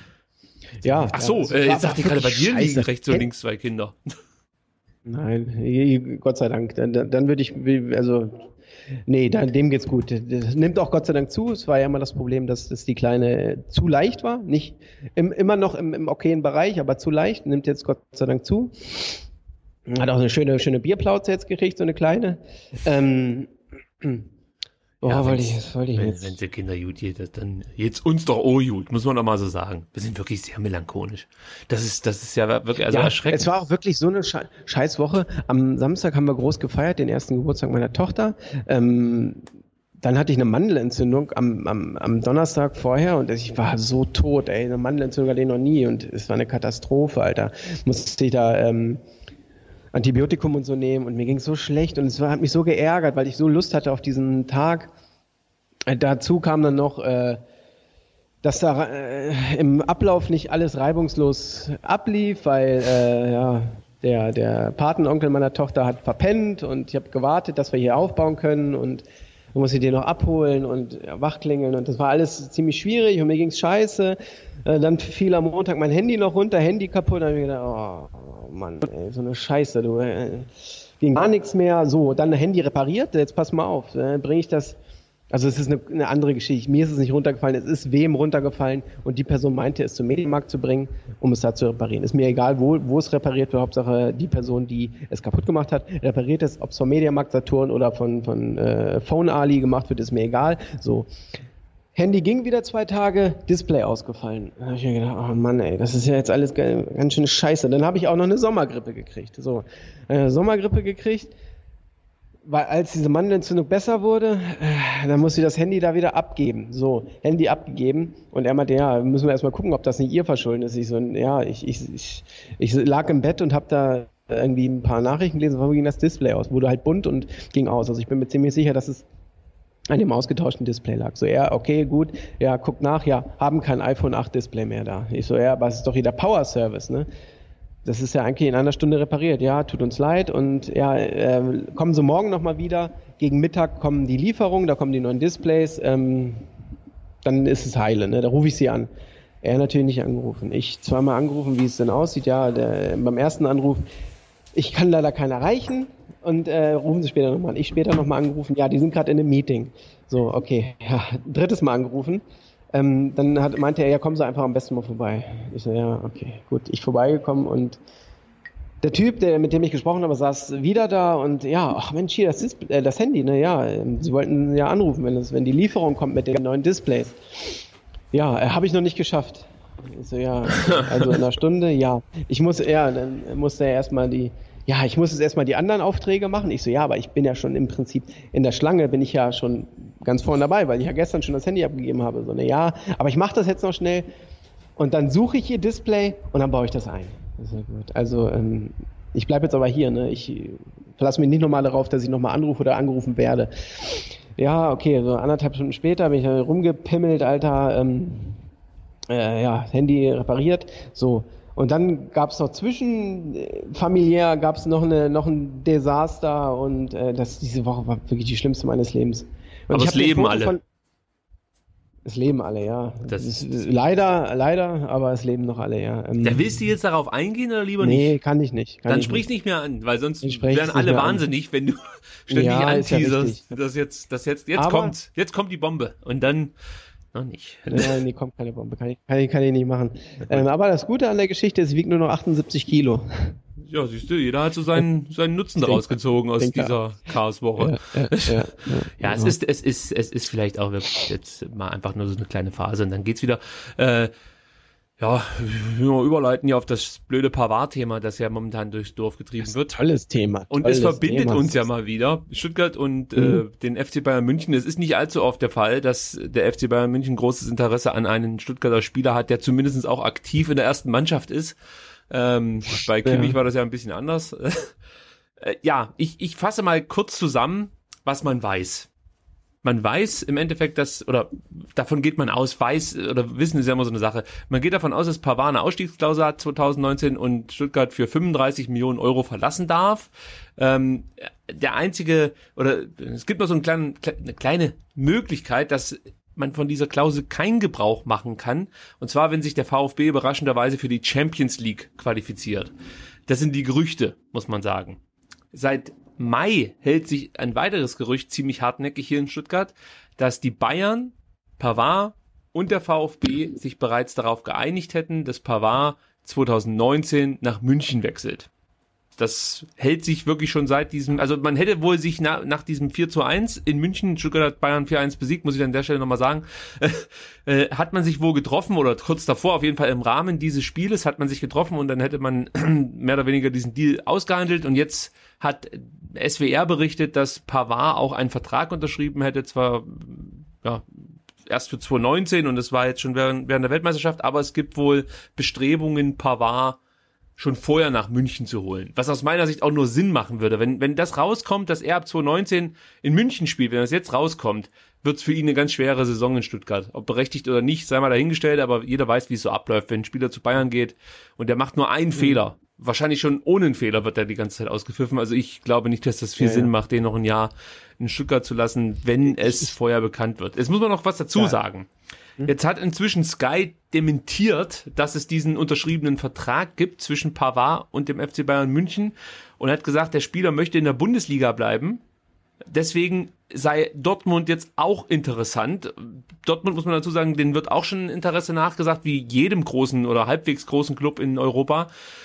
S4: Ja.
S5: Ach so,
S4: ja,
S5: äh,
S4: war-
S5: jetzt dachte
S4: war
S5: ich gerade, bei
S4: wirklich
S5: dir liegen
S4: scheiße.
S5: rechts und links zwei Kinder.
S4: Nein, Gott sei Dank. Dann, dann dann würde ich, also, nee, dann, dem geht's gut. Das nimmt auch Gott sei Dank zu. Es war ja immer das Problem, dass, dass die Kleine zu leicht war. Nicht im, immer noch im, im okayen Bereich, aber zu leicht. Nimmt jetzt Gott sei Dank zu. Hat auch eine schöne, schöne Bierplauze jetzt gekriegt, so eine kleine. Ähm, Oh,
S5: Ja,
S4: wollte
S5: wenn's-
S4: ich, das wollte ich
S5: Wenn,
S4: jetzt.
S5: wenn sie Kinder gut geht, das dann jetzt uns doch auch gut, muss man doch mal so sagen. Wir sind wirklich sehr melancholisch. Das ist, das ist ja wirklich also
S4: ja,
S5: erschreckend.
S4: es war auch wirklich so eine Sche Scheißwoche. Am Samstag haben wir groß gefeiert, den ersten Geburtstag meiner Tochter. Ähm, dann hatte ich eine Mandelentzündung am, am, am Donnerstag vorher und ich war so tot, ey. Eine Mandelentzündung hatte ich noch nie und es war eine Katastrophe, Alter. Musste ich da ähm, Antibiotikum und so nehmen und mir ging es so schlecht und es war, hat mich so geärgert, weil ich so Lust hatte auf diesen Tag. Äh, dazu kam dann noch, äh, dass da äh, im Ablauf nicht alles reibungslos ablief, weil äh, ja, der, der Patenonkel meiner Tochter hat verpennt und ich habe gewartet, dass wir hier aufbauen können und dann muss ich den noch abholen und ja, wachklingeln und das war alles ziemlich schwierig und mir ging's scheiße. Äh, dann fiel am Montag mein Handy noch runter, Handy kaputt, dann habe ich gedacht, oh, oh Mann, ey, so eine Scheiße, du, äh, ging gar nichts mehr. So, dann Handy repariert, jetzt pass mal auf, äh, bringe ich das, also es ist eine, eine andere Geschichte, mir ist es nicht runtergefallen, es ist wem runtergefallen und die Person meinte, es zum Medienmarkt zu bringen, um es da zu reparieren. Ist mir egal, wo, wo es repariert wird, Hauptsache die Person, die es kaputt gemacht hat, repariert es, ob es vom Medienmarkt Saturn oder von, von äh, Phone Ali gemacht wird, ist mir egal. So. Handy ging wieder zwei Tage, Display ausgefallen. Da habe ich mir gedacht, oh Mann, ey, das ist ja jetzt alles ge- ganz schön scheiße. Dann habe ich auch noch eine Sommergrippe gekriegt. So, äh, Sommergrippe gekriegt, weil als diese Mandelentzündung besser wurde, äh, dann musste ich das Handy da wieder abgeben. So, Handy abgegeben. Und er meinte, ja, müssen wir erstmal gucken, ob das nicht ihr Verschulden ist. Ich so, ja, ich, ich, ich, ich lag im Bett und habe da irgendwie ein paar Nachrichten gelesen, wo ging das Display aus? Wurde halt bunt und ging aus. Also ich bin mir ziemlich sicher, dass es an dem ausgetauschten Display lag. So, ja, okay, gut, ja, guckt nach, ja, haben kein iPhone acht Display mehr da. Ich so, ja, aber es ist doch wieder Power Service, ne? Das ist ja eigentlich in einer Stunde repariert. Ja, tut uns leid und ja, äh, kommen Sie morgen nochmal wieder. Gegen Mittag kommen die Lieferungen, da kommen die neuen Displays. Ähm, dann ist es heile, ne? Da rufe ich Sie an. Er natürlich nicht angerufen. Ich zweimal angerufen, wie es denn aussieht. Ja, der, beim ersten Anruf, ich kann leider keinen erreichen und äh, rufen Sie später nochmal an. Ich später nochmal angerufen. Ja, die sind gerade in einem Meeting. So, okay, ja, drittes Mal angerufen. Ähm, dann hat, meinte er, ja, kommen Sie einfach am besten mal vorbei. Ich so, ja, okay, gut. Ich vorbeigekommen und der Typ, der, mit dem ich gesprochen habe, saß wieder da und ja, ach Mensch, hier, das ist äh, das Handy, ne, ja, ähm, Sie wollten ja anrufen, wenn, das, wenn die Lieferung kommt mit den neuen Displays. Ja, äh, habe ich noch nicht geschafft. Ich so, ja, also in einer Stunde, ja. Ich muss, ja, dann musste er erstmal die, ja, ich muss jetzt erstmal die anderen Aufträge machen. Ich so, ja, aber ich bin ja schon im Prinzip in der Schlange, bin ich ja schon ganz vorne dabei, weil ich ja gestern schon das Handy abgegeben habe. So, ne, ja, aber ich mache das jetzt noch schnell und dann suche ich ihr Display und dann baue ich das ein. Das ist ja gut. Also, ähm, ich bleibe jetzt aber hier, ne, ich verlasse mich nicht nochmal darauf, dass ich nochmal anrufe oder angerufen werde. Ja, okay, so anderthalb Stunden später bin ich dann rumgepimmelt, Alter, ähm, äh, ja, Handy repariert, so. Und dann gab es noch zwischen äh, familiär gab es noch eine noch ein Desaster und äh, das diese Woche war wirklich die schlimmste meines Lebens. Und
S5: Aber
S4: ich
S5: es
S4: hab mir ein
S5: leben
S4: Foto
S5: alle.
S4: Von, es leben alle, ja.
S5: Das
S4: Es-
S5: ist-
S4: leider, leider, aber es leben noch alle, ja. Ähm,
S5: Da willst du jetzt darauf eingehen oder lieber
S4: nee,
S5: nicht?
S4: kann ich nicht. Kann
S5: Dann
S4: ich
S5: sprich
S4: nicht.
S5: nicht mehr an, weil sonst
S4: Ich sprech's
S5: werden
S4: nicht
S5: alle
S4: mehr an.
S5: wahnsinnig, wenn du ständig
S4: Ja, ist ja
S5: anteaserst.
S4: richtig.
S5: Das jetzt, das jetzt, jetzt
S4: Aber-
S5: kommt, jetzt kommt die Bombe und dann noch nicht.
S4: Nein, nee, kommt keine Bombe, kann ich, kann ich, kann ich nicht machen. Ähm, aber das Gute an der Geschichte ist, sie wiegt nur noch achtundsiebzig Kilo.
S5: Ja, siehst du, jeder hat so seinen, seinen Nutzen
S4: Ich
S5: daraus
S4: denke-
S5: gezogen aus
S4: denke
S5: dieser Chaoswoche.
S4: Ja, ja, ja,
S5: Ja, es ist, es ist, es ist vielleicht auch wirklich jetzt mal einfach nur so eine kleine Phase und dann geht's wieder, äh, ja, wir überleiten ja auf das blöde Pavard-Thema, das ja momentan durchs Dorf getrieben wird.
S4: Tolles Thema.
S5: Und
S4: tolles
S5: es verbindet
S4: Thema.
S5: uns ja mal wieder, Stuttgart und
S4: Mhm.
S5: äh, den F C Bayern München. Es ist nicht allzu oft der Fall, dass der F C Bayern München großes Interesse an einen Stuttgarter Spieler hat, der zumindest auch aktiv in der ersten Mannschaft ist. Ähm, bei Kimmich
S4: Ja.
S5: war das ja ein bisschen anders. äh, ja, ich, ich fasse mal kurz zusammen, was man weiß. Man weiß im Endeffekt, dass, oder davon geht man aus, weiß, oder Wissen ist ja immer so eine Sache. Man geht davon aus, dass Pavard eine Ausstiegsklausel hat zwanzig neunzehn und Stuttgart für fünfunddreißig Millionen Euro verlassen darf. Ähm, der einzige, oder es gibt noch so einen kleinen, eine kleine Möglichkeit, dass man von dieser Klausel keinen Gebrauch machen kann. Und zwar, wenn sich der VfB überraschenderweise für die Champions League qualifiziert. Das sind die Gerüchte, muss man sagen. Seit Mai hält sich ein weiteres Gerücht ziemlich hartnäckig hier in Stuttgart, dass die Bayern, Pavard und der VfB sich bereits darauf geeinigt hätten, dass Pavard zwanzig neunzehn nach München wechselt. das hält sich wirklich schon seit diesem, also man hätte wohl sich na, nach diesem vier zu eins in München, Stuttgart hat Bayern vier eins besiegt, muss ich an der Stelle nochmal sagen, äh, hat man sich wohl getroffen oder kurz davor, auf jeden Fall im Rahmen dieses Spieles hat man sich getroffen und dann hätte man mehr oder weniger diesen Deal ausgehandelt und jetzt hat S W R berichtet, dass Pavard auch einen Vertrag unterschrieben hätte, zwar ja erst für zwanzig neunzehn und das war jetzt schon während, während der Weltmeisterschaft, aber es gibt wohl Bestrebungen, Pavard schon vorher nach München zu holen. Was aus meiner Sicht auch nur Sinn machen würde. Wenn wenn das rauskommt, dass er ab zwanzig neunzehn in München spielt, wenn das jetzt rauskommt, wird es für ihn eine ganz schwere Saison in Stuttgart. Ob berechtigt oder nicht, sei mal dahingestellt, aber jeder weiß, wie es so abläuft, wenn ein Spieler zu Bayern geht und der macht nur einen mhm. Fehler. Wahrscheinlich schon ohne einen Fehler wird er die ganze Zeit ausgepfiffen. Also ich glaube nicht, dass das viel ja, Sinn ja. macht, den noch ein Jahr in Stuttgart zu lassen, wenn es vorher bekannt wird. Jetzt muss man noch was dazu ja. sagen. Jetzt hat inzwischen Sky dementiert, dass es diesen unterschriebenen Vertrag gibt zwischen Pavard und dem F C Bayern München und hat gesagt, der Spieler möchte in der Bundesliga bleiben. Deswegen sei Dortmund jetzt auch interessant. Dortmund, muss man dazu sagen, denen wird auch schon Interesse nachgesagt, wie jedem großen oder halbwegs großen Club in Europa.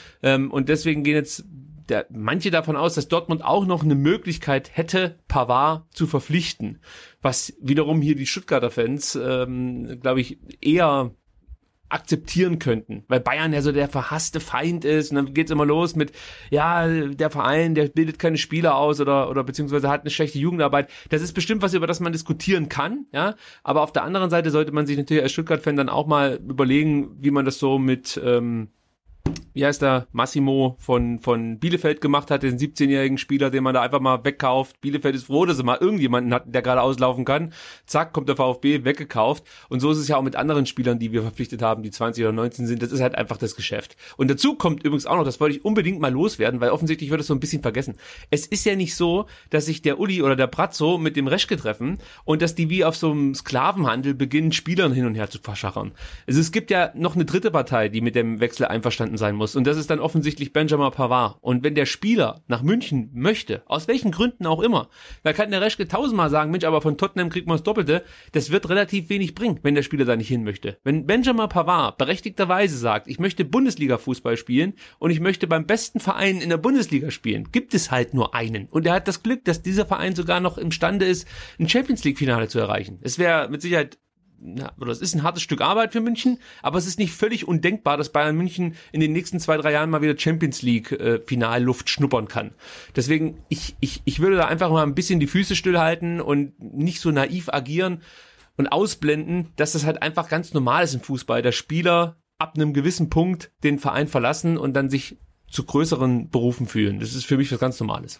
S5: Und deswegen gehen jetzt der, manche davon aus, dass Dortmund auch noch eine Möglichkeit hätte, Pavard zu verpflichten, was wiederum hier die Stuttgarter Fans, ähm, glaube ich, eher akzeptieren könnten, weil Bayern ja so der verhasste Feind ist und dann geht's immer los mit, ja, der Verein, der bildet keine Spieler aus oder oder beziehungsweise hat eine schlechte Jugendarbeit. Das ist bestimmt was, über das man diskutieren kann, ja, aber auf der anderen Seite sollte man sich natürlich als Stuttgart-Fan dann auch mal überlegen, wie man das so mit ähm, wie heißt der, Massimo von von Bielefeld gemacht hat, den siebzehnjährigen Spieler, den man da einfach mal wegkauft. Bielefeld ist froh, dass sie mal irgendjemanden hat, der gerade auslaufen kann. Zack, kommt der VfB, weggekauft. Und so ist es ja auch mit anderen Spielern, die wir verpflichtet haben, die zwanzig oder neunzehn sind. Das ist halt einfach das Geschäft. Und dazu kommt übrigens auch noch, das wollte ich unbedingt mal loswerden, weil offensichtlich wird es so ein bisschen vergessen. Es ist ja nicht so, dass sich der Uli oder der Brazzo mit dem Reschke treffen und dass die wie auf so einem Sklavenhandel beginnen, Spielern hin und her zu verschachern. Also es gibt ja noch eine dritte Partei, die mit dem Wechsel einverstanden sein muss. Und das ist dann offensichtlich Benjamin Pavard. Und wenn der Spieler nach München möchte, aus welchen Gründen auch immer, da kann der Reschke tausendmal sagen, Mensch, aber von Tottenham kriegt man das Doppelte. Das wird relativ wenig bringen, wenn der Spieler da nicht hin möchte. Wenn Benjamin Pavard berechtigterweise sagt, ich möchte Bundesliga-Fußball spielen und ich möchte beim besten Verein in der Bundesliga spielen, gibt es halt nur einen. Und er hat das Glück, dass dieser Verein sogar noch imstande ist, ein Champions-League-Finale zu erreichen. Es wäre mit Sicherheit Ja, oder es ist ein hartes Stück Arbeit für München, aber es ist nicht völlig undenkbar, dass Bayern München in den nächsten zwei, drei Jahren mal wieder Champions League äh, Finalluft schnuppern kann. Deswegen, ich, ich, ich würde da einfach mal ein bisschen die Füße stillhalten und nicht so naiv agieren und ausblenden, dass das halt einfach ganz normal ist im Fußball. Der Spieler ab einem gewissen Punkt den Verein verlassen und dann sich zu größeren Berufen fühlen. Das ist für mich was ganz Normales.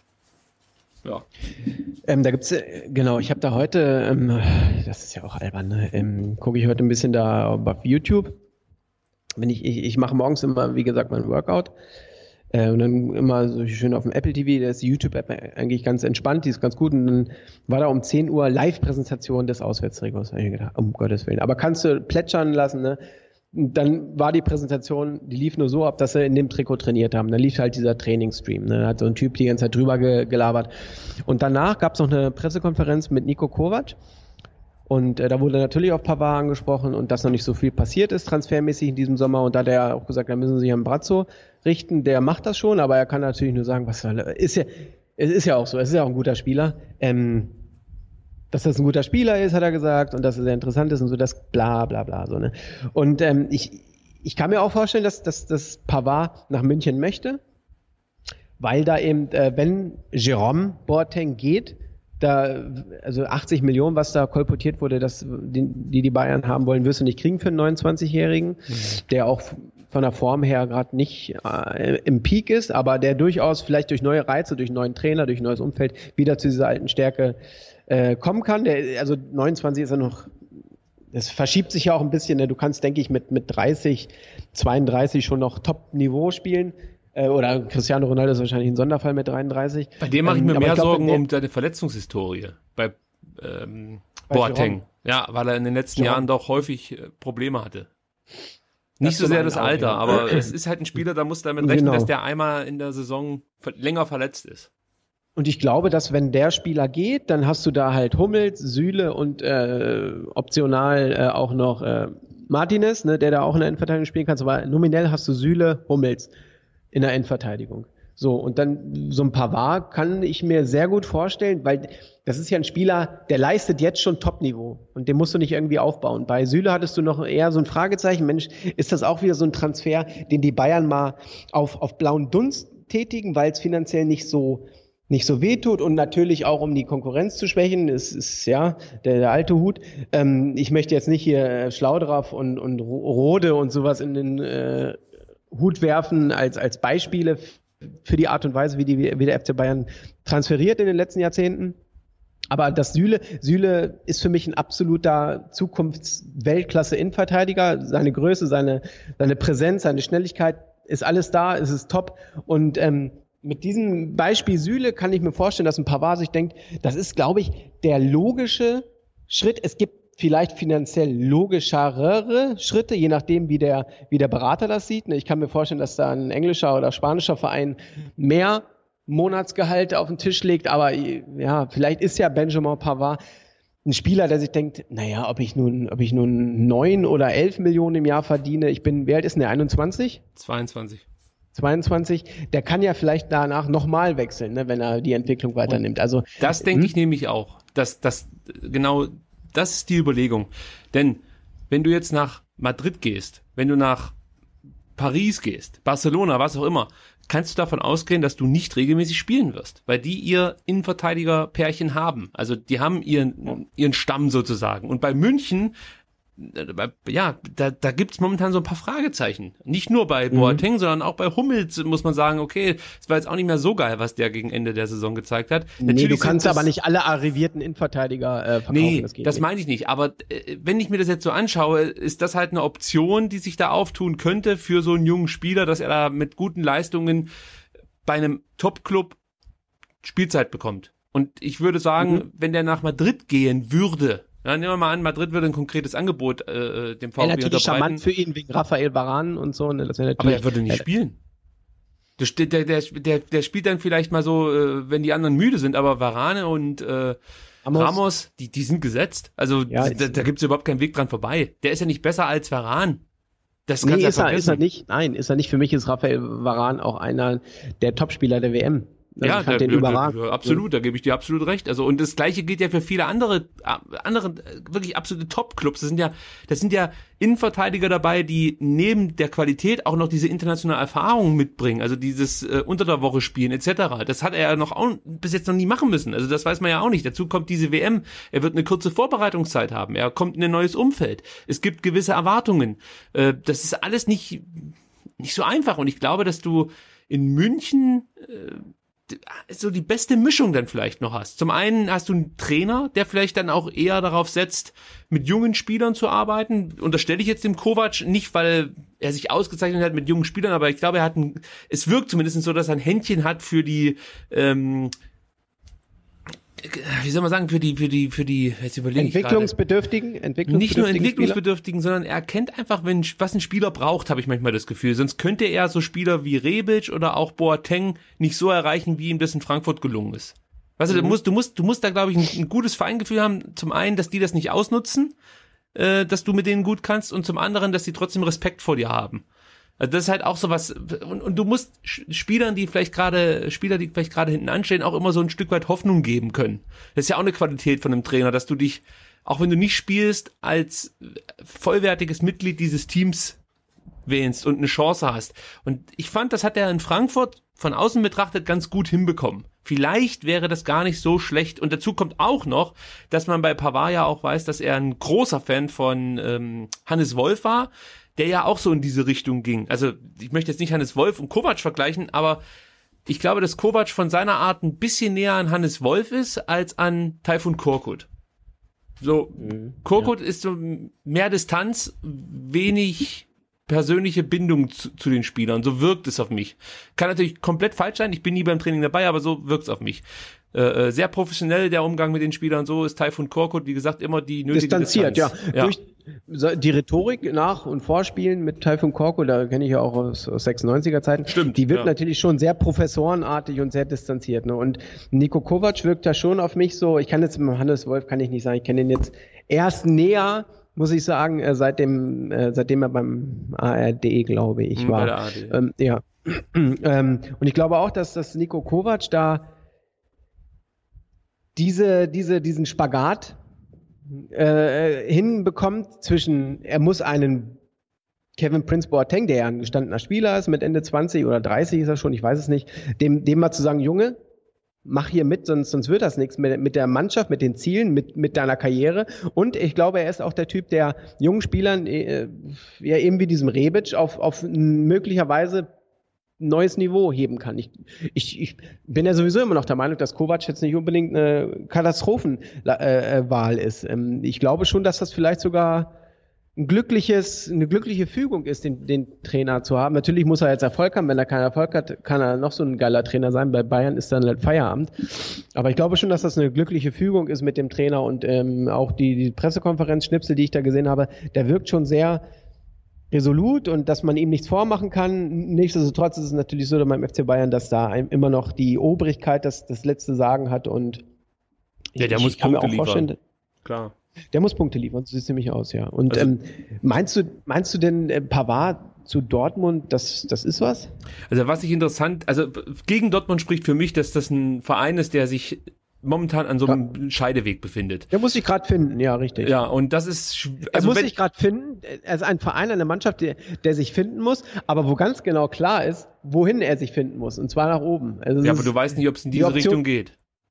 S5: Ja.
S4: Ähm, da gibt's, äh, genau, ich habe da heute, ähm, das ist ja auch albern, ne? ähm, gucke ich heute ein bisschen da auf YouTube. Wenn ich, ich, ich mache morgens immer, wie gesagt, mein Workout äh, und dann immer so schön auf dem Apple T V, da ist die YouTube-App eigentlich ganz entspannt, die ist ganz gut und dann war da um zehn Uhr Live-Präsentation des Auswärtstrikots. Da hab ich gedacht, um Gottes Willen. Aber kannst du plätschern lassen, ne? Dann war die Präsentation, die lief nur so ab, dass sie in dem Trikot trainiert haben. Dann lief halt dieser Trainingsstream. Ne? Da hat so ein Typ die ganze Zeit drüber ge- gelabert. Und danach gab es noch eine Pressekonferenz mit Niko Kovac. Und äh, da wurde natürlich auf Pavard angesprochen und dass noch nicht so viel passiert ist transfermäßig in diesem Sommer. Und da hat er auch gesagt, da müssen sie sich an Brazzo richten. Der macht das schon, aber er kann natürlich nur sagen, was soll er. Ist ja, es ist ja auch so, es ist ja auch ein guter Spieler. Ähm, dass das ein guter Spieler ist, hat er gesagt, und dass er sehr interessant ist und so, das bla bla bla. So, ne? Und ähm, ich, ich kann mir auch vorstellen, dass, dass, dass Pavard nach München möchte, weil da eben, äh, wenn Jérôme Boateng geht, da, also achtzig Millionen, was da kolportiert wurde, dass die die, die Bayern haben wollen, wirst du nicht kriegen für einen neunundzwanzigjährigen, mhm. der auch von der Form her gerade nicht äh, im Peak ist, aber der durchaus vielleicht durch neue Reize, durch einen neuen Trainer, durch ein neues Umfeld wieder zu dieser alten Stärke äh, kommen kann. Der, also neunundzwanzig ist er noch, das verschiebt sich ja auch ein bisschen, ne? Du kannst, denke ich, mit, mit dreißig, zweiunddreißig schon noch Top-Niveau spielen. Oder Cristiano Ronaldo ist wahrscheinlich ein Sonderfall mit dreiunddreißig.
S5: Bei dem mache ich mir
S4: ähm,
S5: mehr
S4: ich glaub,
S5: Sorgen
S4: der,
S5: um seine Verletzungshistorie. Bei, ähm,
S4: bei
S5: Boateng. Ja, weil er in den letzten
S4: ja.
S5: Jahren doch häufig äh, Probleme hatte. Nicht so sehr das Alter, Augen. aber es ist halt ein Spieler, da muss damit rechnen, genau. dass der einmal in der Saison länger verletzt ist.
S4: Und ich glaube, dass wenn der Spieler geht, dann hast du da halt Hummels, Süle und äh, optional äh, auch noch äh, Martinez, ne, der da auch in der Innenverteidigung spielen kann. Aber nominell hast du Süle, Hummels in der Endverteidigung. So, und dann so ein Pavard kann ich mir sehr gut vorstellen, weil das ist ja ein Spieler, der leistet jetzt schon Top-Niveau und den musst du nicht irgendwie aufbauen. Bei Süle hattest du noch eher so ein Fragezeichen, Mensch, ist das auch wieder so ein Transfer, den die Bayern mal auf, auf blauen Dunst tätigen, weil es finanziell nicht so nicht so wehtut und natürlich auch, um die Konkurrenz zu schwächen, ist, ist ja der, der alte Hut. Ähm, ich möchte jetzt nicht hier äh, Schlaudraff und, und Rode und sowas in den äh, Hut werfen als, als Beispiele für die Art und Weise, wie, die, wie der F C Bayern transferiert in den letzten Jahrzehnten. Aber das Süle, Süle ist für mich ein absoluter Zukunfts-Weltklasse-Innenverteidiger. Seine Größe, seine, seine Präsenz, seine Schnelligkeit ist alles da, es ist top. Und ähm, mit diesem Beispiel Süle kann ich mir vorstellen, dass ein Pavard sich denkt, das ist, glaube ich, der logische Schritt. Es gibt vielleicht finanziell logischere Schritte, je nachdem, wie der, wie der Berater das sieht. Ich kann mir vorstellen, dass da ein englischer oder spanischer Verein mehr Monatsgehalt auf den Tisch legt, aber ja, vielleicht ist ja Benjamin Pavard ein Spieler, der sich denkt, naja, ob ich nun, ob ich nun neun oder elf Millionen im Jahr verdiene, ich bin, wie alt ist denn der, einundzwanzig?
S5: zweiundzwanzig.
S4: zweiundzwanzig, der kann ja vielleicht danach nochmal wechseln, ne, wenn er die Entwicklung weiternimmt. Also
S5: das denke
S4: hm?
S5: ich nämlich auch. Das, das, genau, das ist die Überlegung. Denn wenn du jetzt nach Madrid gehst, wenn du nach Paris gehst, Barcelona, was auch immer, kannst du davon ausgehen, dass du nicht regelmäßig spielen wirst, weil die ihr Innenverteidiger-Pärchen haben. Also die haben ihren, ihren Stamm sozusagen. Und bei München, ja, da, da gibt's momentan so ein paar Fragezeichen. Nicht nur bei Boateng, mhm. sondern auch bei Hummels muss man sagen, okay, es war jetzt auch nicht mehr so geil, was der gegen Ende der Saison gezeigt hat.
S4: Nee,
S5: Natürlich
S4: du kannst
S5: das,
S4: aber nicht alle arrivierten Innenverteidiger äh, verkaufen.
S5: Nee,
S4: das, geht
S5: das
S4: nicht.
S5: meine ich nicht. Aber äh, wenn ich mir das jetzt so anschaue, ist das halt eine Option, die sich da auftun könnte für so einen jungen Spieler, dass er da mit guten Leistungen bei einem Top-Club Spielzeit bekommt. Und ich würde sagen, mhm. wenn der nach Madrid gehen würde, ja, nehmen wir mal an, Madrid würde ein konkretes Angebot äh, dem VfB
S4: ja, natürlich
S5: unterbreiten.
S4: charmant für ihn wegen Raphael Varane und so. Ne, das natürlich,
S5: aber er würde nicht spielen. Der, der, der, der, der spielt dann vielleicht mal so, äh, wenn die anderen müde sind, aber Varane und äh, Ramos, Ramos die, die sind gesetzt. Also
S4: ja,
S5: da, da gibt es überhaupt keinen Weg dran vorbei. Der ist ja nicht besser als Varane. Das
S4: nee,
S5: kannst du
S4: ist,
S5: ja
S4: er, ist er nicht. Nein, ist er nicht. Für mich ist Raphael Varane auch einer der Topspieler der W M. Also
S5: ja,
S4: ich fand
S5: der,
S4: den
S5: der,
S4: überragend.
S5: der, absolut, da gebe ich dir absolut recht. Also und das Gleiche gilt ja für viele andere, andere wirklich absolute Top-Clubs. Das sind ja, das sind ja Innenverteidiger dabei, die neben der Qualität auch noch diese internationale Erfahrung mitbringen. Also dieses äh, unter der Woche spielen et cetera. Das hat er ja noch auch bis jetzt noch nie machen müssen. Also das weiß man ja auch nicht. Dazu kommt diese W M. Er wird eine kurze Vorbereitungszeit haben. Er kommt in ein neues Umfeld. Es gibt gewisse Erwartungen. Äh, das ist alles nicht nicht so einfach. Und ich glaube, dass du in München äh, so die beste Mischung dann vielleicht noch hast. Zum einen hast du einen Trainer, der vielleicht dann auch eher darauf setzt, mit jungen Spielern zu arbeiten. Unterstelle ich jetzt dem Kovac nicht, weil er sich ausgezeichnet hat mit jungen Spielern, aber ich glaube, er hat ein, es wirkt zumindest so, dass er ein Händchen hat für die, ähm, wie soll man sagen, für die, für die, für die, jetzt überlege ich
S4: Entwicklungsbedürftigen, Entwicklungsbedürftigen
S5: nicht nur Entwicklungsbedürftigen, Spieler? Sondern er kennt einfach, wenn, was ein Spieler braucht, habe ich manchmal das Gefühl. Sonst könnte er so Spieler wie Rebic oder auch Boateng nicht so erreichen, wie ihm das in Frankfurt gelungen ist. Weißt du, mhm. du musst, du musst, du musst da, glaube ich, ein, ein gutes Feingefühl haben. Zum einen, dass die das nicht ausnutzen, äh, dass du mit denen gut kannst, und zum anderen, dass die trotzdem Respekt vor dir haben. Also das ist halt auch so was, und, und du musst Spielern, die vielleicht gerade, Spieler, die vielleicht gerade hinten anstehen, auch immer so ein Stück weit Hoffnung geben können. Das ist ja auch eine Qualität von einem Trainer, dass du dich, auch wenn du nicht spielst, als vollwertiges Mitglied dieses Teams wählst und eine Chance hast. Und ich fand, das hat er in Frankfurt von außen betrachtet ganz gut hinbekommen. Vielleicht wäre das gar nicht so schlecht. Und dazu kommt auch noch, dass man bei Pavard ja auch weiß, dass er ein großer Fan von ähm, Hannes Wolf war, der ja auch so in diese Richtung ging. Also ich möchte jetzt nicht Hannes Wolf und Kovac vergleichen, aber ich glaube, dass Kovac von seiner Art ein bisschen näher an Hannes Wolf ist als an Tayfun Korkut. So, mhm, Korkut ja. ist so mehr Distanz, wenig persönliche Bindung zu, zu den Spielern. So wirkt es auf mich. Kann natürlich komplett falsch sein, ich bin nie beim Training dabei, aber so wirkt es auf mich. Äh, sehr professionell der Umgang mit den Spielern, so ist Tayfun Korkut, wie gesagt, immer die nötige
S4: Distanziert,
S5: Distanz.
S4: ja. Durch die Rhetorik nach- und Vorspielen mit Tayfun Korkut, da kenne ich ja auch aus, aus sechsundneunziger Zeiten,
S5: Stimmt,
S4: die wirkt
S5: ja.
S4: natürlich schon sehr professorenartig und sehr distanziert. Ne? Und Niko Kovac wirkt da schon auf mich so, ich kann jetzt mit Hannes Wolf, kann ich nicht sagen, ich kenne ihn jetzt erst näher muss ich sagen, äh, seitdem, äh, seitdem er beim A R D, glaube ich,
S5: Mhm,
S4: war.
S5: bei der A R D.
S4: Ähm, ja. ähm, und ich glaube auch, dass das Niko Kovac da diese, diese, diesen Spagat äh, hinbekommt zwischen, er muss einen Kevin Prince Boateng, der ja ein gestandener Spieler ist, mit Ende zwanzig oder dreißig ist er schon, ich weiß es nicht, dem, dem mal zu sagen, Junge, mach hier mit, sonst, sonst wird das nichts mit, mit der Mannschaft, mit den Zielen, mit, mit deiner Karriere. Und ich glaube, er ist auch der Typ, der jungen Spielern, äh, ja eben wie diesem Rebic, auf, auf möglicherweise neues Niveau heben kann. Ich, ich, ich bin ja sowieso immer noch der Meinung, dass Kovac jetzt nicht unbedingt eine Katastrophenwahl ist. Ähm, ich glaube schon, dass das vielleicht sogar ein glückliches, eine glückliche Fügung ist, den, den Trainer zu haben. Natürlich muss er jetzt Erfolg haben. Wenn er keinen Erfolg hat, kann er noch so ein geiler Trainer sein. Bei Bayern ist dann halt Feierabend. Aber ich glaube schon, dass das eine glückliche Fügung ist mit dem Trainer und ähm, auch die, die Pressekonferenzschnipsel, die ich da gesehen habe, der wirkt schon sehr resolut und dass man ihm nichts vormachen kann. Nichtsdestotrotz ist es natürlich so beim F C Bayern, dass da immer noch die Obrigkeit das, das letzte Sagen hat und
S5: Ja, der
S4: ich,
S5: muss
S4: ich kann mir
S5: Punkte
S4: auch vorstellen,
S5: liefern. Klar.
S4: der muss Punkte liefern, so sieht es nämlich aus, ja. Und
S5: Also-
S4: ähm, meinst du, meinst du denn äh, Pavard zu Dortmund, das, das ist was?
S5: Also was ich interessant, also gegen Dortmund spricht für mich, dass das ein Verein ist, der sich momentan an so einem Scheideweg befindet.
S4: Der muss sich gerade finden, ja, richtig.
S5: Ja, und das ist, schw-
S4: Er
S5: also
S4: muss
S5: wenn,
S4: sich gerade finden. Er ist ein Verein, eine Mannschaft, der, der sich finden muss, aber wo ganz genau klar ist, wohin er sich finden muss. Und zwar nach oben. Also es
S5: ja, aber
S4: ist-
S5: du weißt nicht, ob es in
S4: die
S5: diese
S4: Option-
S5: Richtung geht.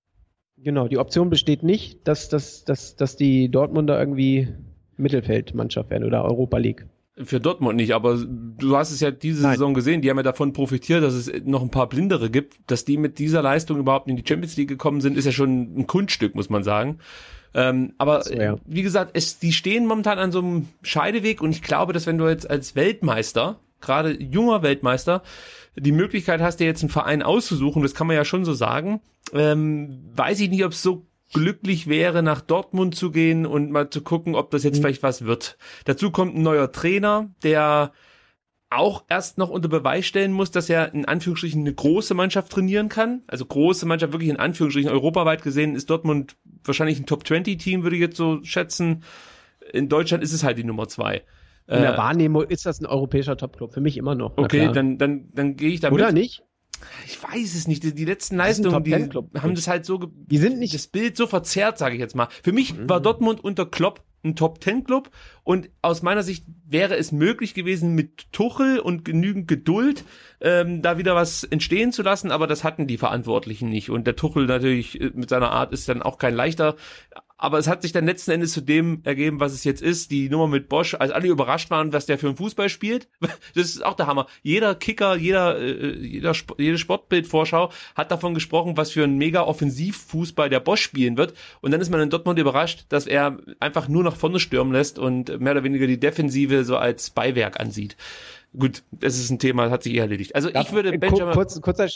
S4: Genau, die Option besteht nicht, dass, dass, dass, dass die Dortmunder irgendwie Mittelfeldmannschaft werden oder Europa League.
S5: Für Dortmund nicht, aber du hast es ja diese
S4: Nein.
S5: Saison gesehen, die haben ja davon profitiert, dass es noch ein paar Blindere gibt, dass die mit dieser Leistung überhaupt in die Champions League gekommen sind, ist ja schon ein Kunststück, muss man sagen. Ähm, aber
S4: So, ja.
S5: wie gesagt, es, die stehen momentan an so einem Scheideweg und ich glaube, dass wenn du jetzt als Weltmeister, gerade junger Weltmeister, die Möglichkeit hast, dir jetzt einen Verein auszusuchen, das kann man ja schon so sagen, ähm, weiß ich nicht, ob es so glücklich wäre, nach Dortmund zu gehen und mal zu gucken, ob das jetzt
S4: Mhm.
S5: vielleicht was wird. Dazu kommt ein neuer Trainer, der auch erst noch unter Beweis stellen muss, dass er in Anführungsstrichen eine große Mannschaft trainieren kann. Also große Mannschaft wirklich in Anführungsstrichen. Europaweit gesehen ist Dortmund wahrscheinlich ein Top zwanzig Team, würde ich jetzt so schätzen. In Deutschland ist es halt die Nummer zwei.
S4: In der
S5: Äh,
S4: Wahrnehmung ist das ein europäischer Topclub. Für mich immer noch. na
S5: okay,
S4: klar.
S5: dann, dann, dann gehe ich damit.
S4: Oder nicht?
S5: Ich weiß es nicht. Die, die letzten
S4: Das ist ein
S5: Leistungen, die
S4: Top-Ten-Club.
S5: haben das halt so, ge-
S4: Die sind nicht-
S5: das Bild so verzerrt, sage ich jetzt mal. Für mich
S4: Mhm.
S5: war Dortmund unter Klopp ein Top-Ten-Club und aus meiner Sicht wäre es möglich gewesen, mit Tuchel und genügend Geduld ähm, da wieder was entstehen zu lassen, aber das hatten die Verantwortlichen nicht und der Tuchel natürlich äh, mit seiner Art ist dann auch kein leichter, aber es hat sich dann letzten Endes zu dem ergeben, was es jetzt ist, die Nummer mit Bosch, als alle überrascht waren, was der für einen Fußball spielt. Das ist auch der Hammer. Jeder Kicker, jeder, äh, jeder Sp- jede Sportbildvorschau hat davon gesprochen, was für ein mega Offensivfußball der Bosch spielen wird. Und dann ist man in Dortmund überrascht, dass er einfach nur nach vorne stürmen lässt und mehr oder weniger die Defensive so als Beiwerk ansieht. Gut, das ist ein Thema, das hat sich eh erledigt. Also ich würde
S4: Äh,
S5: Benjamin...
S4: Kurz, kurzer,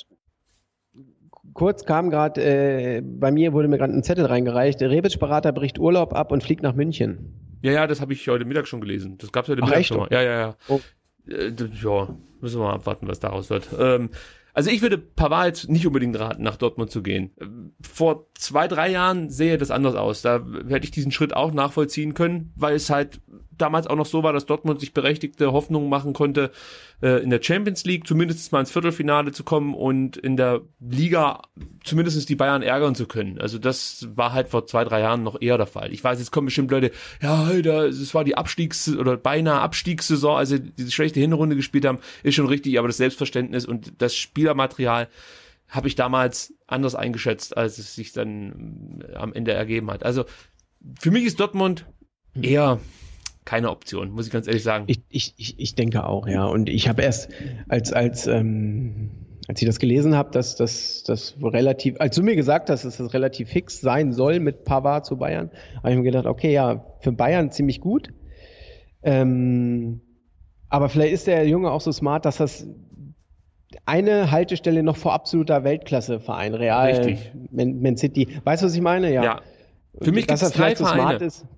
S4: kurz kam gerade, äh, bei mir wurde mir gerade ein Zettel reingereicht. Der Rebic-Berater bricht Urlaub ab und fliegt nach München.
S5: Ja, ja, das habe ich heute Mittag schon gelesen. Das gab's heute
S4: Ach,
S5: Mittag
S4: echt?
S5: schon mal. Ja, ja, ja.
S4: Oh.
S5: Äh, d- ja, müssen wir mal abwarten, was daraus wird. Ähm, also ich würde Pavard jetzt nicht unbedingt raten, nach Dortmund zu gehen. Ähm, Vor zwei, drei Jahren sähe das anders aus. Da hätte ich diesen Schritt auch nachvollziehen können, weil es halt damals auch noch so war, dass Dortmund sich berechtigte Hoffnungen machen konnte, äh, in der Champions League zumindest mal ins Viertelfinale zu kommen und in der Liga zumindest die Bayern ärgern zu können. Also das war halt vor zwei, drei Jahren noch eher der Fall. Ich weiß, jetzt kommen bestimmt Leute, ja, es war die Abstiegs- oder beinahe Abstiegssaison, also diese schlechte Hinrunde gespielt haben, ist schon richtig, aber das Selbstverständnis und das Spielermaterial habe ich damals anders eingeschätzt, als es sich dann äh, am Ende ergeben hat. Also für mich ist Dortmund eher keine Option, muss ich ganz ehrlich sagen.
S4: Ich, ich, ich, ich denke auch, ja. Und ich habe erst, als, als, ähm, als ich das gelesen habe, dass das dass relativ, als du mir gesagt hast, dass das relativ fix sein soll mit Pavard zu Bayern, habe ich mir gedacht, okay, ja, für Bayern ziemlich gut. Ähm, aber vielleicht ist der Junge auch so smart, dass das eine Haltestelle noch vor absoluter Weltklasse-Verein, Real,
S5: Richtig.
S4: Man, Man City. Weißt du, was ich meine? Ja.
S5: Ja. Für mich
S4: Dass
S5: gibt's
S4: er vielleicht
S5: drei
S4: so smart
S5: Vereine.
S4: ist.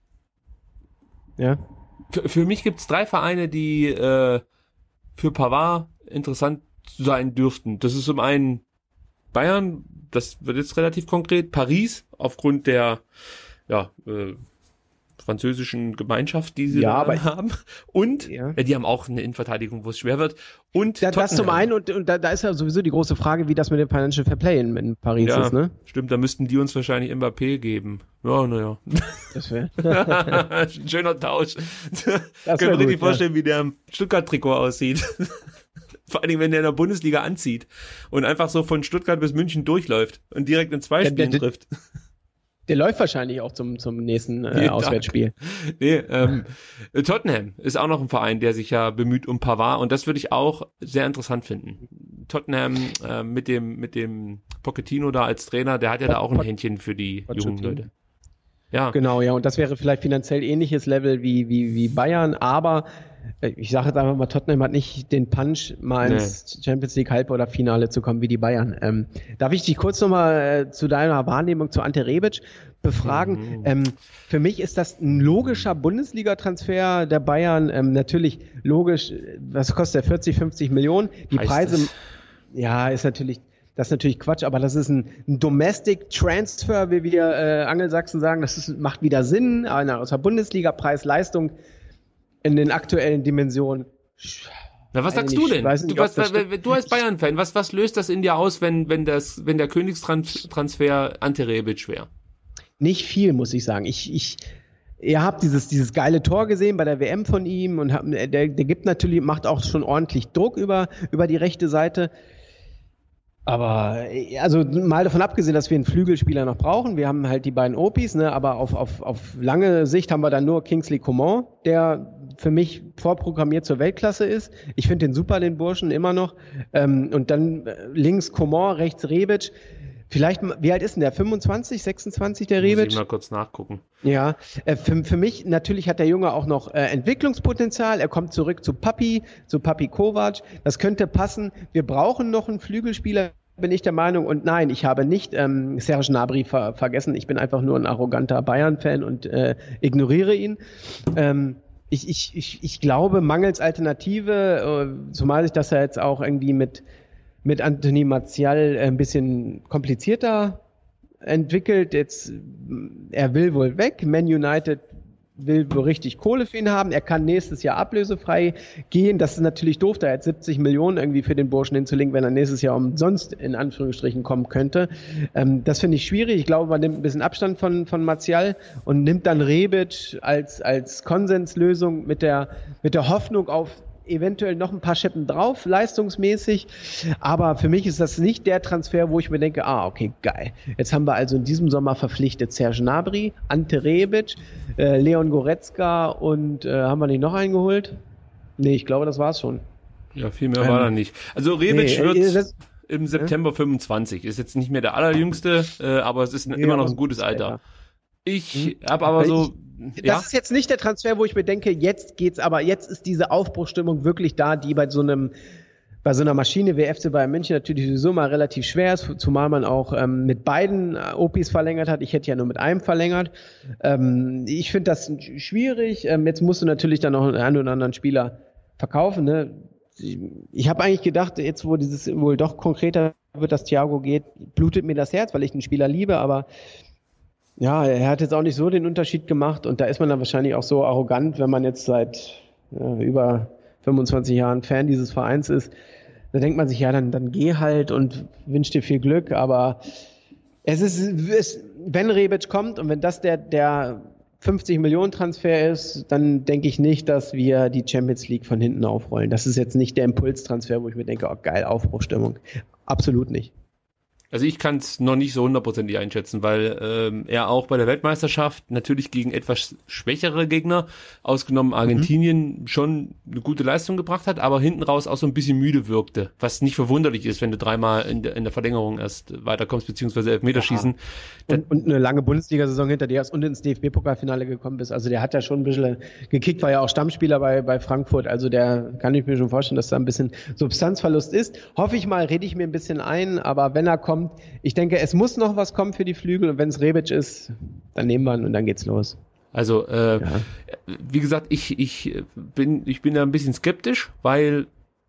S4: Ja.
S5: Für, für mich gibt's drei Vereine, die äh, für Pavard interessant sein dürften. Das ist zum einen Bayern, das wird jetzt relativ konkret, Paris aufgrund der ja, äh, französischen Gemeinschaft, die sie
S4: Ja,
S5: da
S4: aber-
S5: haben. Und
S4: Ja.
S5: ja, die haben auch eine Innenverteidigung, wo es schwer wird. Und
S4: Ja, das zum
S5: Tottenham.
S4: einen und, und da, da ist ja sowieso die große Frage, wie das mit dem Financial Fair Play in, in Paris
S5: Ja,
S4: ist, ne?
S5: stimmt, da müssten die uns wahrscheinlich Mbappé geben. Ja, naja.
S4: Das wäre.
S5: Ein schöner Tausch.
S4: Das
S5: Können wir
S4: wär
S5: richtig
S4: gut,
S5: vorstellen, wie der im Stuttgart-Trikot aussieht. Vor allen Dingen, wenn der in der Bundesliga anzieht und einfach so von Stuttgart bis München durchläuft und direkt in zwei
S4: Der-
S5: Spielen
S4: der-
S5: trifft.
S4: Der läuft wahrscheinlich auch zum, zum nächsten äh,
S5: Ja.
S4: Auswärtsspiel.
S5: Nee, ähm, Tottenham ist auch noch ein Verein, der sich ja bemüht um Pavard und das würde ich auch sehr interessant finden. Tottenham äh, mit dem mit dem Pochettino da als Trainer, der hat ja da auch ein
S4: Pot-
S5: Händchen für die
S4: Pochettino.
S5: jungen Leute. Ja,
S4: Genau, ja, und das wäre vielleicht finanziell ähnliches Level wie, wie, wie Bayern, aber äh, ich sage jetzt einfach mal, Tottenham hat nicht den Punch, mal
S5: Nee.
S4: ins Champions League Halb- oder Finale zu kommen wie die Bayern. Ähm, darf ich dich kurz nochmal äh, zu deiner Wahrnehmung zu Ante Rebic befragen?
S5: Mhm.
S4: Ähm, für mich ist das ein logischer Bundesliga-Transfer der Bayern. Ähm, natürlich logisch, äh, was kostet der? vierzig, fünfzig Millionen? Die
S5: Heißt
S4: Preise,
S5: es.
S4: ja, ist natürlich, das ist natürlich Quatsch, aber das ist ein, ein Domestic Transfer, wie wir äh, Angelsachsen sagen. Das ist, macht wieder Sinn, einer aus der Bundesliga, Preis-Leistung in den aktuellen Dimensionen.
S5: Na, was sagst
S4: Ich
S5: du denn?
S4: weiß nicht,
S5: du,
S4: ob
S5: was,
S4: das
S5: was,
S4: stimmt.
S5: du als Bayern-Fan, was, was löst das in dir aus, wenn, wenn, das, wenn der Königstransfer Ante Rebic wäre?
S4: Nicht viel, muss ich sagen. Ich, ich, ihr habt dieses, dieses geile Tor gesehen bei der W M von ihm und hab, der, der gibt natürlich, macht auch schon ordentlich Druck über, über die rechte Seite. Aber, also mal davon abgesehen, dass wir einen Flügelspieler noch brauchen. Wir haben halt die beiden Opis, ne, aber auf, auf, auf lange Sicht haben wir dann nur Kingsley Coman, der für mich vorprogrammiert zur Weltklasse ist. Ich finde den super, den Burschen, immer noch. Ähm, und dann äh, links Coman, rechts Rebic. Vielleicht, wie alt ist denn der? fünfundzwanzig, sechsundzwanzig, der
S5: Muss
S4: Rebic?
S5: ich mal kurz nachgucken.
S4: Ja, äh, für, für mich, natürlich hat der Junge auch noch äh, Entwicklungspotenzial. Er kommt zurück zu Papi, zu Papi Kovac. Das könnte passen. Wir brauchen noch einen Flügelspieler, bin ich der Meinung. Und nein, ich habe nicht ähm, Serge Gnabry ver vergessen. Ich bin einfach nur ein arroganter Bayern-Fan und äh, ignoriere ihn. Ähm, ich, ich, ich, ich glaube, mangels Alternative, äh, zumal sich das ja jetzt auch irgendwie mit mit Anthony Martial ein bisschen komplizierter entwickelt. Jetzt, er will wohl weg. Man United will wohl richtig Kohle für ihn haben. Er kann nächstes Jahr ablösefrei gehen. Das ist natürlich doof, da jetzt siebzig Millionen irgendwie für den Burschen hinzulegen, wenn er nächstes Jahr umsonst in Anführungsstrichen kommen könnte. Ähm, das finde ich schwierig. Ich glaube, man nimmt ein bisschen Abstand von, von Martial und nimmt dann Rebic als, als Konsenslösung mit der, mit der Hoffnung auf eventuell noch ein paar Schippen drauf, leistungsmäßig. Aber für mich ist das nicht der Transfer, wo ich mir denke, ah, okay, geil. Jetzt haben wir also in diesem Sommer verpflichtet Serge Gnabry, Ante Rebic, äh, Leon Goretzka und äh, haben wir nicht noch einen geholt? Nee, ich glaube, das war's schon.
S5: Ja, viel mehr
S4: Ähm,
S5: war da nicht. Also Rebic
S4: nee,
S5: wird
S4: äh, das-
S5: im September fünfundzwanzig. Ist jetzt nicht mehr der allerjüngste, äh, aber es ist
S4: Nee,
S5: immer noch
S4: aber
S5: ein gutes Alter.
S4: Alter.
S5: Ich habe aber so,
S4: Das
S5: ja,
S4: ist jetzt nicht der Transfer, wo ich mir denke, jetzt geht's, aber jetzt ist diese Aufbruchstimmung wirklich da, die bei so einem, bei so einer Maschine wie F C Bayern München natürlich sowieso mal relativ schwer ist, zumal man auch ähm, mit beiden O Ps verlängert hat. Ich hätte ja nur mit einem verlängert. Ähm, ich finde das schwierig. Ähm, jetzt musst du natürlich dann noch einen oder anderen Spieler verkaufen. Ne? Ich habe eigentlich gedacht, jetzt wo dieses wohl doch konkreter wird, dass Thiago geht, blutet mir das Herz, weil ich den Spieler liebe, aber ja, er hat jetzt auch nicht so den Unterschied gemacht und da ist man dann wahrscheinlich auch so arrogant, wenn man jetzt seit ja, über fünfundzwanzig Jahren Fan dieses Vereins ist. Da denkt man sich, ja, dann, dann geh halt und wünsch dir viel Glück, aber es ist, es, wenn Rebic kommt und wenn das der, der fünfzig Millionen Transfer ist, dann denke ich nicht, dass wir die Champions League von hinten aufrollen. Das ist jetzt nicht der Impulstransfer, wo ich mir denke, oh geil, Aufbruchstimmung. Absolut nicht.
S5: also ich kann es noch nicht so hundertprozentig einschätzen, weil ähm, er auch bei der Weltmeisterschaft natürlich gegen etwas schwächere Gegner, ausgenommen Argentinien, mhm. schon eine gute Leistung gebracht hat, aber hinten raus auch so ein bisschen müde wirkte, was nicht verwunderlich ist, wenn du dreimal in der, in der Verlängerung erst weiterkommst, beziehungsweise Elfmeterschießen.
S4: Und, und eine lange Bundesliga-Saison hinter dir hast und ins D F B-Pokalfinale gekommen bist. Also der hat ja schon ein bisschen gekickt, war ja auch Stammspieler bei, bei Frankfurt. Also der kann ich mir schon vorstellen, dass da ein bisschen Substanzverlust ist. Hoffe ich mal, rede ich mir ein bisschen ein, aber wenn er kommt, ich denke, es muss noch was kommen für die Flügel und wenn es Rebic ist, dann nehmen wir ihn und dann geht's los.
S5: Also, äh,
S4: Ja.
S5: wie gesagt, ich, ich bin, ich bin da ein bisschen skeptisch, weil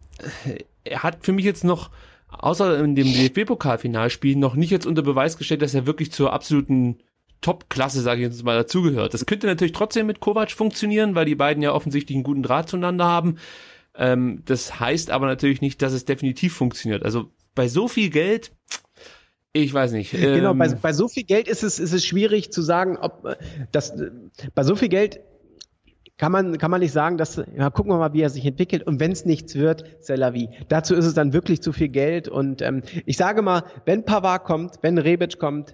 S5: er hat für mich jetzt noch, außer in dem D F B-Pokalfinalspiel, noch nicht jetzt unter Beweis gestellt, dass er wirklich zur absoluten Top-Klasse, sage ich jetzt mal, dazugehört. Das könnte natürlich trotzdem mit Kovac funktionieren, weil die beiden ja offensichtlich einen guten Draht zueinander haben. Ähm, das heißt aber natürlich nicht, dass es definitiv funktioniert. Also bei so viel Geld, ich weiß nicht. Ähm,
S4: genau, bei, bei so viel Geld ist es, ist es schwierig zu sagen, ob das bei so viel Geld kann man, kann man nicht sagen, dass, ja, gucken wir mal, wie er sich entwickelt. Und wenn es nichts wird, c'est la vie. Dazu ist es dann wirklich zu viel Geld. Und ähm, ich sage mal, wenn Pavard kommt, wenn Rebic kommt,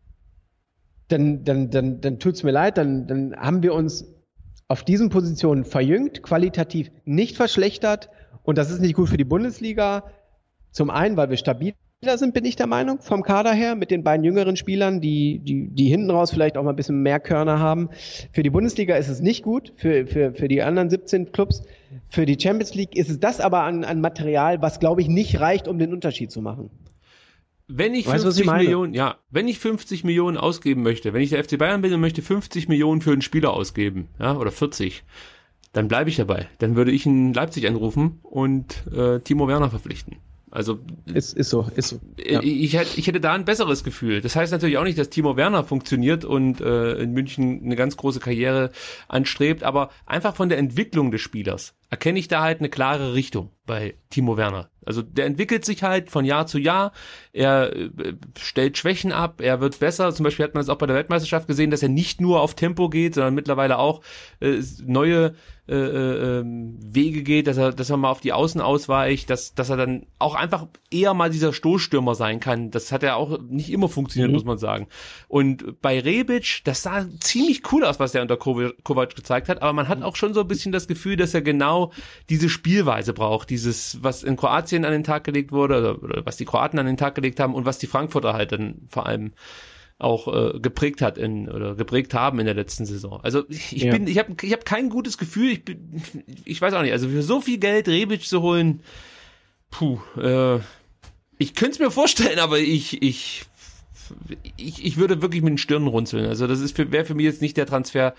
S4: dann, dann, dann, dann tut's mir leid, dann, dann haben wir uns auf diesen Positionen verjüngt, qualitativ nicht verschlechtert. Und das ist nicht gut für die Bundesliga. Zum einen, weil wir stabiler sind, bin ich der Meinung, vom Kader her, mit den beiden jüngeren Spielern, die, die, die hinten raus vielleicht auch mal ein bisschen mehr Körner haben. Für die Bundesliga ist es nicht gut, für, für, für die anderen siebzehn Clubs. Für die Champions League ist es das aber an, an Material, was, glaube ich, nicht reicht, um den Unterschied zu machen.
S5: Wenn ich
S4: Weißt du, was ich
S5: fünfzig
S4: meine?
S5: Millionen, ja, wenn ich fünfzig Millionen ausgeben möchte, wenn ich der F C Bayern bin und möchte fünfzig Millionen für einen Spieler ausgeben, ja, oder vierzig, dann bleibe ich dabei. Dann würde ich in Leipzig anrufen und äh, Timo Werner verpflichten. Also
S4: Ist, ist so, ist so. Ja.
S5: ich, hätte, ich hätte da ein besseres Gefühl. Das heißt natürlich auch nicht, dass Timo Werner funktioniert und äh, in München eine ganz große Karriere anstrebt, aber einfach von der Entwicklung des Spielers erkenne ich da halt eine klare Richtung bei Timo Werner. Also der entwickelt sich halt von Jahr zu Jahr, er äh, stellt Schwächen ab, er wird besser. Zum Beispiel hat man es auch bei der Weltmeisterschaft gesehen, dass er nicht nur auf Tempo geht, sondern mittlerweile auch äh, neue äh, äh, Wege geht, dass er, dass er mal auf die Außen ausweicht, dass, dass er dann auch einfach eher mal dieser Stoßstürmer sein kann. Das hat ja auch nicht immer funktioniert, mhm. muss man sagen. Und bei Rebic, das sah ziemlich cool aus, was er unter Kovac gezeigt hat, aber man hat auch schon so ein bisschen das Gefühl, dass er genau diese Spielweise braucht, dieses, was in Kroatien an den Tag gelegt wurde, oder, oder was die Kroaten an den Tag gelegt haben und was die Frankfurter halt dann vor allem auch äh, geprägt hat in oder geprägt haben in der letzten Saison. Also ich, ich
S4: Ja.
S5: bin, ich habe ich hab kein gutes Gefühl, ich bin, ich weiß auch nicht, also für so viel Geld Rebic zu holen, puh, äh, ich könnte es mir vorstellen, aber ich, ich, ich, ich würde wirklich mit den Stirnen runzeln. Also das ist für, wäre für mich jetzt nicht der Transfer.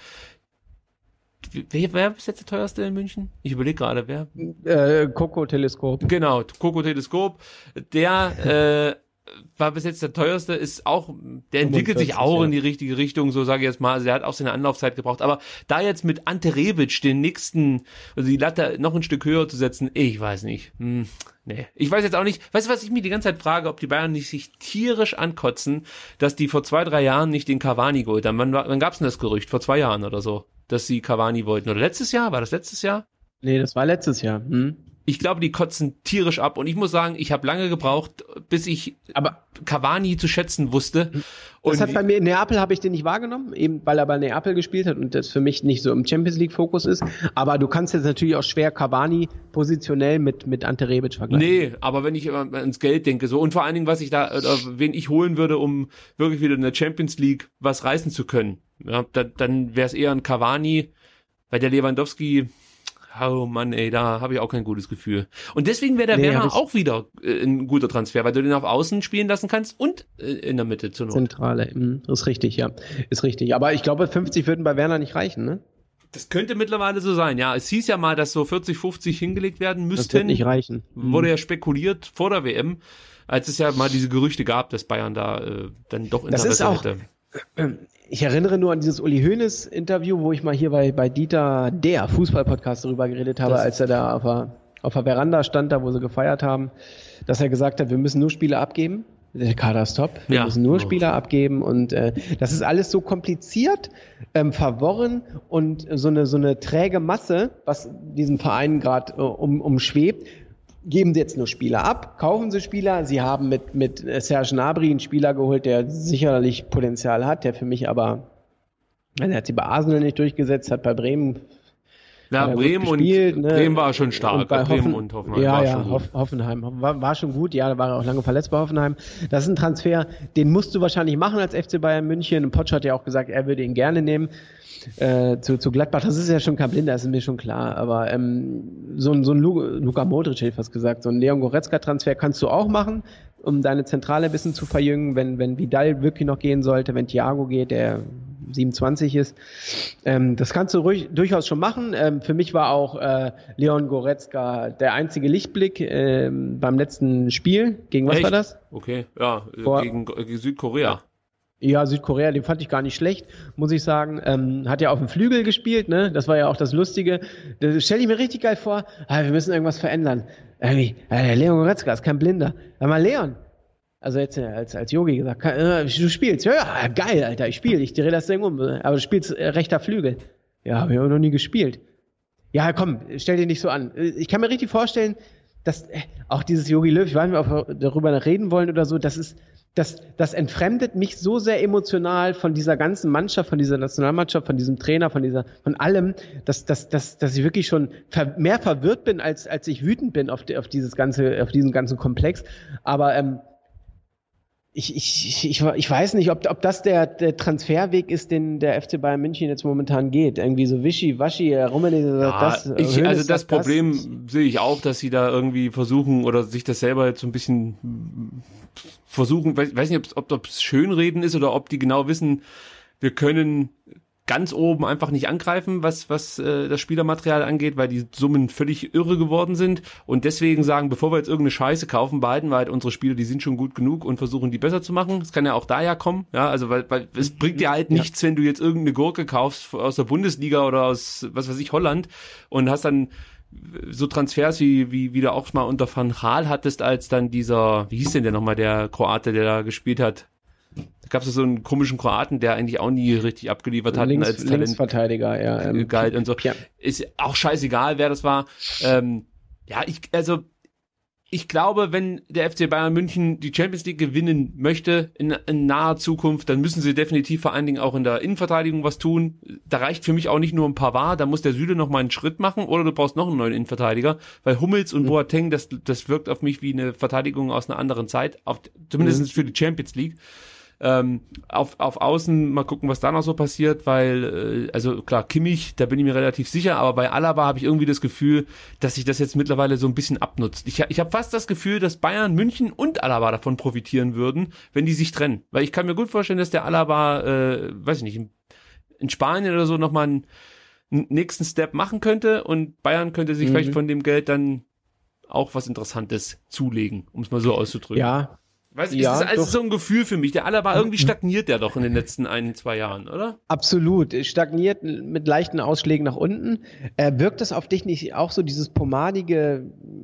S5: Wer, wer ist jetzt der teuerste in München? Ich überlege gerade, wer?
S4: Äh, Coco-Teleskop.
S5: Genau, Coco-Teleskop. Der äh, war bis jetzt der teuerste, ist auch, der entwickelt sich auch
S4: ja.
S5: in die richtige Richtung, so sage ich jetzt mal. Also der hat auch seine Anlaufzeit gebraucht. Aber da jetzt mit Ante Rebic den nächsten, also die Latte noch ein Stück höher zu setzen, ich weiß nicht. Hm, nee. Ich weiß jetzt auch nicht, weißt du, was ich mir die ganze Zeit frage, ob die Bayern nicht sich tierisch ankotzen, dass die vor zwei, drei Jahren nicht den Cavani geholt haben. Wann, wann gab es denn das Gerücht? Vor zwei Jahren oder so, dass sie Cavani wollten. Oder letztes Jahr? War das letztes Jahr?
S4: Nee, das war letztes Jahr. Hm.
S5: Ich glaube, die kotzen tierisch ab. Und ich muss sagen, ich habe lange gebraucht, bis ich
S4: Aber
S5: Cavani zu schätzen wusste. Und
S4: das hat bei mir in Neapel habe ich den nicht wahrgenommen, eben weil er bei Neapel gespielt hat und das für mich nicht so im Champions League Fokus ist. Aber du kannst jetzt natürlich auch schwer Cavani positionell mit mit Ante Rebic vergleichen.
S5: Nee, aber wenn ich immer ans Geld denke, so und vor allen Dingen, was ich da, oder wen ich holen würde, um wirklich wieder in der Champions League was reißen zu können, ja, da, dann wäre es eher ein Cavani, weil der Lewandowski, oh Mann, ey, da habe ich auch kein gutes Gefühl. Und deswegen wäre der
S4: Nee,
S5: Werner
S4: hab ich-
S5: auch wieder äh, ein guter Transfer, weil du den auf Außen spielen lassen kannst und äh, in der Mitte zur Not.
S4: Zentrale, hm, ist richtig, ja, ist richtig. Aber ich glaube, fünfzig würden bei Werner nicht reichen, ne?
S5: Das könnte mittlerweile so sein, ja. Es hieß ja mal, dass so vierzig, fünfzig hingelegt werden
S4: Das
S5: müssten.
S4: wird nicht reichen. Hm.
S5: Wurde ja spekuliert vor der W M, als es ja mal diese Gerüchte gab, dass Bayern da äh, dann doch
S4: Das
S5: Interesse
S4: ist auch-
S5: hätte.
S4: Ich erinnere nur an dieses Uli Hoeneß Interview, wo ich mal hier bei, bei Dieter, der Fußball-Podcast, darüber geredet habe,
S5: Das-
S4: als er da auf der, auf der Veranda stand, da wo sie gefeiert haben, dass er gesagt hat, wir müssen nur Spieler abgeben. Der Kader ist top. Wir
S5: Ja.
S4: müssen nur
S5: Oh.
S4: Spieler abgeben und äh, das ist alles so kompliziert, ähm, verworren und so eine so eine träge Masse, was diesen Verein gerade äh, um, umschwebt. Geben sie jetzt nur Spieler ab, kaufen sie Spieler. Sie haben mit, mit Serge Gnabry einen Spieler geholt, der sicherlich Potenzial hat, der für mich aber, er hat sie bei Arsenal nicht durchgesetzt, hat bei Bremen
S5: Ja,
S4: hat er gut
S5: Bremen und
S4: gespielt, ne?
S5: Bremen war schon stark.
S4: Und bei
S5: Bremen
S4: Hoffen-
S5: und Hoffenheim
S4: ja,
S5: war
S4: ja,
S5: schon gut.
S4: Hoff, Hoffenheim war, war schon gut, ja, da war er auch lange verletzt bei Hoffenheim. Das ist ein Transfer, den musst du wahrscheinlich machen als F C Bayern München. Und Potsch hat ja auch gesagt, er würde ihn gerne nehmen. Äh, zu, zu Gladbach, das ist ja schon kein Blinder, das ist mir schon klar, aber ähm, so ein, so ein Lu- Luka Modric, hätte ich fast gesagt, so ein Leon Goretzka-Transfer kannst du auch machen, um deine Zentrale ein bisschen zu verjüngen, wenn, wenn Vidal wirklich noch gehen sollte, wenn Thiago geht, der siebenundzwanzig ist. Ähm, das kannst du ruhig, durchaus schon machen. Ähm, für mich war auch äh, Leon Goretzka der einzige Lichtblick ähm, beim letzten Spiel. Gegen was
S5: Echt?
S4: war das?
S5: Okay, ja, äh,
S4: Vor-
S5: gegen, gegen Südkorea.
S4: Ja, Südkorea, den fand ich gar nicht schlecht, muss ich sagen. Ähm, hat ja auf dem Flügel gespielt, ne? Das war ja auch das Lustige. Das stelle ich mir richtig geil vor. Ah, wir müssen irgendwas verändern. Irgendwie, äh, Leon Goretzka ist kein Blinder. Sag mal, Leon. Also jetzt äh, als als Yogi gesagt, kann, äh, du spielst. Ja, ja, geil, Alter, ich spiele. Ich drehe das Ding um. Aber du spielst äh, rechter Flügel. Ja, habe ich auch noch nie gespielt. Ja, komm, stell dir nicht so an. Ich kann mir richtig vorstellen, dass äh, auch dieses Jogi Löw, ich weiß nicht, ob wir darüber reden wollen oder so, das ist Das, das entfremdet mich so sehr emotional von dieser ganzen Mannschaft, von dieser Nationalmannschaft, von diesem Trainer, von dieser, von allem, dass, dass, dass, dass ich wirklich schon ver- mehr verwirrt bin, als, als ich wütend bin auf, die, auf dieses ganze, auf diesen ganzen Komplex. Aber ähm, ich, ich, ich, ich weiß nicht, ob, ob das der, der Transferweg ist, den der F C Bayern München jetzt momentan geht. Irgendwie so wischi-waschi, Rummenigge,
S5: ja,
S4: das.
S5: Ich,
S4: Hönes,
S5: also das Problem
S4: das.
S5: sehe ich auch, dass sie da irgendwie versuchen oder sich das selber jetzt so ein bisschen versuchen, weiß, weiß nicht, ob es Schönreden ist oder ob die genau wissen, wir können ganz oben einfach nicht angreifen, was was äh, das Spielermaterial angeht, weil die Summen völlig irre geworden sind und deswegen sagen, bevor wir jetzt irgendeine Scheiße kaufen, behalten wir halt unsere Spieler, die sind schon gut genug und versuchen die besser zu machen. Das kann ja auch daher kommen, ja, also weil, weil es bringt dir halt nichts, ja. wenn du jetzt irgendeine Gurke kaufst aus der Bundesliga oder aus, was weiß ich, Holland und hast dann so Transfers wie, wie, wie du auch mal unter Van Gaal hattest, als dann dieser, wie hieß denn der nochmal, der Kroate, der da gespielt hat? Da gab es so einen komischen Kroaten, der eigentlich auch nie richtig abgeliefert hat.
S4: Links,
S5: als Talent
S4: Linksverteidiger, ja. Ähm,
S5: galt und so.
S4: Ja.
S5: Ist auch scheißegal, wer das war. Ähm, ja, ich, also, ich glaube, wenn der F C Bayern München die Champions League gewinnen möchte in, in naher Zukunft, dann müssen sie definitiv vor allen Dingen auch in der Innenverteidigung was tun. Da reicht für mich auch nicht nur ein Pavard, da muss der Süle noch mal einen Schritt machen oder du brauchst noch einen neuen Innenverteidiger, weil Hummels und mhm. Boateng, das, das wirkt auf mich wie eine Verteidigung aus einer anderen Zeit, auf, zumindest mhm. für die Champions League. Ähm, auf, auf Außen mal gucken, was da noch so passiert, weil, äh, also klar, Kimmich, da bin ich mir relativ sicher, aber bei Alaba habe ich irgendwie das Gefühl, dass sich das jetzt mittlerweile so ein bisschen abnutzt. Ich, ich habe fast das Gefühl, dass Bayern, München und Alaba davon profitieren würden, wenn die sich trennen. Weil ich kann mir gut vorstellen, dass der Alaba, äh, weiß ich nicht, in, in Spanien oder so nochmal einen, einen nächsten Step machen könnte und Bayern könnte sich mhm. vielleicht von dem Geld dann auch was Interessantes zulegen, um es mal so auszudrücken.
S4: Ja.
S5: Weiß ich,
S4: ja,
S5: ist das also
S4: doch.
S5: so ein Gefühl für mich. Der Alaba, irgendwie stagniert der doch in den letzten ein, zwei Jahren, oder?
S4: Absolut. Stagniert mit leichten Ausschlägen nach unten. Äh, wirkt das auf dich nicht auch so, dieses pomadige,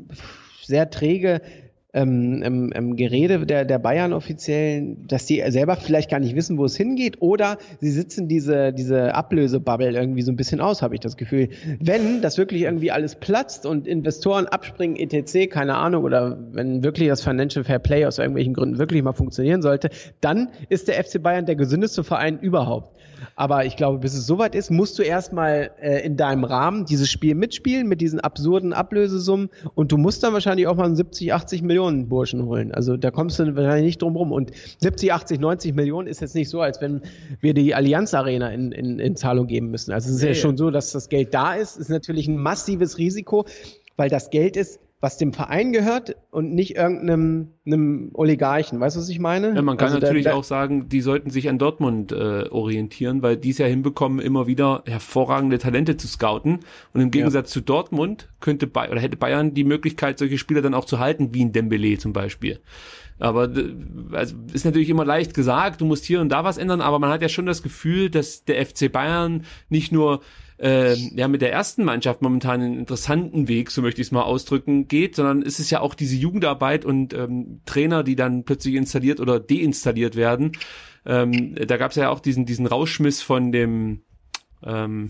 S4: sehr träge ähm, ähm, ähm, Gerede der, der Bayern-Offiziellen, dass die selber vielleicht gar nicht wissen, wo es hingeht, oder sie sitzen diese, diese Ablösebubble irgendwie so ein bisschen aus, habe ich das Gefühl. Wenn das wirklich irgendwie alles platzt und Investoren abspringen, et cetera, keine Ahnung, oder wenn wirklich das Financial Fair Play aus irgendwelchen Gründen wirklich mal funktionieren sollte, dann ist der F C Bayern der gesündeste Verein überhaupt. Aber ich glaube, bis es soweit ist, musst du erstmal äh, in deinem Rahmen dieses Spiel mitspielen mit diesen absurden Ablösesummen und du musst dann wahrscheinlich auch mal einen siebzig, achtzig Millionen Burschen holen. Also da kommst du wahrscheinlich nicht drum rum. Und siebzig, achtzig, neunzig Millionen ist jetzt nicht so, als wenn wir die Allianz Arena in, in, in Zahlung geben müssen. Also es ist ja, ja schon so, dass das Geld da ist. Ist natürlich ein massives Risiko, weil das Geld ist, was dem Verein gehört und nicht irgendeinem einem Oligarchen. Weißt du, was ich meine?
S5: Ja, man kann
S4: also
S5: natürlich
S4: da, da,
S5: auch sagen, die sollten sich an Dortmund äh, orientieren, weil die es ja hinbekommen, immer wieder hervorragende Talente zu scouten. Und im Gegensatz ja. zu Dortmund könnte Bayern oder hätte Bayern die Möglichkeit, solche Spieler dann auch zu halten, wie ein Dembélé zum Beispiel. Aber also ist natürlich immer leicht gesagt, du musst hier und da was ändern, aber man hat ja schon das Gefühl, dass der F C Bayern nicht nur äh, ja mit der ersten Mannschaft momentan einen interessanten Weg, so möchte ich es mal ausdrücken, geht, sondern es ist ja auch diese Jugendarbeit und ähm, Trainer, die dann plötzlich installiert oder deinstalliert werden. Ähm, da gab es ja auch diesen diesen Rauschmiss von dem ähm,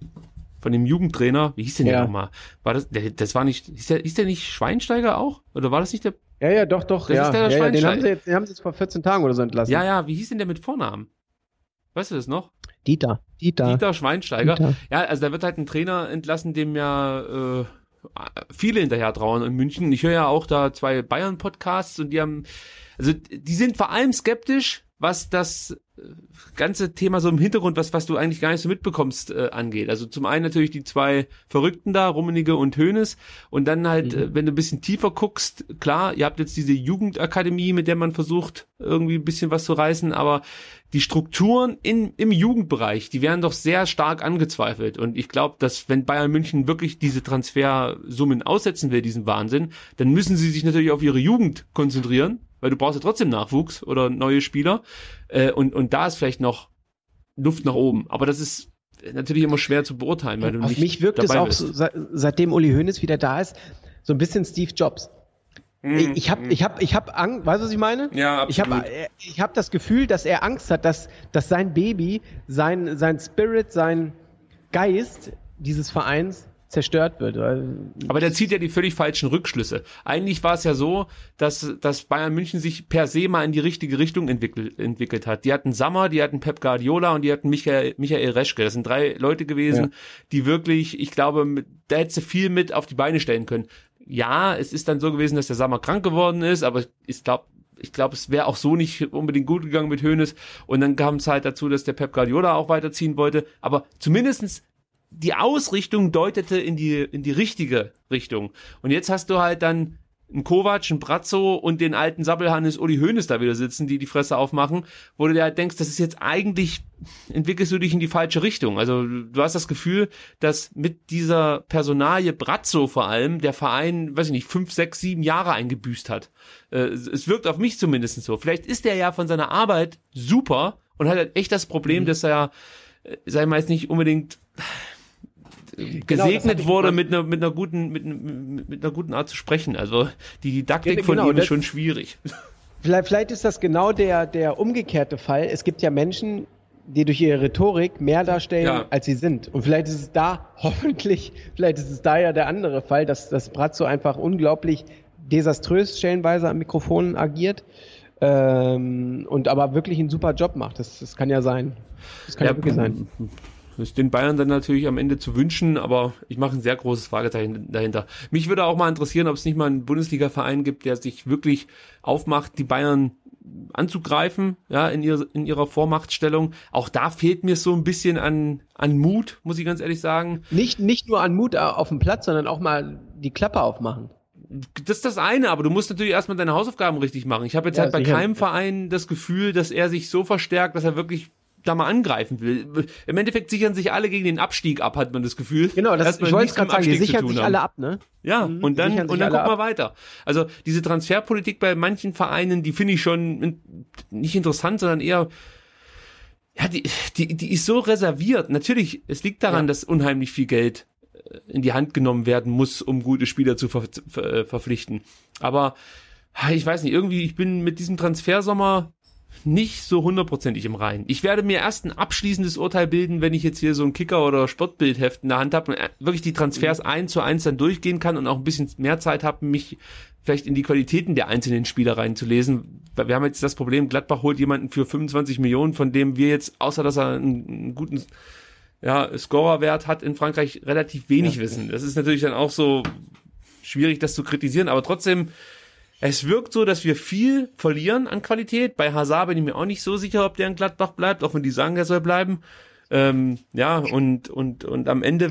S5: von dem Jugendtrainer, wie hieß denn der
S4: ja.
S5: nochmal? War das, der, das war nicht, hieß der, hieß der nicht Schweinsteiger auch? Oder war das nicht der?
S4: Ja, ja, doch, doch.
S5: Das
S4: ja.
S5: ist der, der
S4: ja, ja, den haben sie jetzt, den haben sie jetzt vor vierzehn Tagen oder so entlassen.
S5: Ja, ja, wie hieß denn der mit Vornamen? Weißt du das noch?
S4: Dieter. Dieter.
S5: Dieter Schweinsteiger.
S4: Dieter.
S5: Ja, also da wird halt ein Trainer entlassen, dem ja äh, viele hinterher trauern in München. Ich höre ja auch da zwei Bayern-Podcasts und die haben, also die sind vor allem skeptisch, was das ganze Thema so im Hintergrund, was was du eigentlich gar nicht so mitbekommst, äh, angeht. Also zum einen natürlich die zwei Verrückten da, Rummenigge und Hoeneß, und dann halt, mhm. äh, wenn du ein bisschen tiefer guckst, klar, ihr habt jetzt diese Jugendakademie, mit der man versucht, irgendwie ein bisschen was zu reißen, aber die Strukturen in, im Jugendbereich, die werden doch sehr stark angezweifelt. Und ich glaube, dass wenn Bayern München wirklich diese Transfersummen aussetzen will, diesen Wahnsinn, dann müssen sie sich natürlich auf ihre Jugend konzentrieren, weil weil du brauchst ja trotzdem Nachwuchs oder neue Spieler. Äh, und, und da ist vielleicht noch Luft nach oben. Aber das ist natürlich immer schwer zu beurteilen, weil du
S4: Auf
S5: nicht
S4: mich wirkt es
S5: dabei
S4: auch,
S5: bist.
S4: so, se- seitdem Uli Hoeneß wieder da ist, so ein bisschen Steve Jobs. Ich, ich habe ich hab, ich hab Angst, weißt du, was ich meine?
S5: Ja,
S4: Ich habe
S5: absolut.
S4: ich hab das Gefühl, dass er Angst hat, dass, dass sein Baby, sein, sein Spirit, sein Geist dieses Vereins zerstört wird.
S5: Aber der zieht ja die völlig falschen Rückschlüsse. Eigentlich war es ja so, dass, dass Bayern München sich per se mal in die richtige Richtung entwickelt, entwickelt hat. Die hatten Sammer, die hatten Pep Guardiola und die hatten Michael, Michael Reschke. Das sind drei Leute gewesen,
S4: Ja.
S5: die wirklich, ich glaube, mit, da hätte sie viel mit auf die Beine stellen können. Ja, es ist dann so gewesen, dass der Sammer krank geworden ist, aber ich glaube, ich glaube, es wäre auch so nicht unbedingt gut gegangen mit Hoeneß. Und dann kam es halt dazu, dass der Pep Guardiola auch weiterziehen wollte. Aber zumindestens die Ausrichtung deutete in die, in die richtige Richtung. Und jetzt hast du halt dann einen Kovac, einen Brazzo und den alten Sabbelhannes Uli Hoeneß da wieder sitzen, die die Fresse aufmachen, wo du dir halt denkst, das ist jetzt eigentlich, entwickelst du dich in die falsche Richtung. Also du hast das Gefühl, dass mit dieser Personalie Brazzo vor allem der Verein, weiß ich nicht, fünf, sechs, sieben Jahre eingebüßt hat. Äh, es wirkt auf mich zumindest so. Vielleicht ist der ja von seiner Arbeit super und hat halt echt das Problem, mhm. dass er, äh, sei mal jetzt nicht unbedingt gesegnet
S4: ich
S5: wurde
S4: gemacht.
S5: mit einer mit einer guten mit, mit, mit einer guten Art zu sprechen. Also die Didaktik
S4: Ja,
S5: von
S4: genau,
S5: ihm ist
S4: das-
S5: schon schwierig.
S4: Vielleicht, vielleicht ist das genau der, der umgekehrte Fall. Es gibt ja Menschen, die durch ihre Rhetorik mehr darstellen,
S5: Ja.
S4: als sie sind. Und vielleicht ist es da, hoffentlich, vielleicht ist es da ja der andere Fall, dass, dass Brazzo einfach unglaublich desaströs stellenweise am Mikrofon agiert ähm, und aber wirklich einen super Job macht. Das, das kann ja sein. Das kann ja, wirklich sein.
S5: Das ist den Bayern dann natürlich am Ende zu wünschen, aber ich mache ein sehr großes Fragezeichen dahinter. Mich würde auch mal interessieren, ob es nicht mal einen Bundesliga-Verein gibt, der sich wirklich aufmacht, die Bayern anzugreifen, ja, in ihrer, in ihrer Vormachtstellung. Auch da fehlt mir so ein bisschen an, an Mut, muss ich ganz ehrlich sagen.
S4: Nicht, nicht nur an Mut auf dem Platz, sondern auch mal die Klappe aufmachen.
S5: Das ist das eine, aber du musst natürlich erstmal deine Hausaufgaben richtig machen. Ich habe jetzt
S4: Ja,
S5: halt bei
S4: sicher.
S5: keinem Verein das Gefühl, dass er sich so verstärkt, dass er wirklich da mal angreifen will. Im Endeffekt sichern sich alle gegen den Abstieg ab, hat man das Gefühl.
S4: Genau, das,
S5: Erstmal
S4: ich wollte
S5: nichts
S4: gerade
S5: mit
S4: sagen, die
S5: Abstieg zu
S4: sichern
S5: tun
S4: sich
S5: haben.
S4: alle ab, ne?
S5: Ja,
S4: Mhm,
S5: und
S4: die
S5: dann,
S4: sichern sich
S5: und dann
S4: alle
S5: gucken wir
S4: ab.
S5: weiter. Also diese Transferpolitik bei manchen Vereinen, die finde ich schon in, nicht interessant, sondern eher, ja, die, die, die ist so reserviert. Natürlich, es liegt daran,
S4: Ja.
S5: dass unheimlich viel Geld äh, in die Hand genommen werden muss, um gute Spieler zu ver ver äh, verpflichten. Aber ich weiß nicht, irgendwie, ich bin mit diesem Transfersommer nicht so hundertprozentig im Reinen. Ich werde mir erst ein abschließendes Urteil bilden, wenn ich jetzt hier so ein Kicker- oder Sportbildheft in der Hand habe und wirklich die Transfers eins zu eins dann durchgehen kann und auch ein bisschen mehr Zeit habe, mich vielleicht in die Qualitäten der einzelnen Spieler reinzulesen. Weil wir haben jetzt das Problem, Gladbach holt jemanden für fünfundzwanzig Millionen, von dem wir jetzt, außer dass er einen, einen guten ja, Scorerwert hat in Frankreich, relativ wenig
S4: Ja.
S5: wissen. Das ist natürlich dann auch so schwierig, das zu kritisieren, aber trotzdem, es wirkt so, dass wir viel verlieren an Qualität. Bei Hazard bin ich mir auch nicht so sicher, ob der in Gladbach bleibt, auch wenn die sagen, er soll bleiben. Ähm, ja, und, und, und am Ende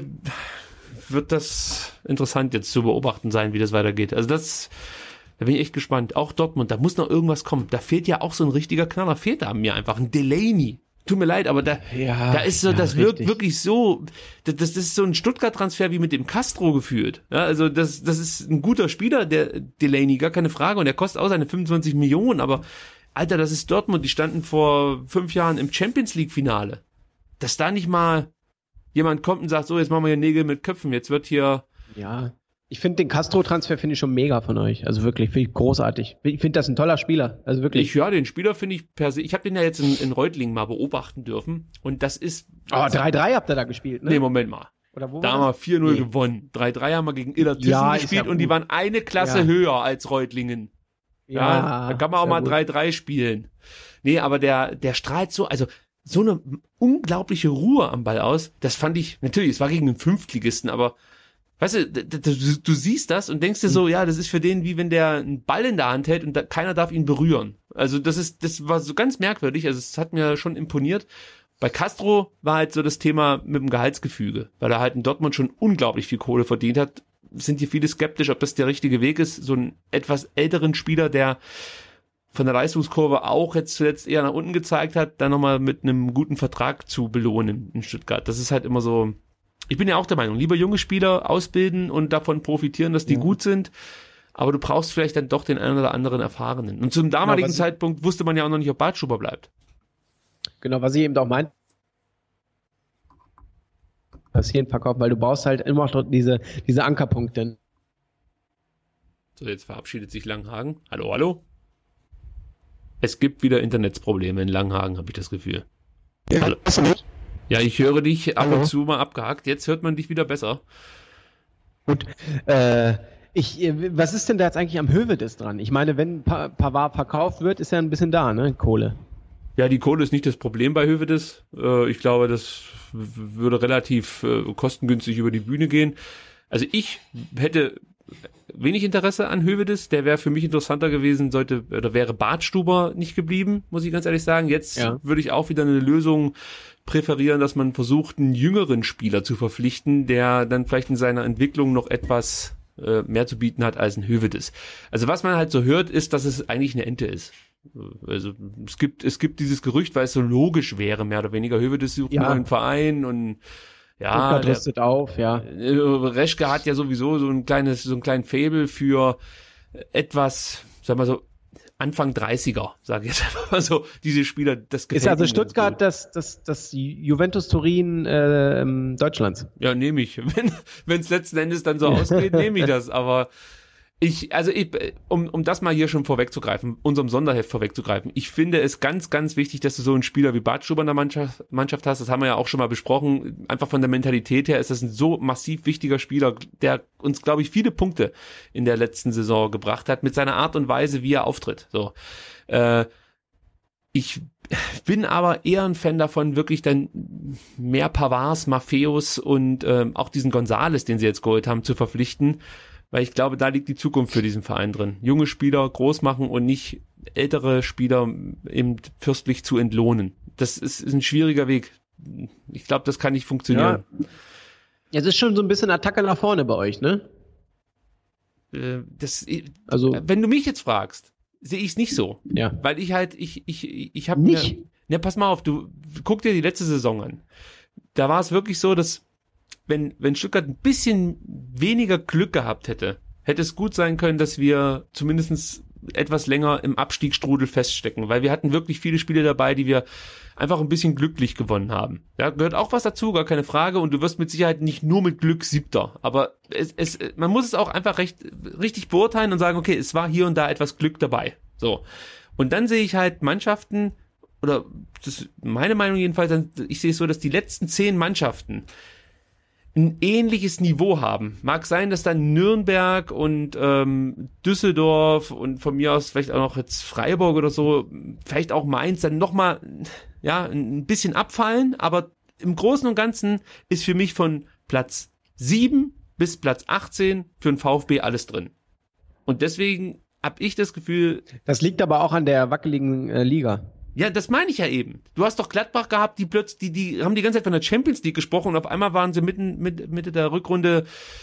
S5: wird das interessant jetzt zu beobachten sein, wie das weitergeht. Also das, da bin ich echt gespannt. Auch Dortmund, da muss noch irgendwas kommen. Da fehlt ja auch so ein richtiger Knaller. Fehlt da mir einfach ein Delaney. Tut mir leid, aber da,
S4: Ja,
S5: da ist so,
S4: ja,
S5: das wirkt
S4: richtig.
S5: wirklich so, das, das ist so ein Stuttgart-Transfer wie mit dem Castro gefühlt. Ja, also das, das ist ein guter Spieler, der Delaney, gar keine Frage, und der kostet auch seine fünfundzwanzig Millionen, aber Alter, das ist Dortmund, die standen vor fünf Jahren im Champions-League-Finale. Dass da nicht mal jemand kommt und sagt, so, jetzt machen wir hier Nägel mit Köpfen, jetzt wird hier,
S4: Ja. Ich finde den Castro-Transfer finde ich schon mega von euch. Also wirklich, finde ich großartig. Ich finde das ein toller Spieler. Also wirklich.
S5: ich höre den Spieler, finde ich per se, ich habe den ja jetzt in, in Reutlingen mal beobachten dürfen, und das ist,
S4: Oh, drei drei habt ihr da gespielt, ne?
S5: nee, Moment mal.
S4: Oder wo
S5: Da
S4: war
S5: haben wir
S4: das?
S5: vier null
S4: Nee.
S5: gewonnen. drei drei haben wir gegen Illertissen
S4: Ja, ist
S5: gespielt
S4: ja
S5: und die
S4: gut.
S5: waren eine Klasse
S4: Ja.
S5: höher als Reutlingen. Ja, da kann man auch
S4: ist ja
S5: mal
S4: gut.
S5: drei drei spielen. Nee, aber der, der strahlt so, also so eine unglaubliche Ruhe am Ball aus. Das fand ich, natürlich, es war gegen einen Fünftligisten, aber weißt du, d- d- du, du siehst das und denkst dir so, ja, das ist für den, wie wenn der einen Ball in der Hand hält und da, keiner darf ihn berühren. Also das ist, das war so ganz merkwürdig, also es hat mir schon imponiert. Bei Castro war halt so das Thema mit dem Gehaltsgefüge, weil er halt in Dortmund schon unglaublich viel Kohle verdient hat. Sind hier viele skeptisch, ob das der richtige Weg ist, so einen etwas älteren Spieler, der von der Leistungskurve auch jetzt zuletzt eher nach unten gezeigt hat, dann nochmal mit einem guten Vertrag zu belohnen in Stuttgart. Das ist halt immer so, ich bin ja auch der Meinung, lieber junge Spieler ausbilden und davon profitieren, dass die
S4: Ja.
S5: gut sind, aber du brauchst vielleicht dann doch den einen oder anderen Erfahrenen. Und zum damaligen
S4: genau,
S5: Zeitpunkt wusste man ja auch noch nicht, ob Bartschuber bleibt.
S4: Genau, was ich eben auch meinte, passieren verkaufen, weil du brauchst halt immer noch diese, diese Ankerpunkte.
S5: So, jetzt verabschiedet sich Langhagen. Hallo, hallo? Es gibt wieder Internetsprobleme in Langhagen, habe ich das Gefühl.
S4: Ja,
S5: hallo. Ja, ich höre dich ab
S4: Hallo.
S5: und zu mal abgehackt. Jetzt hört man dich wieder besser.
S4: Gut, äh, ich, was ist denn da jetzt eigentlich am Hövedes dran? Ich meine, wenn pa- Pavard verkauft wird, ist ja ein bisschen da, ne, Kohle.
S5: Ja, die Kohle ist nicht das Problem bei Hövedes. Äh, ich glaube, das w- würde relativ äh, kostengünstig über die Bühne gehen. Also ich hätte wenig Interesse an Hövedes. Der wäre für mich interessanter gewesen, sollte oder wäre Bartstuber nicht geblieben, muss ich ganz ehrlich sagen. Jetzt
S4: Ja.
S5: würde ich auch wieder eine Lösung präferieren, dass man versucht, einen jüngeren Spieler zu verpflichten, der dann vielleicht in seiner Entwicklung noch etwas äh, mehr zu bieten hat als ein Hövedes. Also was man halt so hört, ist, dass es eigentlich eine Ente ist. Also es gibt es gibt dieses Gerücht, weil es so logisch wäre, mehr oder weniger. Hövedes sucht
S4: Ja.
S5: einen neuen Verein und ja,
S4: Stuttgart
S5: der,
S4: rüstet auf, ja.
S5: äh, Reschke hat ja sowieso so ein kleines, so ein kleinen Faible für etwas, sag mal so, Anfang dreißiger, sage ich jetzt einfach mal so, diese Spieler, das gefällt
S4: Ist also
S5: mir ganz
S4: Stuttgart
S5: gut.
S4: das, das, das Juventus Turin äh, ähm, Deutschlands?
S5: Ja, nehme ich. Wenn wenn es letzten Endes dann so ausgeht, nehme ich das. Aber ich, also ich, um, um das mal hier schon vorwegzugreifen, unserem Sonderheft vorwegzugreifen, ich finde es ganz, ganz wichtig, dass du so einen Spieler wie Bartstuber in der Mannschaft, Mannschaft hast. Das haben wir ja auch schon mal besprochen. Einfach von der Mentalität her ist das ein so massiv wichtiger Spieler, der uns, glaube ich, viele Punkte in der letzten Saison gebracht hat, mit seiner Art und Weise, wie er auftritt. So, äh, ich bin aber eher ein Fan davon, wirklich dann mehr Pavards, Maffeus und ähm, auch diesen Gonzales, den sie jetzt geholt haben, zu verpflichten, weil ich glaube, da liegt die Zukunft für diesen Verein drin. Junge Spieler groß machen und nicht ältere Spieler eben fürstlich zu entlohnen. Das ist, ist ein schwieriger Weg. Ich glaube, das kann nicht funktionieren.
S4: Ja, es ist schon so ein bisschen Attacke nach vorne bei euch, ne?
S5: Äh, das,
S4: Also,
S5: wenn du mich jetzt fragst, sehe ich es nicht so.
S4: ja.
S5: Weil ich halt, ich, ich, ich habe
S4: Nicht?
S5: Ne, pass mal auf, du guck dir die letzte Saison an. Da war es wirklich so, dass wenn, wenn Stuttgart ein bisschen weniger Glück gehabt hätte, hätte es gut sein können, dass wir zumindest etwas länger im Abstiegsstrudel feststecken, weil wir hatten wirklich viele Spiele dabei, die wir einfach ein bisschen glücklich gewonnen haben. Ja, gehört auch was dazu, gar keine Frage, und du wirst mit Sicherheit nicht nur mit Glück Siebter, aber es, es, man muss es auch einfach recht, richtig beurteilen und sagen, okay, es war hier und da etwas Glück dabei. So. Und dann sehe ich halt Mannschaften, oder das ist meine Meinung jedenfalls, ich sehe es so, dass die letzten zehn Mannschaften ein ähnliches Niveau haben. Mag sein, dass dann Nürnberg und ähm, Düsseldorf und von mir aus vielleicht auch noch jetzt Freiburg oder so, vielleicht auch Mainz dann nochmal, ja, ein bisschen abfallen, aber im Großen und Ganzen ist für mich von Platz sieben bis Platz achtzehn für den VfB alles drin. Und deswegen habe ich das Gefühl...
S4: Das liegt aber auch an der wackeligen äh, Liga.
S5: Ja, das meine ich ja eben. Du hast doch Gladbach gehabt, die plötzlich, die, die haben die ganze Zeit von der Champions League gesprochen und auf einmal waren sie mitten, mit, Mitte der Rückrunde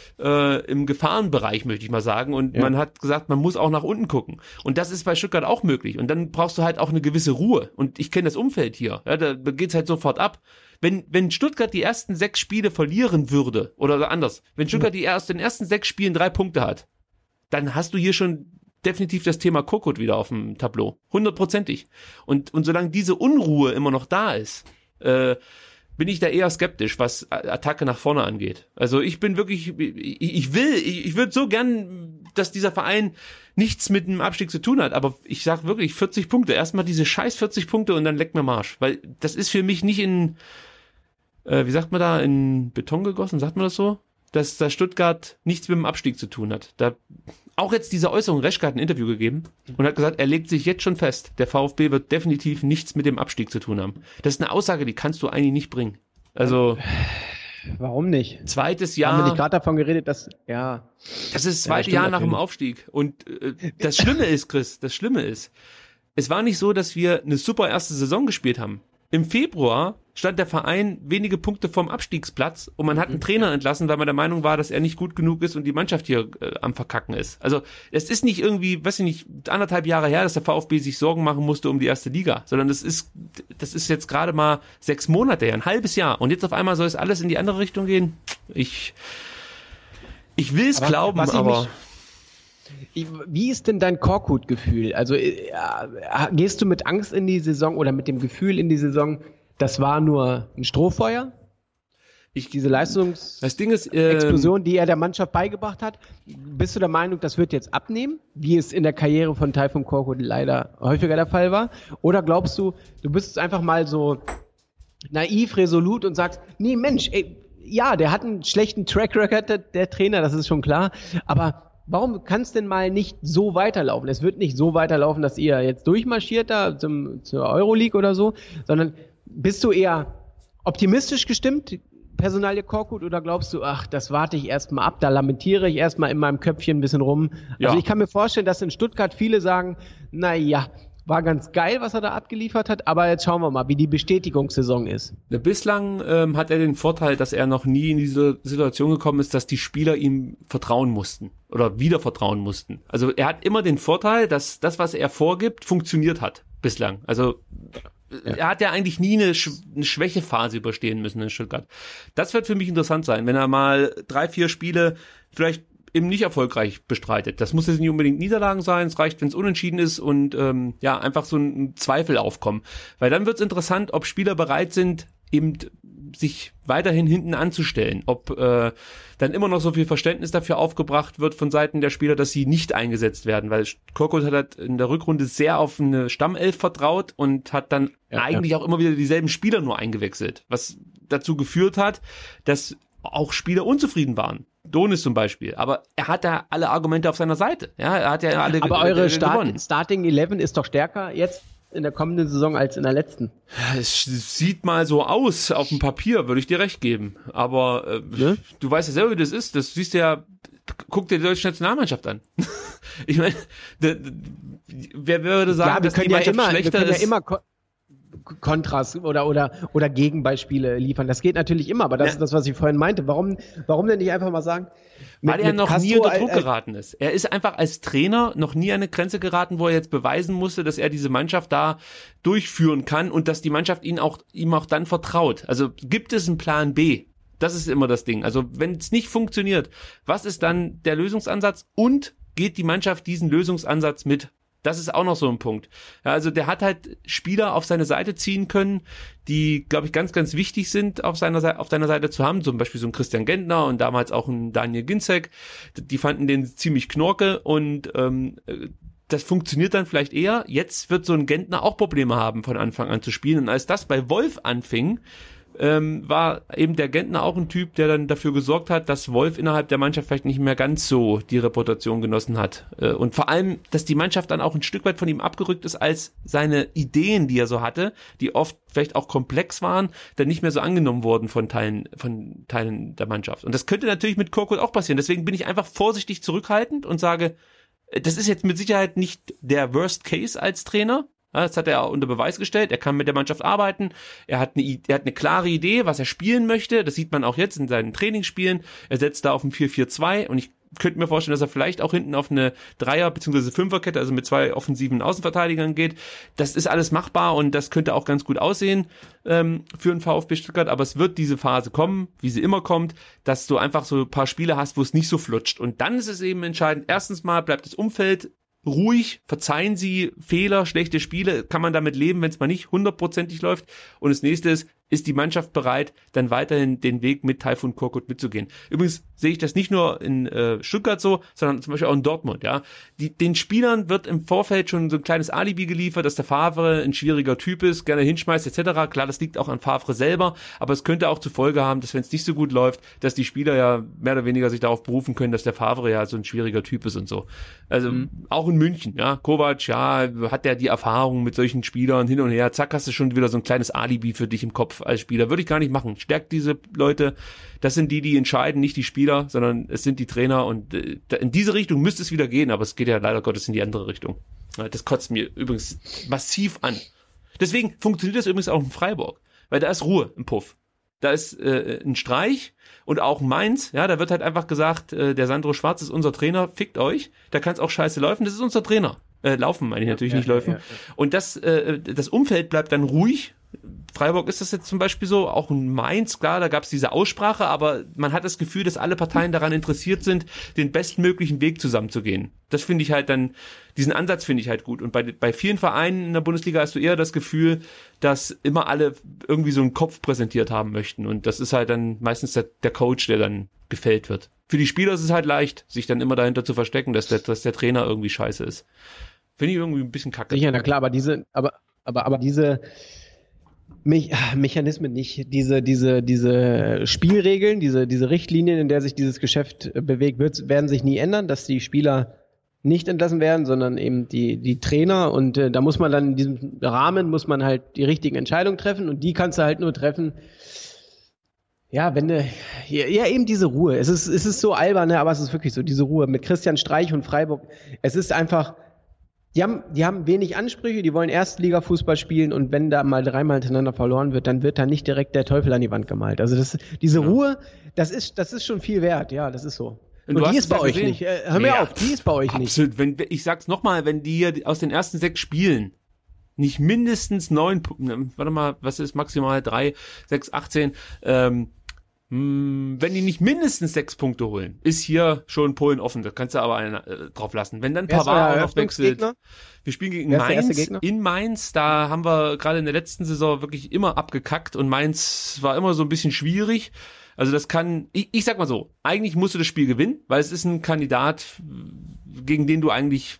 S5: äh, im Gefahrenbereich, möchte ich mal sagen. Und
S4: Ja.
S5: man hat gesagt, man muss auch nach unten gucken. Und das ist bei Stuttgart auch möglich. Und dann brauchst du halt auch eine gewisse Ruhe. Und ich kenne das Umfeld hier. Ja, da geht's halt sofort ab. Wenn, wenn Stuttgart die ersten sechs Spiele verlieren würde, oder anders, wenn Stuttgart die erst, den ersten sechs Spielen drei Punkte hat, dann hast du hier schon definitiv das Thema Kokot wieder auf dem Tableau. Hundertprozentig. Und, und solange diese Unruhe immer noch da ist, äh, bin ich da eher skeptisch, was Attacke nach vorne angeht. Also ich bin wirklich, ich, ich will, ich, ich würde so gern, dass dieser Verein nichts mit dem Abstieg zu tun hat, aber ich sag wirklich vierzig Punkte. Erstmal diese scheiß vierzig Punkte und dann leckt mir Marsch. Weil das ist für mich nicht in, äh, wie sagt man da, in Beton gegossen, sagt man das so? Dass da Stuttgart nichts mit dem Abstieg zu tun hat. Da auch jetzt diese Äußerung, Reschke hat ein Interview gegeben und hat gesagt, er legt sich jetzt schon fest, der VfB wird definitiv nichts mit dem Abstieg zu tun haben. Das ist eine Aussage, die kannst du eigentlich nicht bringen. Also
S4: Warum nicht?
S5: zweites
S4: Haben wir
S5: Jahr,
S4: nicht gerade davon geredet, dass, ja,
S5: das ist das
S4: Ja,
S5: zweite
S4: stimmt
S5: Jahr nach dem
S4: natürlich.
S5: Aufstieg. Und äh, das Schlimme ist, Chris, das Schlimme ist, es war nicht so, dass wir eine super erste Saison gespielt haben. Im Februar stand der Verein wenige Punkte vom Abstiegsplatz und man hat einen Trainer entlassen, weil man der Meinung war, dass er nicht gut genug ist und die Mannschaft hier äh, am Verkacken ist. Also es ist nicht irgendwie, weiß ich nicht, anderthalb Jahre her, dass der VfB sich Sorgen machen musste um die erste Liga, sondern das ist, das ist jetzt gerade mal sechs Monate her, ein halbes Jahr. Und jetzt auf einmal soll es alles in die andere Richtung gehen. Ich, ich will es
S4: Aber
S5: glauben,
S4: was ich
S5: aber...
S4: mich- Wie ist denn dein Korkut-Gefühl? Also äh, gehst du mit Angst in die Saison oder mit dem Gefühl in die Saison, das war nur ein Strohfeuer? Ich, diese Leistungsexplosion, ähm, die er der Mannschaft beigebracht hat, bist du der Meinung, das wird jetzt abnehmen, wie es in der Karriere von Tayfun Korkut leider häufiger der Fall war? Oder glaubst du, du bist einfach mal so naiv, resolut und sagst, nee Mensch, ey, ja, der hat einen schlechten Track Record, der, der Trainer, das ist schon klar, aber warum kann es denn mal nicht so weiterlaufen? Es wird nicht so weiterlaufen, dass ihr jetzt durchmarschiert da zum, zur Euroleague oder so, sondern bist du eher optimistisch gestimmt, Personalie Korkut, oder glaubst du, ach, das warte ich erstmal ab, da lamentiere ich erstmal in meinem Köpfchen ein bisschen rum. Ja. Also ich kann mir vorstellen, dass in Stuttgart viele sagen, na ja, war ganz geil, was er da abgeliefert hat, aber jetzt schauen wir mal, wie die Bestätigungssaison ist.
S5: Bislang ähm, hat er den Vorteil, dass er noch nie in diese Situation gekommen ist, dass die Spieler ihm vertrauen mussten oder wieder vertrauen mussten. Also er hat immer den Vorteil, dass das, was er vorgibt, funktioniert hat bislang. Also ja. Er hat ja eigentlich nie eine, Sch- eine Schwächephase überstehen müssen in Stuttgart. Das wird für mich interessant sein, wenn er mal drei, vier Spiele vielleicht eben nicht erfolgreich bestreitet. Das muss jetzt nicht unbedingt Niederlagen sein, es reicht, wenn es unentschieden ist und ähm, ja, einfach so ein Zweifel aufkommen. Weil dann wird es interessant, ob Spieler bereit sind, eben sich weiterhin hinten anzustellen, ob äh, dann immer noch so viel Verständnis dafür aufgebracht wird von Seiten der Spieler, dass sie nicht eingesetzt werden, weil Korkut hat halt in der Rückrunde sehr auf eine Stammelf vertraut und hat dann ja, eigentlich ja. auch immer wieder dieselben Spieler nur eingewechselt, was dazu geführt hat, dass auch Spieler unzufrieden waren. Donis zum Beispiel, aber er hat da alle Argumente auf seiner Seite. Ja, er hat ja alle.
S4: Aber eure Start- Starting Eleven ist doch stärker jetzt in der kommenden Saison als in der letzten.
S5: Es sieht mal so aus auf dem Papier, würde ich dir recht geben. Aber äh, ne? Du weißt ja selber, wie das ist. Das siehst du ja. Guck dir die deutsche Nationalmannschaft an. Ich meine, wer würde sagen,
S4: ja,
S5: dass die
S4: ja
S5: Mannschaft
S4: immer,
S5: schlechter
S4: wir können
S5: ist?
S4: Ja immer Ko- Kontras oder oder oder Gegenbeispiele liefern. Das geht natürlich immer, aber das ja. ist das, was ich vorhin meinte. Warum warum denn nicht einfach mal sagen?
S5: Weil mit, er noch nie unter Druck geraten ist. Er ist einfach als Trainer noch nie an eine Grenze geraten, wo er jetzt beweisen musste, dass er diese Mannschaft da durchführen kann und dass die Mannschaft ihn auch, ihm auch dann vertraut. Also gibt es einen Plan B? Das ist immer das Ding. Also wenn es nicht funktioniert, was ist dann der Lösungsansatz und geht die Mannschaft diesen Lösungsansatz mit? Das ist auch noch so ein Punkt. Ja, also der hat halt Spieler auf seine Seite ziehen können, die, glaube ich, ganz, ganz wichtig sind, auf seiner Seite, auf deiner Seite zu haben. Zum Beispiel so ein Christian Gentner und damals auch ein Daniel Ginczek. Die fanden den ziemlich knorke und ähm, das funktioniert dann vielleicht eher. Jetzt wird so ein Gentner auch Probleme haben, von Anfang an zu spielen. Und als das bei Wolf anfing, ähm, war eben der Gentner auch ein Typ, der dann dafür gesorgt hat, dass Wolf innerhalb der Mannschaft vielleicht nicht mehr ganz so die Reputation genossen hat. Äh, und vor allem, dass die Mannschaft dann auch ein Stück weit von ihm abgerückt ist, als seine Ideen, die er so hatte, die oft vielleicht auch komplex waren, dann nicht mehr so angenommen wurden von Teilen, von Teilen der Mannschaft. Und das könnte natürlich mit Korkut auch passieren. Deswegen bin ich einfach vorsichtig zurückhaltend und sage, das ist jetzt mit Sicherheit nicht der Worst Case als Trainer. Das hat er unter Beweis gestellt. Er kann mit der Mannschaft arbeiten. Er hat eine, er hat eine klare Idee, was er spielen möchte. Das sieht man auch jetzt in seinen Trainingsspielen. Er setzt da auf ein vier vier zwei und ich könnte mir vorstellen, dass er vielleicht auch hinten auf eine Dreier- bzw. Fünferkette, also mit zwei offensiven Außenverteidigern geht. Das ist alles machbar und das könnte auch ganz gut aussehen ähm, für den VfB Stuttgart. Aber es wird diese Phase kommen, wie sie immer kommt, dass du einfach so ein paar Spiele hast, wo es nicht so flutscht. Und dann ist es eben entscheidend. Erstens mal bleibt das Umfeld ruhig, verzeihen Sie Fehler, schlechte Spiele, kann man damit leben, wenn es mal nicht hundertprozentig läuft. Und das nächste ist, ist die Mannschaft bereit, dann weiterhin den Weg mit Tayfun Korkut mitzugehen. Übrigens sehe ich das nicht nur in äh, Stuttgart so, sondern zum Beispiel auch in Dortmund. Ja, die, den Spielern wird im Vorfeld schon so ein kleines Alibi geliefert, dass der Favre ein schwieriger Typ ist, gerne hinschmeißt et cetera. Klar, das liegt auch an Favre selber, aber es könnte auch zur Folge haben, dass wenn es nicht so gut läuft, dass die Spieler ja mehr oder weniger sich darauf berufen können, dass der Favre ja so ein schwieriger Typ ist und so. Also mhm. auch in München, ja, Kovac, ja, hat ja die Erfahrung mit solchen Spielern hin und her, zack, hast du schon wieder so ein kleines Alibi für dich im Kopf als Spieler. Würde ich gar nicht machen. Stärkt diese Leute. Das sind die, die entscheiden, nicht die Spieler, sondern es sind die Trainer und äh, in diese Richtung müsste es wieder gehen, aber es geht ja leider Gottes in die andere Richtung. Das kotzt mir übrigens massiv an. Deswegen funktioniert das übrigens auch in Freiburg, weil da ist Ruhe im Puff. Da ist äh, ein Streich und auch Mainz, ja, da wird halt einfach gesagt, äh, der Sandro Schwarz ist unser Trainer, fickt euch, da kann es auch scheiße laufen, das ist unser Trainer. Äh, laufen meine ich natürlich, ja, nicht ja, laufen. Ja, ja. Und das, äh, das Umfeld bleibt dann ruhig, Freiburg ist das jetzt zum Beispiel so, auch in Mainz, klar, da gab es diese Aussprache, aber man hat das Gefühl, dass alle Parteien daran interessiert sind, den bestmöglichen Weg zusammenzugehen. Das finde ich halt dann, diesen Ansatz finde ich halt gut. Und bei, bei vielen Vereinen in der Bundesliga hast du eher das Gefühl, dass immer alle irgendwie so einen Kopf präsentiert haben möchten. Und das ist halt dann meistens der, der Coach, der dann gefällt wird. Für die Spieler ist es halt leicht, sich dann immer dahinter zu verstecken, dass der, dass der Trainer irgendwie scheiße ist. Finde ich irgendwie ein bisschen kacke.
S4: Sicher, na klar, aber diese, aber, aber, aber diese Me- Mechanismen nicht, diese, diese, diese Spielregeln, diese, diese Richtlinien, in der sich dieses Geschäft bewegt, wird, werden sich nie ändern, dass die Spieler nicht entlassen werden, sondern eben die, die Trainer, und äh, da muss man dann in diesem Rahmen, muss man halt die richtigen Entscheidungen treffen, und die kannst du halt nur treffen, ja, wenn du, ja, ja, eben diese Ruhe, es ist, es ist so albern, ne, aber es ist wirklich so, diese Ruhe mit Christian Streich und Freiburg, es ist einfach, die haben, die haben wenig Ansprüche, die wollen Erstliga-Fußball spielen, und wenn da mal dreimal hintereinander verloren wird, dann wird da nicht direkt der Teufel an die Wand gemalt. Also das, diese ja. Ruhe, das ist, das ist schon viel wert, ja, das ist so. Und, und die ist bei euch gesehen. nicht. Äh, hör mir ja, auf, die ist bei euch
S5: absolut. nicht. Wenn, ich sag's nochmal, wenn die hier aus den ersten sechs Spielen nicht mindestens neun, warte mal, was ist maximal drei, sechs, achtzehn, ähm, wenn die nicht mindestens sechs Punkte holen, ist hier schon Polen offen. Da kannst du aber einen äh, drauf lassen. Wenn dann Pavard noch wechselt. Wir spielen gegen Mainz. In Mainz, da haben wir gerade in der letzten Saison wirklich immer abgekackt, und Mainz war immer so ein bisschen schwierig. Also das kann, ich, ich sag mal so, eigentlich musst du das Spiel gewinnen, weil es ist ein Kandidat, gegen den du eigentlich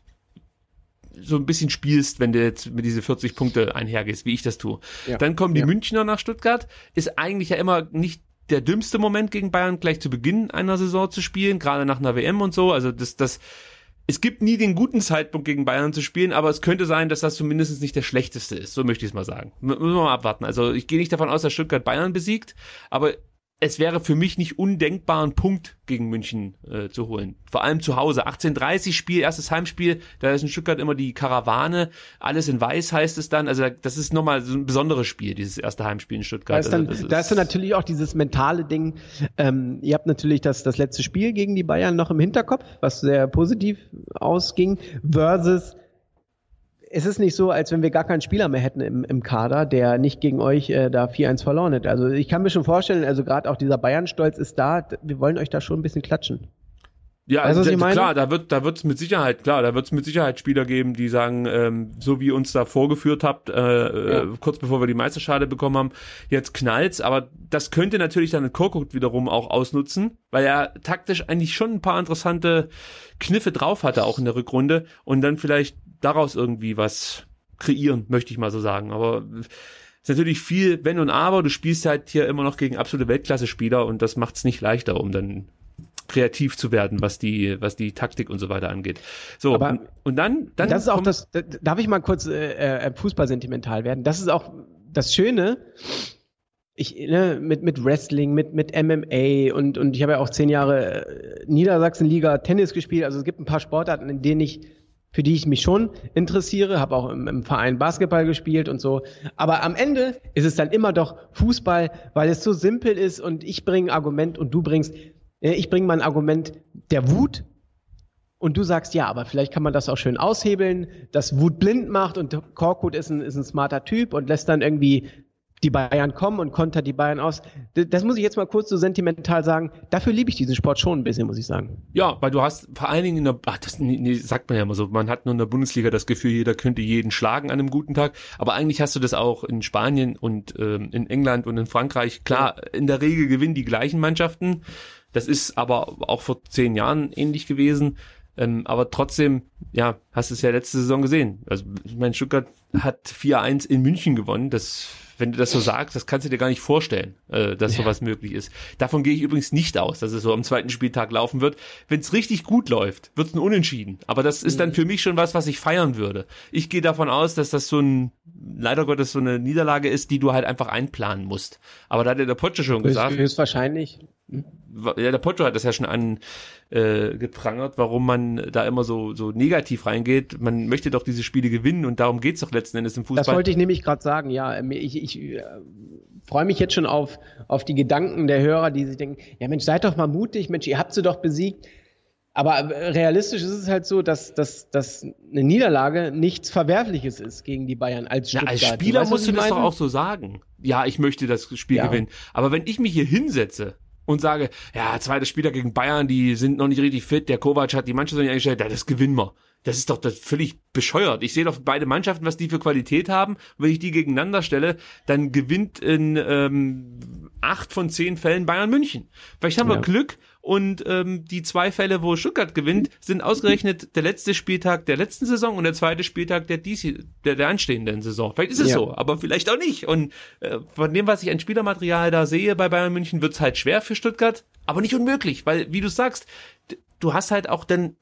S5: so ein bisschen spielst, wenn du jetzt mit diese vierzig Punkte einhergehst, wie ich das tue. Ja. Dann kommen die ja. Münchner nach Stuttgart. Ist eigentlich ja immer nicht der dümmste Moment gegen Bayern, gleich zu Beginn einer Saison zu spielen, gerade nach einer W M und so. Also das, das, es gibt nie den guten Zeitpunkt gegen Bayern zu spielen, aber es könnte sein, dass das zumindest nicht der schlechteste ist. So möchte ich es mal sagen. M- müssen wir mal abwarten. Also ich gehe nicht davon aus, dass Stuttgart Bayern besiegt, aber es wäre für mich nicht undenkbar, einen Punkt gegen München äh, zu holen. Vor allem zu Hause. achtzehn Uhr dreißig Spiel, erstes Heimspiel, da ist in Stuttgart immer die Karawane, alles in weiß heißt es dann. Also das ist nochmal so ein besonderes Spiel, dieses erste Heimspiel in Stuttgart. Da ist dann, also da ist dann natürlich auch dieses mentale Ding. Ähm, ihr habt natürlich das, das letzte Spiel gegen die Bayern noch im Hinterkopf, was sehr positiv ausging, versus es ist nicht so, als wenn wir gar keinen Spieler mehr hätten im, im Kader, der nicht gegen euch äh, da vier eins verloren hätte. Also ich kann mir schon vorstellen, also gerade auch dieser Bayern-Stolz ist da, wir wollen euch da schon ein bisschen klatschen. Ja, weißt, also, klar, da wird da wird's mit Sicherheit, klar, da wird's mit Sicherheit Spieler geben, die sagen, ähm, so wie ihr uns da vorgeführt habt, äh, ja. äh, kurz bevor wir die Meisterschale bekommen haben, jetzt knallt's, aber das könnte natürlich dann Korkut wiederum auch ausnutzen, weil er taktisch eigentlich schon ein paar interessante Kniffe drauf hatte, auch in der Rückrunde, und dann vielleicht daraus irgendwie was kreieren, möchte ich mal so sagen. Aber es ist natürlich viel Wenn und Aber. Du spielst halt hier immer noch gegen absolute Weltklasse-Spieler, und das macht es nicht leichter, um dann kreativ zu werden, was die, was die Taktik und so weiter angeht. So, aber und, und dann, dann. Das ist auch das, darf ich mal kurz äh, Fußball-sentimental werden? Das ist auch das Schöne. Ich, ne, mit, mit Wrestling, mit, mit M M A, und, und ich habe ja auch zehn Jahre äh, Niedersachsenliga Tennis gespielt. Also es gibt ein paar Sportarten, in denen ich für die ich mich schon interessiere, habe auch im, im Verein Basketball gespielt und so. Aber am Ende ist es dann immer doch Fußball, weil es so simpel ist, und ich bringe ein Argument und du bringst, äh, ich bringe mal ein Argument der Wut, und du sagst, ja, aber vielleicht kann man das auch schön aushebeln, dass Wut blind macht, und Korkut ist ein, ist ein smarter Typ und lässt dann irgendwie die Bayern kommen und kontert die Bayern aus. Das muss ich jetzt mal kurz so sentimental sagen. Dafür liebe ich diesen Sport schon ein bisschen, muss ich sagen. Ja, weil du hast vor allen Dingen in der, ach, das nee, sagt man ja immer so, man hat nur in der Bundesliga das Gefühl, jeder könnte jeden schlagen an einem guten Tag. Aber eigentlich hast du das auch in Spanien und ähm, in England und in Frankreich. Klar, ja. In der Regel gewinnen die gleichen Mannschaften. Das ist aber auch vor zehn Jahren ähnlich gewesen. Ähm, aber trotzdem, ja, hast du es ja letzte Saison gesehen. Also ich meine, Stuttgart hat vier eins in München gewonnen. Das, wenn du das so sagst, das kannst du dir gar nicht vorstellen, äh, dass ja. sowas möglich ist. Davon gehe ich übrigens nicht aus, dass es so am zweiten Spieltag laufen wird. Wenn es richtig gut läuft, wird es ein Unentschieden. Aber das ist dann für mich schon was, was ich feiern würde. Ich gehe davon aus, dass das so ein, leider Gottes, so eine Niederlage ist, die du halt einfach einplanen musst. Aber da hat ja der Potsche schon gesagt. Höchstwahrscheinlich. Ja, der Pocho hat das ja schon angeprangert, äh, warum man da immer so so negativ reingeht. Man möchte doch diese Spiele gewinnen, und darum geht's doch letzten Endes im Fußball. Das wollte ich nämlich gerade sagen, ja. Ich, ich äh, freue mich jetzt schon auf auf die Gedanken der Hörer, die sich denken, ja Mensch, seid doch mal mutig, Mensch, ihr habt sie doch besiegt.
S4: Aber realistisch ist es halt so, dass, dass, dass eine Niederlage nichts Verwerfliches ist gegen die Bayern als
S5: Ja,
S4: Stuttgart.
S5: als Spieler
S4: weißt,
S5: musst du das
S4: meine?
S5: doch auch so sagen. Ja, ich möchte das Spiel
S4: Ja.
S5: gewinnen. Aber wenn ich mich hier hinsetze und sage, ja, zweiter Spieler gegen Bayern, die sind noch nicht richtig fit, der Kovac hat die Mannschaft noch nicht eingestellt, ja, das gewinnen wir. Das ist doch das völlig bescheuert. Ich sehe doch beide Mannschaften, was die für Qualität haben. Und wenn ich die gegeneinander stelle, dann gewinnt in ähm, acht von zehn Fällen Bayern München. Vielleicht haben
S4: Ja.
S5: wir Glück und ähm, die zwei Fälle, wo Stuttgart gewinnt, sind ausgerechnet der letzte Spieltag der letzten Saison und der zweite Spieltag der, dies, der, der anstehenden Saison. Vielleicht ist es
S4: Ja.
S5: so, aber vielleicht auch nicht. Und äh, von dem, was ich an Spielermaterial da sehe bei Bayern München, wird's halt schwer für Stuttgart, aber nicht unmöglich, weil, wie du sagst, d- du hast halt auch dann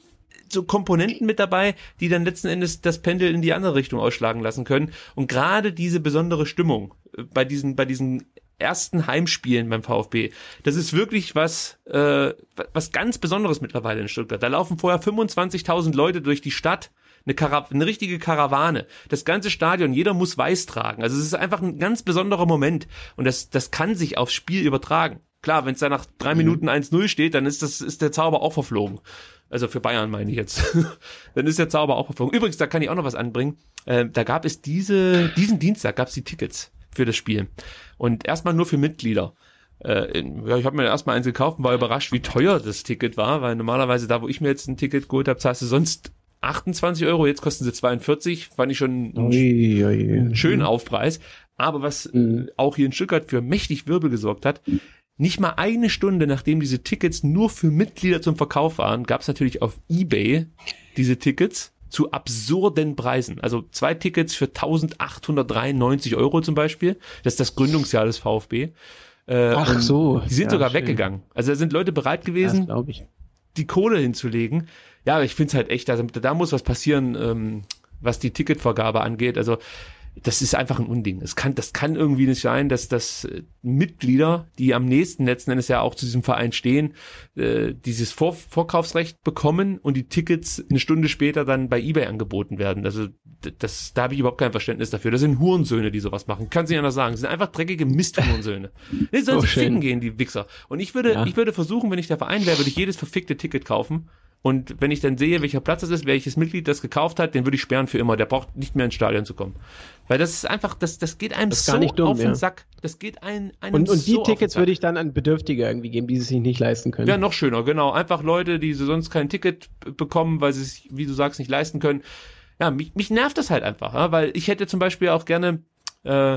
S5: so Komponenten mit dabei, die dann letzten Endes das Pendel in die andere Richtung ausschlagen lassen können. Und gerade diese besondere Stimmung äh, bei diesen, bei diesen ersten Heimspielen beim VfB, das ist wirklich was, äh, was ganz Besonderes mittlerweile in Stuttgart. Da laufen vorher fünfundzwanzigtausend Leute durch die Stadt, eine, Kara- eine richtige Karawane. Das ganze Stadion, jeder muss weiß tragen. Also es ist einfach ein ganz besonderer Moment. Und das, das kann sich aufs Spiel übertragen. Klar, wenn es da nach drei Minuten eins null steht, dann ist das, ist der Zauber auch verflogen. Also für Bayern meine ich jetzt. Dann ist der Zauber auch verflogen. Übrigens, da kann ich auch noch was anbringen. Äh, da gab es diese, diesen Dienstag gab es die Tickets für das Spiel. Und erstmal nur für Mitglieder. Äh, ja, ich habe mir erstmal eins gekauft und war überrascht, wie teuer das Ticket war, weil normalerweise da, wo ich mir jetzt ein Ticket geholt habe, zahlst du sonst achtundzwanzig Euro, jetzt kosten sie zweiundvierzig. Fand ich schon einen
S4: Ui, ui.
S5: schönen Aufpreis. Aber was
S4: Mhm.
S5: äh, auch hier in Stuttgart für mächtig Wirbel gesorgt hat, nicht mal eine Stunde, nachdem diese Tickets nur für Mitglieder zum Verkauf waren, gab es natürlich auf eBay diese Tickets zu absurden Preisen. Also zwei Tickets für eintausendachthundertdreiundneunzig Euro zum Beispiel. Das ist das Gründungsjahr des VfB. Äh,
S4: Ach
S5: und
S4: so.
S5: Die sind
S4: Ja,
S5: sogar
S4: schön.
S5: weggegangen. Also da sind Leute bereit
S4: Das
S5: gewesen,
S4: glaube ich.
S5: die Kohle hinzulegen. Ja, aber ich finde es halt echt, also da muss was passieren, ähm, was die Ticketvergabe angeht. Also das ist einfach ein Unding. Es kann, das kann irgendwie nicht sein, dass das äh, Mitglieder, die am nächsten letzten Endes ja auch zu diesem Verein stehen, äh, dieses Vor Vorkaufsrecht bekommen und die Tickets eine Stunde später dann bei eBay angeboten werden. Also d- das, da habe ich überhaupt kein Verständnis dafür. Das sind Hurensöhne, die sowas machen. Kann sich anders sagen. Das sind einfach dreckige Misthurensöhne. Die sollen
S4: Oh,
S5: sich
S4: schön.
S5: ficken gehen, die Wichser. Und ich würde,
S4: Ja.
S5: ich würde versuchen, wenn ich der Verein wäre, würde ich jedes verfickte Ticket kaufen. Und wenn ich dann sehe, welcher Platz das ist, welches Mitglied das gekauft hat, den würde ich sperren für immer. Der braucht nicht mehr ins Stadion zu kommen. Weil das ist einfach, das, das geht einem
S4: Das ist
S5: so
S4: gar nicht dumm,
S5: auf den
S4: ja.
S5: Sack. Das geht einem, einem
S4: Und, und die
S5: so auf den
S4: Tickets
S5: Sack.
S4: würde ich dann an Bedürftige irgendwie geben, die es sich nicht leisten können.
S5: Ja, noch schöner, genau. Einfach Leute, die so sonst kein Ticket b- bekommen, weil sie es, wie du sagst, nicht leisten können. Ja, mich, mich nervt das halt einfach, ja? Weil ich hätte zum Beispiel auch gerne äh,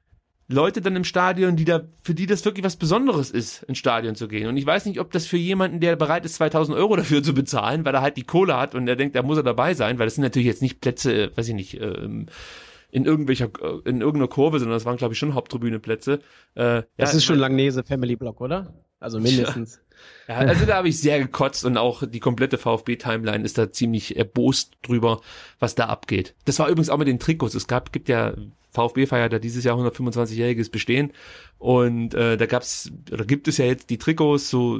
S5: Leute dann im Stadion, die da, für die das wirklich was Besonderes ist, ins Stadion zu gehen. Und ich weiß nicht, ob das für jemanden, der bereit ist, zweitausend Euro dafür zu bezahlen, weil er halt die Kohle hat und er denkt, da muss er dabei sein, weil das sind natürlich jetzt nicht Plätze, äh, weiß ich nicht, ähm, in irgendwelcher, äh, in irgendeiner Kurve, sondern das waren, glaube ich, schon Haupttribüne-Plätze. Äh,
S4: Das
S5: ja,
S4: ist schon Langnese Family Block, oder? Also mindestens.
S5: Ja, also da habe ich sehr gekotzt und auch die komplette VfB-Timeline ist da ziemlich erbost drüber, was da abgeht. Das war übrigens auch mit den Trikots. Es gab, gibt ja, VfB feiert ja dieses Jahr hundertfünfundzwanzigjähriges Bestehen und äh, da gab's, oder gibt es ja jetzt die Trikots, so,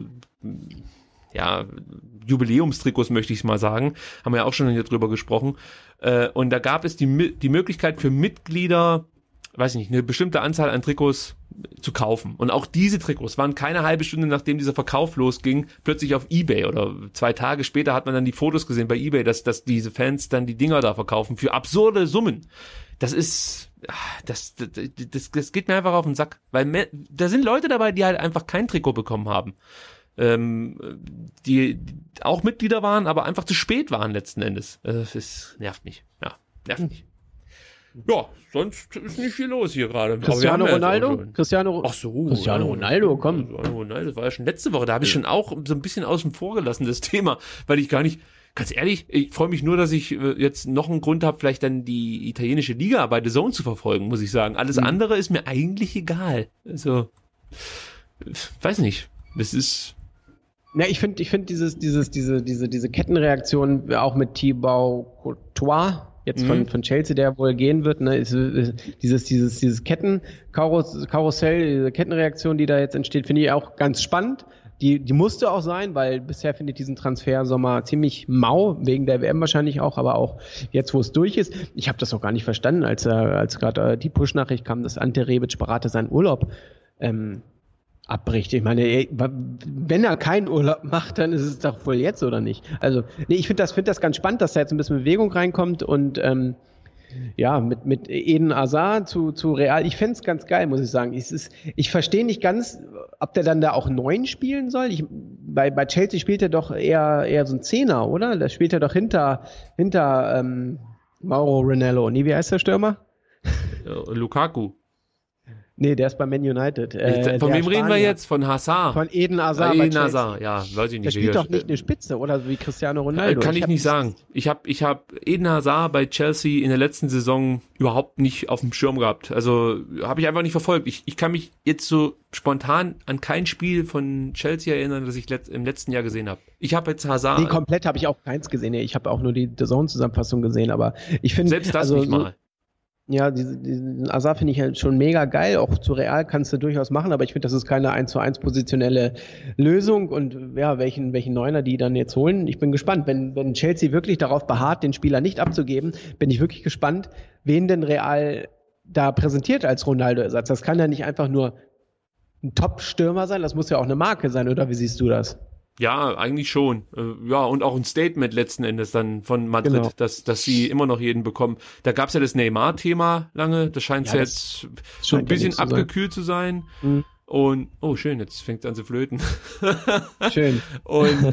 S5: ja, Jubiläumstrikots möchte ich mal sagen, haben wir ja auch schon hier drüber gesprochen. Äh, und da gab es die, die Möglichkeit für Mitglieder, weiß ich nicht, eine bestimmte Anzahl an Trikots zu kaufen. Und auch diese Trikots waren keine halbe Stunde, nachdem dieser Verkauf losging, plötzlich auf eBay oder zwei Tage später hat man dann die Fotos gesehen bei eBay, dass, dass diese Fans dann die Dinger da verkaufen für absurde Summen. Das ist, das, das, das, das geht mir einfach auf den Sack, weil mehr, da sind Leute dabei, die halt einfach kein Trikot bekommen haben. Ähm, die, die auch Mitglieder waren, aber einfach zu spät waren letzten Endes. Das ist, nervt mich. Ja, nervt mich. Ja, sonst ist nicht viel los hier gerade.
S4: Cristiano
S5: Aber wir haben ja jetzt auch
S4: Ronaldo?
S5: schon-
S4: Cristiano,
S5: Ach so.
S4: Cristiano
S5: ja.
S4: Ronaldo, komm.
S5: Cristiano Ronaldo, das war ja schon letzte Woche. Da habe ich schon auch so ein bisschen außen vor gelassen, das Thema, weil ich gar nicht, ganz ehrlich, ich freue mich nur, dass ich äh, jetzt noch einen Grund habe, vielleicht dann die italienische Liga bei The Zone zu verfolgen, muss ich sagen. Alles
S4: Mhm.
S5: andere ist mir eigentlich egal. Also, weiß nicht. Das ist,
S4: Ja, ich finde, ich finde dieses, dieses, diese, diese, diese Kettenreaktion auch mit Thibaut Courtois jetzt von,
S5: Mhm.
S4: von Chelsea, der wohl gehen wird, ne, ist, ist dieses, dieses, dieses Kettenkarussell, diese Kettenreaktion, die da jetzt entsteht, finde ich auch ganz spannend. Die, die musste auch sein, weil bisher finde ich diesen Transfersommer ziemlich mau, wegen der W M wahrscheinlich auch, aber auch jetzt, wo es durch ist. Ich habe das auch gar nicht verstanden, als, äh, als gerade äh, die Push-Nachricht kam, dass Ante Rebic berate seinen Urlaub ähm, abbricht. Ich meine, ey, wenn er keinen Urlaub macht, dann ist es doch wohl jetzt, oder nicht? Also, nee, ich finde das, find das ganz spannend, dass da jetzt ein bisschen Bewegung reinkommt und ähm, ja, mit, mit Eden Hazard zu, zu Real. Ich fände es ganz geil, muss ich sagen. Es ist, ich verstehe nicht ganz, ob der dann da auch neun spielen soll. Ich, bei, bei Chelsea spielt er doch eher, eher so ein Zehner, oder? Da spielt er doch hinter, hinter ähm, Mauro Ranello. Nee, wie heißt der Stürmer?
S5: Äh, Lukaku.
S4: Nee, der ist bei Man United. Äh,
S5: von
S4: der
S5: wem reden wir
S4: Spanier.
S5: jetzt? Von Hazard?
S4: Von Eden Hazard.
S5: Eden
S4: bei Chelsea.
S5: Hazard, ja, weiß ich nicht.
S4: Der spielt
S5: wie
S4: doch nicht eine Spitze, oder? Wie Cristiano Ronaldo.
S5: Kann ich,
S4: hab-
S5: nicht sagen. Ich habe ich hab Eden Hazard bei Chelsea in der letzten Saison überhaupt nicht auf dem Schirm gehabt. Also habe ich einfach nicht verfolgt. Ich, ich kann mich jetzt so spontan an kein Spiel von Chelsea erinnern, das ich let, im letzten Jahr gesehen habe. Ich habe jetzt Hazard...
S4: Nee, komplett habe ich auch keins gesehen. Nee, ich habe auch nur die The Zone-Zusammenfassung gesehen, aber ich finde...
S5: Selbst das
S4: also,
S5: nicht
S4: so,
S5: mal.
S4: Ja, diese, diesen Hazard finde ich halt schon mega geil. Auch zu Real kannst du durchaus machen, aber ich finde, das ist keine eins zu eins positionelle Lösung. Und ja, welchen, welchen Neuner die dann jetzt holen, ich bin gespannt. Wenn, wenn Chelsea wirklich darauf beharrt, den Spieler nicht abzugeben, bin ich wirklich gespannt, wen denn Real da präsentiert als Ronaldo-Ersatz. Das kann ja nicht einfach nur ein Top-Stürmer sein, das muss ja auch eine Marke sein, oder wie siehst du das?
S5: Ja, eigentlich schon. Äh, Ja, und auch ein Statement letzten Endes dann von Madrid,
S4: Genau.
S5: dass, dass sie immer noch jeden bekommen. Da gab's ja das Neymar-Thema lange. Das scheint
S4: Ja,
S5: ja
S4: das
S5: jetzt so ein
S4: scheint ja
S5: bisschen
S4: nicht zu sein.
S5: abgekühlt zu sein.
S4: Mhm.
S5: Und, oh schön, jetzt fängt es an zu flöten.
S4: Schön.
S5: Und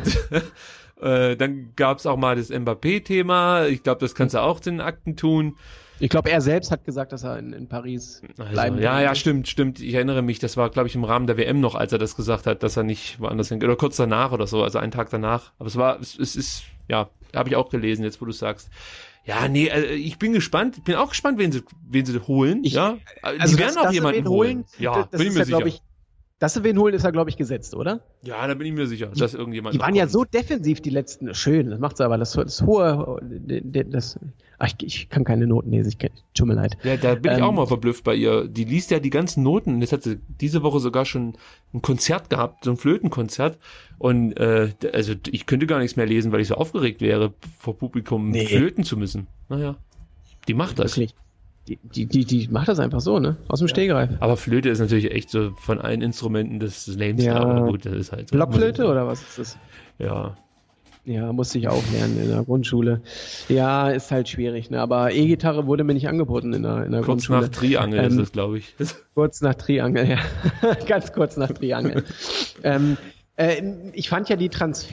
S5: äh, dann gab's auch mal das Mbappé-Thema. Ich glaube, das kannst du auch in den Akten tun.
S4: Ich glaube, er selbst hat gesagt, dass er in, in Paris
S5: Also,
S4: bleiben
S5: ja,
S4: will.
S5: ja, stimmt, stimmt. Ich erinnere mich, das war, glaube ich, im Rahmen der W M noch, als er das gesagt hat, dass er nicht woanders hin, oder kurz danach oder so, also einen Tag danach. Aber es war, es, es ist, ja, habe ich auch gelesen, jetzt wo du sagst. Ja, nee, also ich bin gespannt, ich bin auch gespannt, wen sie, wen sie holen,
S4: Ich-
S5: ja.
S4: Also,
S5: Die werden
S4: dass-
S5: auch
S4: dass sie
S5: jemanden
S4: wen
S5: holen. Ja,
S4: das, das
S5: bin ich
S4: ist
S5: mir
S4: ja,
S5: sicher.
S4: glaube ich, dass sie wen holen, ist ja, glaube ich, gesetzt, oder?
S5: Ja, da bin ich mir sicher, dass irgendjemand
S4: Die
S5: noch
S4: waren ja
S5: kommt.
S4: so defensiv, die letzten. Schön, das macht's aber. Das, das hohe, das, ach, ich, ich kann keine Noten lesen, ich, tut mir leid.
S5: Ja, da bin ich
S4: Ähm,
S5: auch mal verblüfft bei ihr. Die liest ja die ganzen Noten. Jetzt hat sie diese Woche sogar schon ein Konzert gehabt, so ein Flötenkonzert. Und äh, also ich könnte gar nichts mehr lesen, weil ich so aufgeregt wäre, vor Publikum
S4: Nee.
S5: flöten zu müssen. Naja, die macht das.
S4: Wirklich. Die, die, die, die macht das einfach so, ne? Aus dem Stegreif.
S5: Aber Flöte ist natürlich echt so von allen Instrumenten das Lämste.
S4: Ja.
S5: Aber gut, das ist halt so.
S4: Blockflöte oder was ist das?
S5: Ja.
S4: Ja, musste ich auch lernen in der Grundschule. Ja, ist halt schwierig, ne? Aber E-Gitarre wurde mir nicht angeboten in der, in der
S5: Kurz
S4: Grundschule.
S5: nach Triangel
S4: Ähm,
S5: ist es, glaube ich.
S4: Kurz nach Triangel, ja. Ganz kurz nach Triangel. ähm, äh, ich fand ja die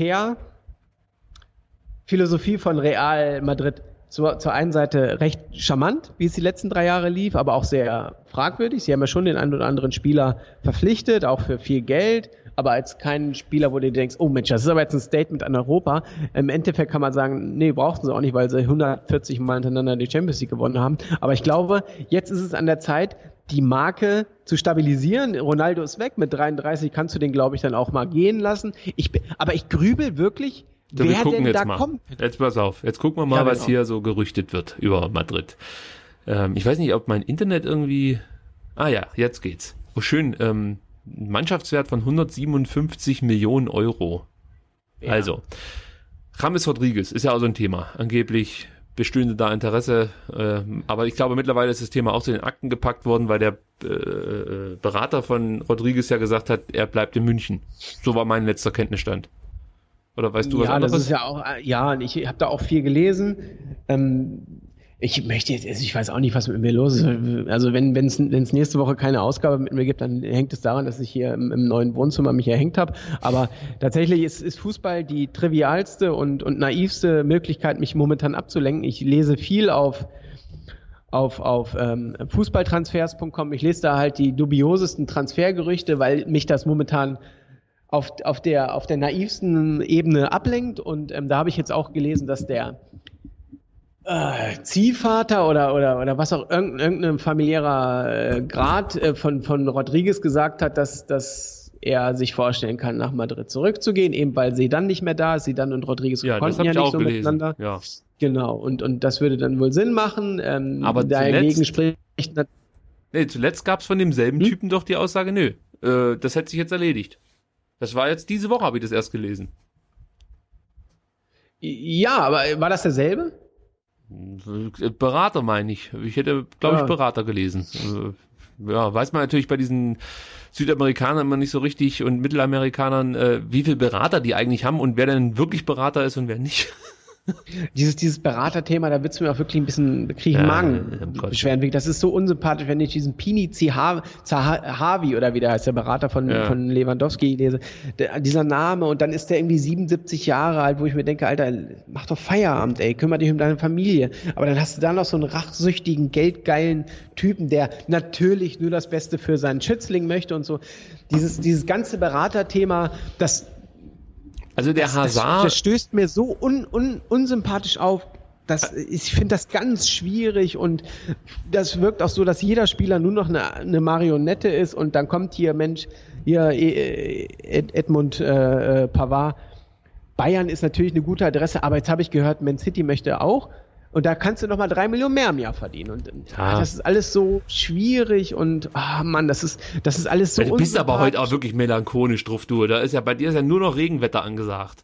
S4: Transferphilosophie von Real Madrid zur, zur einen Seite recht charmant, wie es die letzten drei Jahre lief, aber auch sehr fragwürdig. Sie haben ja schon den einen oder anderen Spieler verpflichtet, auch für viel Geld, aber als keinen Spieler, wo du denkst, oh Mensch, das ist aber jetzt ein Statement an Europa. Im Endeffekt kann man sagen, nee, brauchten sie auch nicht, weil sie hundertvierzig Mal hintereinander die Champions League gewonnen haben. Aber ich glaube, jetzt ist es an der Zeit, die Marke zu stabilisieren. Ronaldo ist weg, mit dreiunddreißig kannst du den, glaube ich, dann auch mal gehen lassen. Ich, bin- aber ich grübel wirklich,
S5: So, wir
S4: wer
S5: gucken
S4: denn
S5: jetzt
S4: da
S5: mal.
S4: kommt.
S5: Jetzt pass auf. Jetzt gucken wir mal,
S4: Ja,
S5: was
S4: genau.
S5: hier so gerüchtet wird über Madrid. Ähm, ich weiß nicht, ob mein Internet irgendwie... Ah ja, jetzt geht's. Oh schön, ähm, Mannschaftswert von hundertsiebenundfünfzig Millionen Euro.
S4: Ja.
S5: Also, James Rodriguez ist ja auch so ein Thema. Angeblich bestünde da Interesse, äh, aber ich glaube mittlerweile ist das Thema auch zu den Akten gepackt worden, weil der äh, Berater von Rodriguez ja gesagt hat, er bleibt in München. So war mein letzter Kenntnisstand. Oder weißt du was
S4: Ja,
S5: anderes?
S4: das ist ja auch, äh, ja, und ich habe da auch viel gelesen. Ähm, ich möchte jetzt, also ich weiß auch nicht, was mit mir los ist. Also wenn es nächste Woche keine Ausgabe mit mir gibt, dann hängt es daran, dass ich hier im, im neuen Wohnzimmer mich erhängt habe. Aber tatsächlich ist, ist Fußball die trivialste und, und naivste Möglichkeit, mich momentan abzulenken. Ich lese viel auf auf, auf ähm, fußballtransfers punkt com. Ich lese da halt die dubiosesten Transfergerüchte, weil mich das momentan auf, auf, der, auf der naivsten Ebene ablenkt. Und ähm, da habe ich jetzt auch gelesen, dass der äh, Ziehvater oder, oder, oder was auch, irgendein, irgendein familiärer äh, Grad äh, von, von Rodriguez gesagt hat, dass, dass er sich vorstellen kann, nach Madrid zurückzugehen, eben weil sie dann nicht mehr da ist. Sie dann und Rodriguez
S5: ja, das
S4: konnten
S5: habe
S4: ja
S5: ich
S4: nicht
S5: auch
S4: so
S5: gelesen.
S4: miteinander.
S5: Ja.
S4: Genau, und, und das würde dann wohl Sinn machen. Ähm,
S5: Aber
S4: dagegen
S5: zuletzt-
S4: spricht nat-
S5: Nee, zuletzt gab es von demselben
S4: Hm?
S5: Typen doch die Aussage, nö, äh, das hätte sich jetzt erledigt. Das war jetzt diese Woche, habe ich das erst gelesen.
S4: Ja, aber war das derselbe?
S5: Äh, Berater meine ich. Ich hätte, glaube
S4: Ja.
S5: ich, Berater gelesen. Äh, ja, weiß man natürlich bei diesen Südamerikanern immer nicht so richtig und Mittelamerikanern, äh, wie viel Berater die eigentlich haben und wer denn wirklich Berater ist und wer nicht.
S4: Dieses, dieses Beraterthema, da wird's mir auch wirklich ein bisschen, da kriege ich einen
S5: Ja,
S4: Magen
S5: oh Gott.
S4: beschweren. Das ist so unsympathisch, wenn ich diesen Pini Zaha- Zahavi oder wie der heißt, der Berater von,
S5: Ja.
S4: von Lewandowski lese. Der, dieser Name und dann ist der irgendwie siebenundsiebzig Jahre alt, wo ich mir denke, Alter, mach doch Feierabend, ey, kümmere dich um deine Familie. Aber dann hast du da noch so einen rachsüchtigen, geldgeilen Typen, der natürlich nur das Beste für seinen Schützling möchte und so. Dieses, dieses ganze Beraterthema, das
S5: Also der
S4: das, das,
S5: Hazard,
S4: das stößt mir so un, un, unsympathisch auf. Das, ich finde das ganz schwierig und das wirkt auch so, dass jeder Spieler nur noch eine, eine Marionette ist und dann kommt hier, Mensch, hier äh, Ed, Edmund äh, Pavard. Bayern ist natürlich eine gute Adresse, aber jetzt habe ich gehört, Man City möchte auch und da kannst du nochmal drei Millionen mehr im Jahr verdienen und
S5: Ja.
S4: das ist alles so schwierig und ah Mann, das ist, das ist alles so
S5: du bist aber heute auch
S4: unsympathisch.
S5: wirklich melancholisch drauf, du. Da ist ja, bei dir ist ja nur noch Regenwetter angesagt.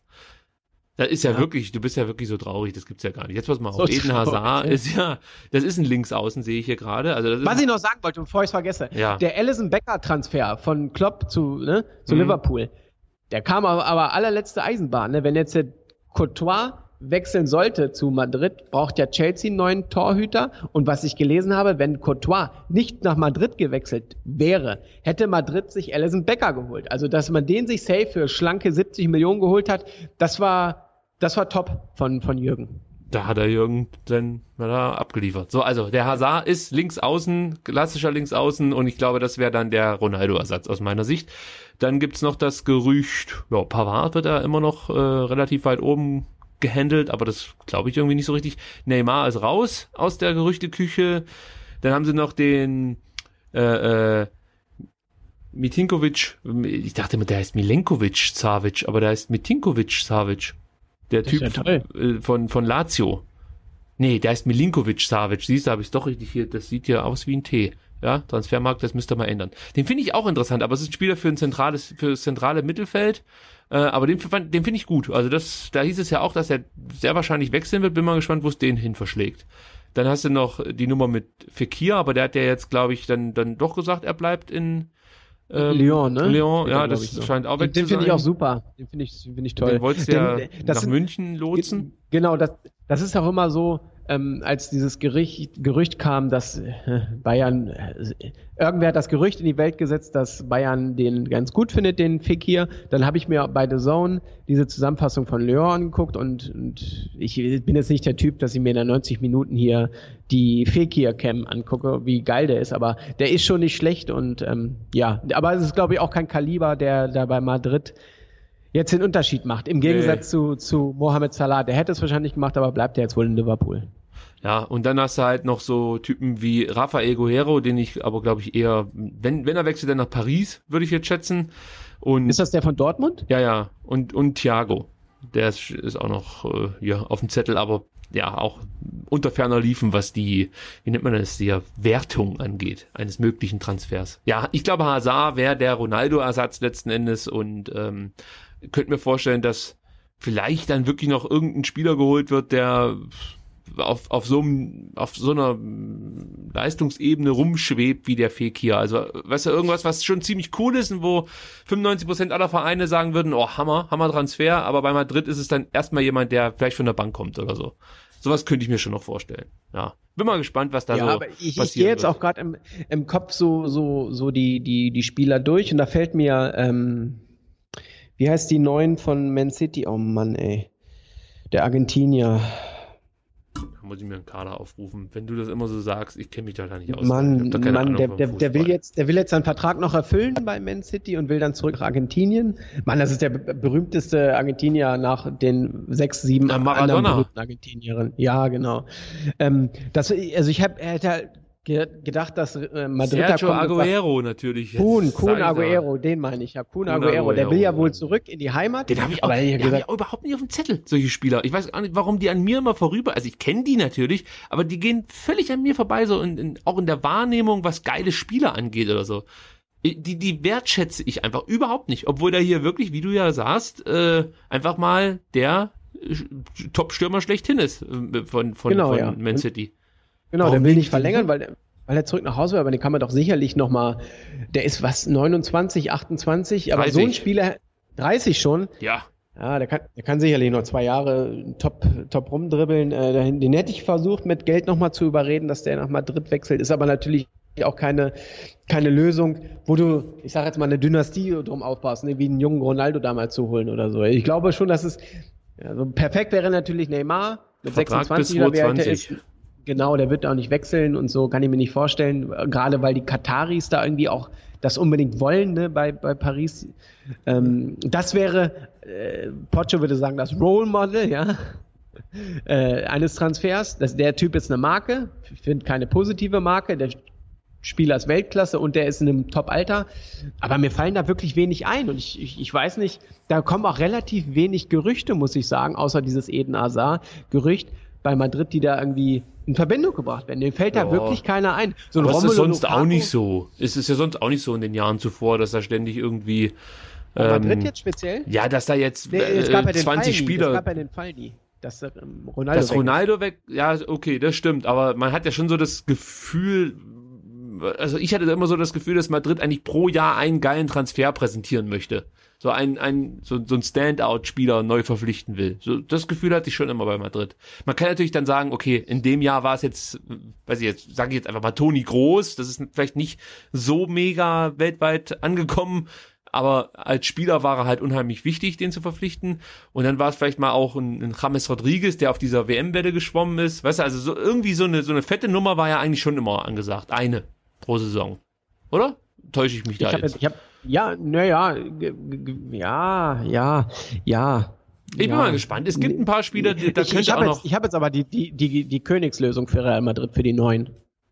S5: Da ist ja,
S4: Ja.
S5: wirklich, du bist ja wirklich so traurig, das gibt's ja gar nicht. Jetzt pass mal
S4: So
S5: auf, Eden
S4: traurig,
S5: Hazard
S4: ja.
S5: ist ja, das ist ein Linksaußen, sehe ich hier gerade. Also das ist
S4: Was ich noch sagen wollte, bevor ich es vergesse,
S5: Ja.
S4: der Alisson-Becker-Transfer von Klopp zu, ne, zu
S5: Mhm.
S4: Liverpool, der kam aber, aber allerletzte Eisenbahn. Ne? Wenn jetzt der Courtois wechseln sollte zu Madrid, braucht ja Chelsea einen neuen Torhüter. Und was ich gelesen habe, wenn Courtois nicht nach Madrid gewechselt wäre, hätte Madrid sich Alisson Becker geholt. Also, dass man den sich safe für schlanke siebzig Millionen geholt hat, das war, das war top von, von Jürgen.
S5: Da hat er Jürgen dann hat er abgeliefert. So, also der Hazard ist links außen, klassischer links außen und ich glaube, das wäre dann der Ronaldo-Ersatz aus meiner Sicht. Dann gibt's noch das Gerücht, ja, Pavard wird da immer noch äh, relativ weit oben gehandelt, aber das glaube ich irgendwie nicht so richtig. Neymar ist raus aus der Gerüchteküche. Dann haben sie noch den äh, äh, Mitinkovic, ich dachte immer, der heißt Milenkovic Savic, aber der heißt Mitinkovic Savic. Der
S4: Das ist
S5: Typ
S4: ja toll.
S5: äh, von, von Lazio. Nee, der heißt Milinkovic Savic. Siehst du, habe ich es doch richtig hier. Das sieht hier aus wie ein T. Ja, Transfermarkt, das müsst ihr mal ändern. Den finde ich auch interessant, aber es ist ein Spieler für ein zentrales, für das zentrale Mittelfeld. Äh, aber den, fand- den finde ich gut. Also das, da hieß es ja auch, dass er sehr wahrscheinlich wechseln wird. Bin mal gespannt, wo es den hin verschlägt. Dann hast du noch die Nummer mit Fekir, aber der hat ja jetzt, glaube ich, dann, dann doch gesagt, er bleibt in ähm,
S4: Lyon, ne?
S5: Lyon,
S4: Ja,
S5: ja,
S4: glaub
S5: das
S4: ich so.
S5: scheint auch weg
S4: Den
S5: zu
S4: finde ich
S5: sein.
S4: auch super. Den finde ich, finde ich toll.
S5: Den wolltest du ja
S4: Denn, äh, das
S5: nach
S4: sind-
S5: München lotsen.
S4: Genau, das, das ist auch immer so, ähm, als dieses Gericht, Gerücht kam, dass äh, Bayern, äh, irgendwer hat das Gerücht in die Welt gesetzt, dass Bayern den ganz gut findet, den Fekir. Dann habe ich mir bei The Zone diese Zusammenfassung von Lyon angeguckt und, und ich bin jetzt nicht der Typ, dass ich mir in der neunzig Minuten hier die Fekir-Cam angucke, wie geil der ist, aber der ist schon nicht schlecht und ähm, ja, aber es ist glaube ich auch kein Kaliber, der da bei Madrid jetzt den Unterschied macht. Im Gegensatz zu, zu Mohamed Salah. Der hätte es wahrscheinlich gemacht, aber bleibt er jetzt wohl in Liverpool.
S5: Ja, und dann hast du halt noch so Typen wie Rafael Guerrero, den ich aber, glaube ich, eher, wenn, wenn er wechselt, dann nach Paris, würde ich jetzt schätzen. Und
S4: Ist das der von Dortmund?
S5: ja, ja, und, und Thiago. Der ist, ist auch noch äh, ja, auf dem Zettel, aber ja, auch unter ferner Liefen, was die, wie nennt man das, die Wertung angeht, eines möglichen Transfers. Ja, ich glaube, Hazard wäre der Ronaldo-Ersatz letzten Endes und ähm, könnte mir vorstellen, dass vielleicht dann wirklich noch irgendein Spieler geholt wird, der auf, auf so einem, auf so einer Leistungsebene rumschwebt wie der Fekir. Also, weißt du, irgendwas, was schon ziemlich cool ist und wo fünfundneunzig Prozent aller Vereine sagen würden, oh, Hammer, Hammer Transfer, aber bei Madrid ist es dann erstmal jemand, der vielleicht von der Bank kommt oder so. Sowas könnte ich mir schon noch vorstellen. Ja. Bin mal gespannt, was da
S4: ja,
S5: so
S4: aber ich, ich
S5: passieren
S4: gehe jetzt
S5: wird.
S4: auch gerade im, im Kopf so, so, so die, die, die Spieler durch und da fällt mir, ähm, wie heißt die neuen von Man City? Oh Mann, ey. Der Argentinier.
S5: Da muss ich mir einen Kader aufrufen. Wenn du das immer so sagst, ich kenne mich da gar nicht aus. Ich
S4: Mann,
S5: hab da keine
S4: Mann,
S5: Ahnung
S4: der,
S5: vom
S4: der, der will
S5: Fußball.
S4: jetzt, der will jetzt seinen Vertrag noch erfüllen bei Man City und will dann zurück nach Argentinien. Mann, das ist der be- berühmteste Argentinier nach den sechs, sieben
S5: Na, Maradona.
S4: anderen berühmten Argentinierinnen. Ja, genau. Ähm, das, also ich hab, hätte halt ge- gedacht, dass äh, Madrid da
S5: Sergio
S4: kommt und sagt,
S5: Aguero natürlich.
S4: Kun,
S5: Jetzt
S4: Kun
S5: sag ich da.
S4: Aguero, den meine ich ja. Kun
S5: Kun
S4: Aguero, der
S5: Aguero,
S4: will ja wohl
S5: ja.
S4: zurück in die Heimat.
S5: Den habe ich, auch-
S4: aber ich
S5: den
S4: hab
S5: hab
S4: gesagt,
S5: ich auch überhaupt nicht auf dem Zettel, solche Spieler. Ich weiß auch nicht, warum die an mir immer vorüber, also ich kenne die natürlich, aber die gehen völlig an mir vorbei, so in, in, auch in der Wahrnehmung, was geile Spieler angeht oder so. Die, die wertschätze ich einfach überhaupt nicht, obwohl da hier wirklich, wie du ja sagst, äh, einfach mal der äh, Top-Stürmer schlechthin ist äh, von, von,
S4: Genau,
S5: von
S4: ja.
S5: Man City.
S4: genau,
S5: warum
S4: der will
S5: nehmen
S4: nicht
S5: die
S4: verlängern,
S5: den?
S4: weil der, weil er zurück nach Hause will, aber den kann man doch sicherlich nochmal, der ist was, neunundzwanzig, achtundzwanzig, aber so ein
S5: dreißig.
S4: Spieler, dreißig schon,
S5: Ja.
S4: ja, der kann, der kann sicherlich noch zwei Jahre top, top rumdribbeln. Äh, den, den hätte ich versucht, mit Geld nochmal zu überreden, dass der nach Madrid wechselt. Ist aber natürlich auch keine, keine Lösung, wo du, ich sage jetzt mal, eine Dynastie drum aufbaust, ne, wie einen jungen Ronaldo damals zu holen oder so. Ich glaube schon, dass es, also perfekt wäre natürlich Neymar mit
S5: Vertrag bis
S4: sechsundzwanzig oder wie alt er ist.
S5: zweiundzwanzig.
S4: Genau, der wird auch nicht wechseln und so, kann ich mir nicht vorstellen. Gerade weil die Kataris da irgendwie auch das unbedingt wollen, ne, bei, bei Paris. Ähm, das wäre, äh, Pocho würde sagen, das Role Model, ja, äh, eines Transfers. Das, der Typ ist eine Marke, ich finde keine positive Marke, der Spieler ist Weltklasse und der ist in einem Top-Alter. Aber mir fallen da wirklich wenig ein und ich, ich, ich weiß nicht, da kommen auch relativ wenig Gerüchte, muss ich sagen, außer dieses Eden Hazard-Gerücht bei Madrid, die da irgendwie in Verbindung gebracht werden. Dem fällt
S5: Ja.
S4: da wirklich keiner ein. So ein
S5: Aber es ist
S4: Romelu
S5: sonst
S4: Lukaku-
S5: auch nicht so. Es ist ja sonst auch nicht so in den Jahren zuvor, dass da ständig irgendwie
S4: Bei Madrid
S5: ähm,
S4: jetzt speziell?
S5: ja, dass da jetzt
S4: Nee,
S5: äh,
S4: es gab ja den
S5: zwanzig
S4: Fall nie. Es
S5: Spieler,
S4: gab ja den Fall nie, dass ähm, Ronaldo
S5: dass
S4: weg ist.
S5: Ronaldo weg, ja, okay, das stimmt, aber man hat ja schon so das Gefühl, also ich hatte da immer so das Gefühl, dass Madrid eigentlich pro Jahr einen geilen Transfer präsentieren möchte. So ein, ein, so, so ein Standout-Spieler neu verpflichten will. So, das Gefühl hatte ich schon immer bei Madrid. Man kann natürlich dann sagen, okay, in dem Jahr war es jetzt, weiß ich jetzt, sage ich jetzt einfach mal Toni Kroos, das ist vielleicht nicht so mega weltweit angekommen, aber als Spieler war er halt unheimlich wichtig, den zu verpflichten. Und dann war es vielleicht mal auch ein, ein James Rodriguez, der auf dieser W M-Welle geschwommen ist. Weißt du, also so irgendwie so eine, so eine fette Nummer war ja eigentlich schon immer angesagt. Eine pro Saison. Oder? Täusche ich mich da
S4: Ich hab,
S5: jetzt?
S4: jetzt- ich hab, ja, naja, ja, ja, ja.
S5: Ich bin
S4: ja.
S5: mal gespannt. Es gibt ein paar Spieler, die, da
S4: ich,
S5: könnte
S4: ich
S5: auch
S4: habe
S5: noch...
S4: jetzt, ich hab jetzt aber die, die, die, die Königslösung für Real Madrid für die Neuen.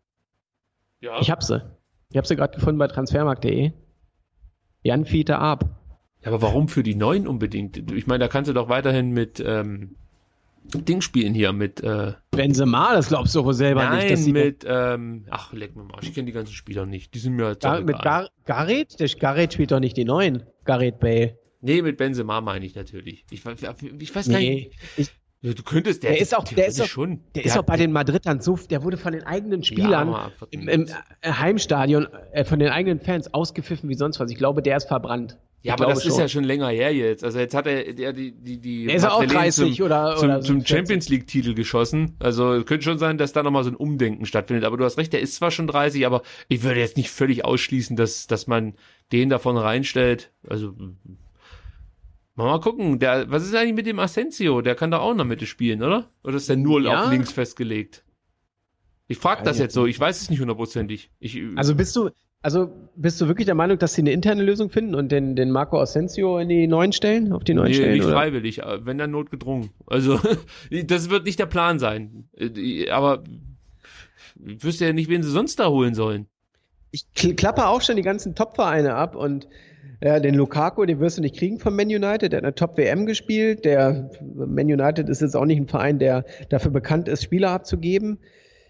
S5: ja.
S4: Ich hab sie. Ich hab sie gerade gefunden bei transfermarkt punkt de. Jan Fiete Ab.
S5: ja, aber warum für die Neuen unbedingt? Ich meine, da kannst du doch weiterhin mit ähm, Ding spielen hier, mit... Äh,
S4: Benzema, das glaubst du wohl selber nicht. Dass
S5: nein,
S4: sie
S5: mit... Ähm, ach, leck mir mal. Ich kenne die ganzen Spieler nicht. Die sind mir jetzt auch
S4: Gar, mit
S5: egal.
S4: Gar, Gareth? Der Gareth spielt doch nicht die Neuen. Gareth Bale.
S5: Nee, mit Benzema meine ich natürlich. Ich, ich, ich weiß gar
S4: Nee,
S5: nicht...
S4: ich,
S5: Du könntest, der,
S4: Der ist auch- der
S5: theoretisch
S4: ist auch-
S5: schon.
S4: der ist auch bei den Madridern so, der wurde von den eigenen Spielern
S5: aber-
S4: im, im äh, Heimstadion, äh, von den eigenen Fans ausgepfiffen wie sonst was. Ich glaube, der ist verbrannt.
S5: Ja,
S4: Ich
S5: aber
S4: glaube
S5: das ist
S4: schon.
S5: ja schon länger her jetzt. Also jetzt hat er der, die, die, die
S4: Er ist ja auch
S5: Madrilen
S4: dreißig
S5: zum,
S4: oder,
S5: zum,
S4: oder so
S5: zum
S4: vierzig.
S5: Champions League-Titel geschossen. Also es könnte schon sein, dass da nochmal so ein Umdenken stattfindet. Aber du hast recht, der ist zwar schon dreißig, aber ich würde jetzt nicht völlig ausschließen, dass, dass man den davon reinstellt. Also mal gucken, der, was ist eigentlich mit dem Asensio? Der kann doch auch in der Mitte spielen, oder? Oder ist der nur
S4: Ja.
S5: auf links festgelegt? Ich frage das
S4: Ja,
S5: jetzt so, ich weiß es nicht hundertprozentig. Ich,
S4: Also bist du, also bist du wirklich der Meinung, dass sie eine interne Lösung finden und den, den Marco Asensio in die neuen stellen, auf die neuen
S5: nee,
S4: stellen?
S5: nicht
S4: oder?
S5: freiwillig, wenn dann notgedrungen. Also, das wird nicht der Plan sein. Aber ich wüsste ja nicht, wen sie sonst da holen sollen.
S4: Ich kl- klappe auch schon die ganzen Top-Vereine ab und ja, den Lukaku, den wirst du nicht kriegen von Man United. Der hat eine Top-W M gespielt. Der Man United ist jetzt auch nicht ein Verein, der dafür bekannt ist, Spieler abzugeben.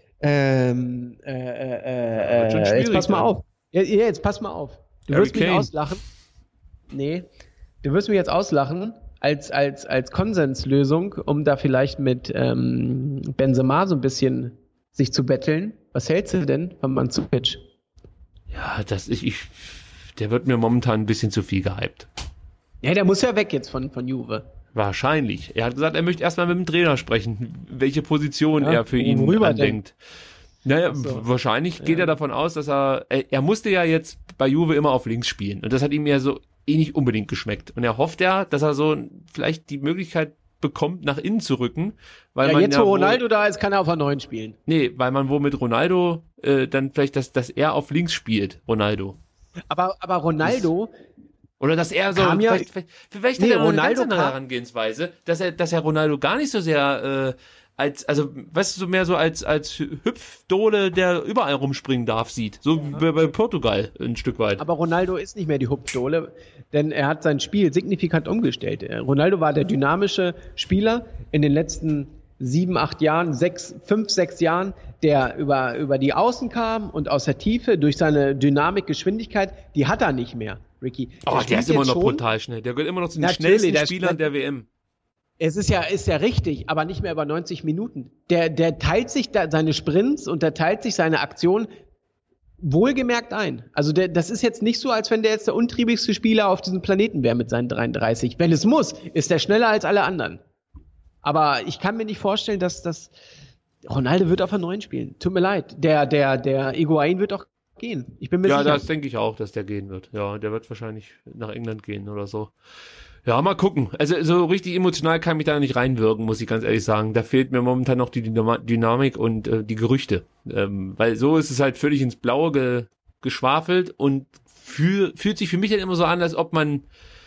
S4: Ähm, äh, äh,
S5: wird schon
S4: äh, jetzt
S5: schwierig
S4: pass mal
S5: dann.
S4: auf. Ja, ja, jetzt pass mal auf. Du
S5: Harry
S4: wirst mich
S5: Kane.
S4: auslachen. Nee, du wirst mich jetzt auslachen als, als, als Konsenslösung, um da vielleicht mit ähm, Benzema so ein bisschen sich zu betteln. Was hältst du denn von Mandzukic?
S5: Ja, das ich, ich, der wird mir momentan ein bisschen zu viel gehypt.
S4: Ja, der muss ja weg jetzt von, von Juve.
S5: Wahrscheinlich. Er hat gesagt, er möchte erstmal mit dem Trainer sprechen, welche Position
S4: Ja,
S5: er für ihn
S4: worüber
S5: andenkt. Naja,
S4: so.
S5: wahrscheinlich geht er davon aus, dass er, er, er musste ja jetzt bei Juve immer auf links spielen. Und das hat ihm ja so eh nicht unbedingt geschmeckt. Und er hofft ja, dass er so vielleicht die Möglichkeit bekommt, nach innen zu rücken. Weil
S4: Ja,
S5: man
S4: jetzt
S5: ja
S4: wo
S5: wohl-
S4: Ronaldo da ist, kann er auf der neun spielen.
S5: Nee, weil man wohl mit Ronaldo äh, dann vielleicht, dass, dass er auf links spielt, Ronaldo.
S4: Aber, aber Ronaldo,
S5: Oder dass er so,
S4: Kam ja-
S5: vielleicht, vielleicht, vielleicht
S4: Nee,
S5: hat er noch eine
S4: Ronaldo
S5: ganz andere
S4: kam-
S5: Herangehensweise, dass er, dass er Ronaldo gar nicht so sehr, äh, als, also, weißt du, so mehr so als, als Hüpfdohle, der überall rumspringen darf, sieht. So wie bei, bei Portugal ein Stück weit.
S4: aber Ronaldo ist nicht mehr die Hupfdohle, denn er hat sein Spiel signifikant umgestellt. Äh, Ronaldo war der dynamische Spieler in den letzten sieben, acht Jahren, sechs, fünf, sechs Jahren, der über, über die Außen kam und aus der Tiefe durch seine Dynamik, Geschwindigkeit, die hat er nicht mehr, Ricky.
S5: Oh, der
S4: spielt
S5: ist immer
S4: jetzt
S5: noch
S4: schon-
S5: brutal schnell. Der gehört immer noch zu den
S4: Natürlich,
S5: schnellsten
S4: der
S5: Spielern
S4: spielt-
S5: der W M.
S4: Es ist ja, ist ja richtig, aber nicht mehr über neunzig Minuten. Der, der teilt sich da seine Sprints und der teilt sich seine Aktion wohlgemerkt ein. Also der, das ist jetzt nicht so, als wenn der jetzt der untriebigste Spieler auf diesem Planeten wäre mit seinen dreiunddreißig. Wenn es muss, ist der schneller als alle anderen. Aber ich kann mir nicht vorstellen, dass das Ronaldo wird auf der neun spielen. Tut mir leid. Der, der, der Higuaín wird auch gehen. Ich bin mir
S5: Ja,
S4: sicher.
S5: das denke ich auch, dass der gehen wird. Ja, der wird wahrscheinlich nach England gehen oder so. Ja, mal gucken. Also so richtig emotional kann mich da nicht reinwirken, muss ich ganz ehrlich sagen. Da fehlt mir momentan noch die Dynama- Dynamik und äh, die Gerüchte. Ähm, weil so ist es halt völlig ins Blaue ge- geschwafelt und fühl- fühlt sich für mich dann immer so an, als ob man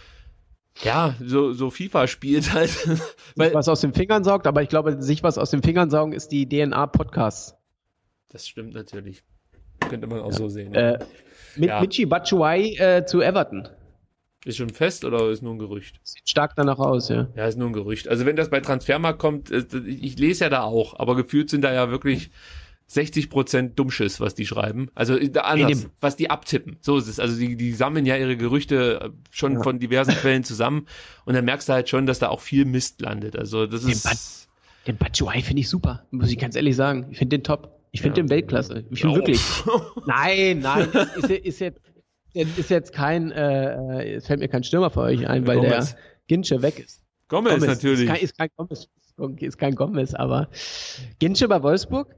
S5: ja, so, so FIFA spielt halt. Weil,
S4: was aus den Fingern saugt, aber ich glaube, sich was aus den Fingern saugen ist die D N A-Podcasts.
S5: das stimmt natürlich. Könnte man auch
S4: Ja.
S5: so sehen.
S4: Äh, mit
S5: Ja.
S4: Michy Batshuayi äh, zu Everton.
S5: Ist schon fest oder ist nur ein Gerücht?
S4: Sieht stark danach aus, ja.
S5: Ja, ist nur ein Gerücht. Also wenn das bei Transfermarkt kommt, äh, ich lese ja da auch, aber gefühlt sind da ja wirklich sechzig Prozent Dummschiss, was die schreiben. Also äh, anders,
S4: Eben.
S5: was die abtippen. So ist es. Also die, die sammeln ja ihre Gerüchte äh, schon
S4: Ja.
S5: von diversen Quellen zusammen und dann merkst du halt schon, dass da auch viel Mist landet. Also das
S4: Den
S5: ist...
S4: Bat- Den Batshuayi finde ich super, muss ich ganz ehrlich sagen. Ich finde den top. Ich finde
S5: Ja.
S4: den Weltklasse. Ich finde
S5: Oh.
S4: wirklich. Nein, nein, ist, ist, ist jetzt ist jetzt kein, äh, es fällt mir kein Stürmer für euch ein, weil
S5: Gomez.
S4: der Ginsche weg ist.
S5: Gomez,
S4: Gomez
S5: natürlich.
S4: Ist kein, ist kein Gomez, ist kein Gomez, aber Ginsche bei Wolfsburg?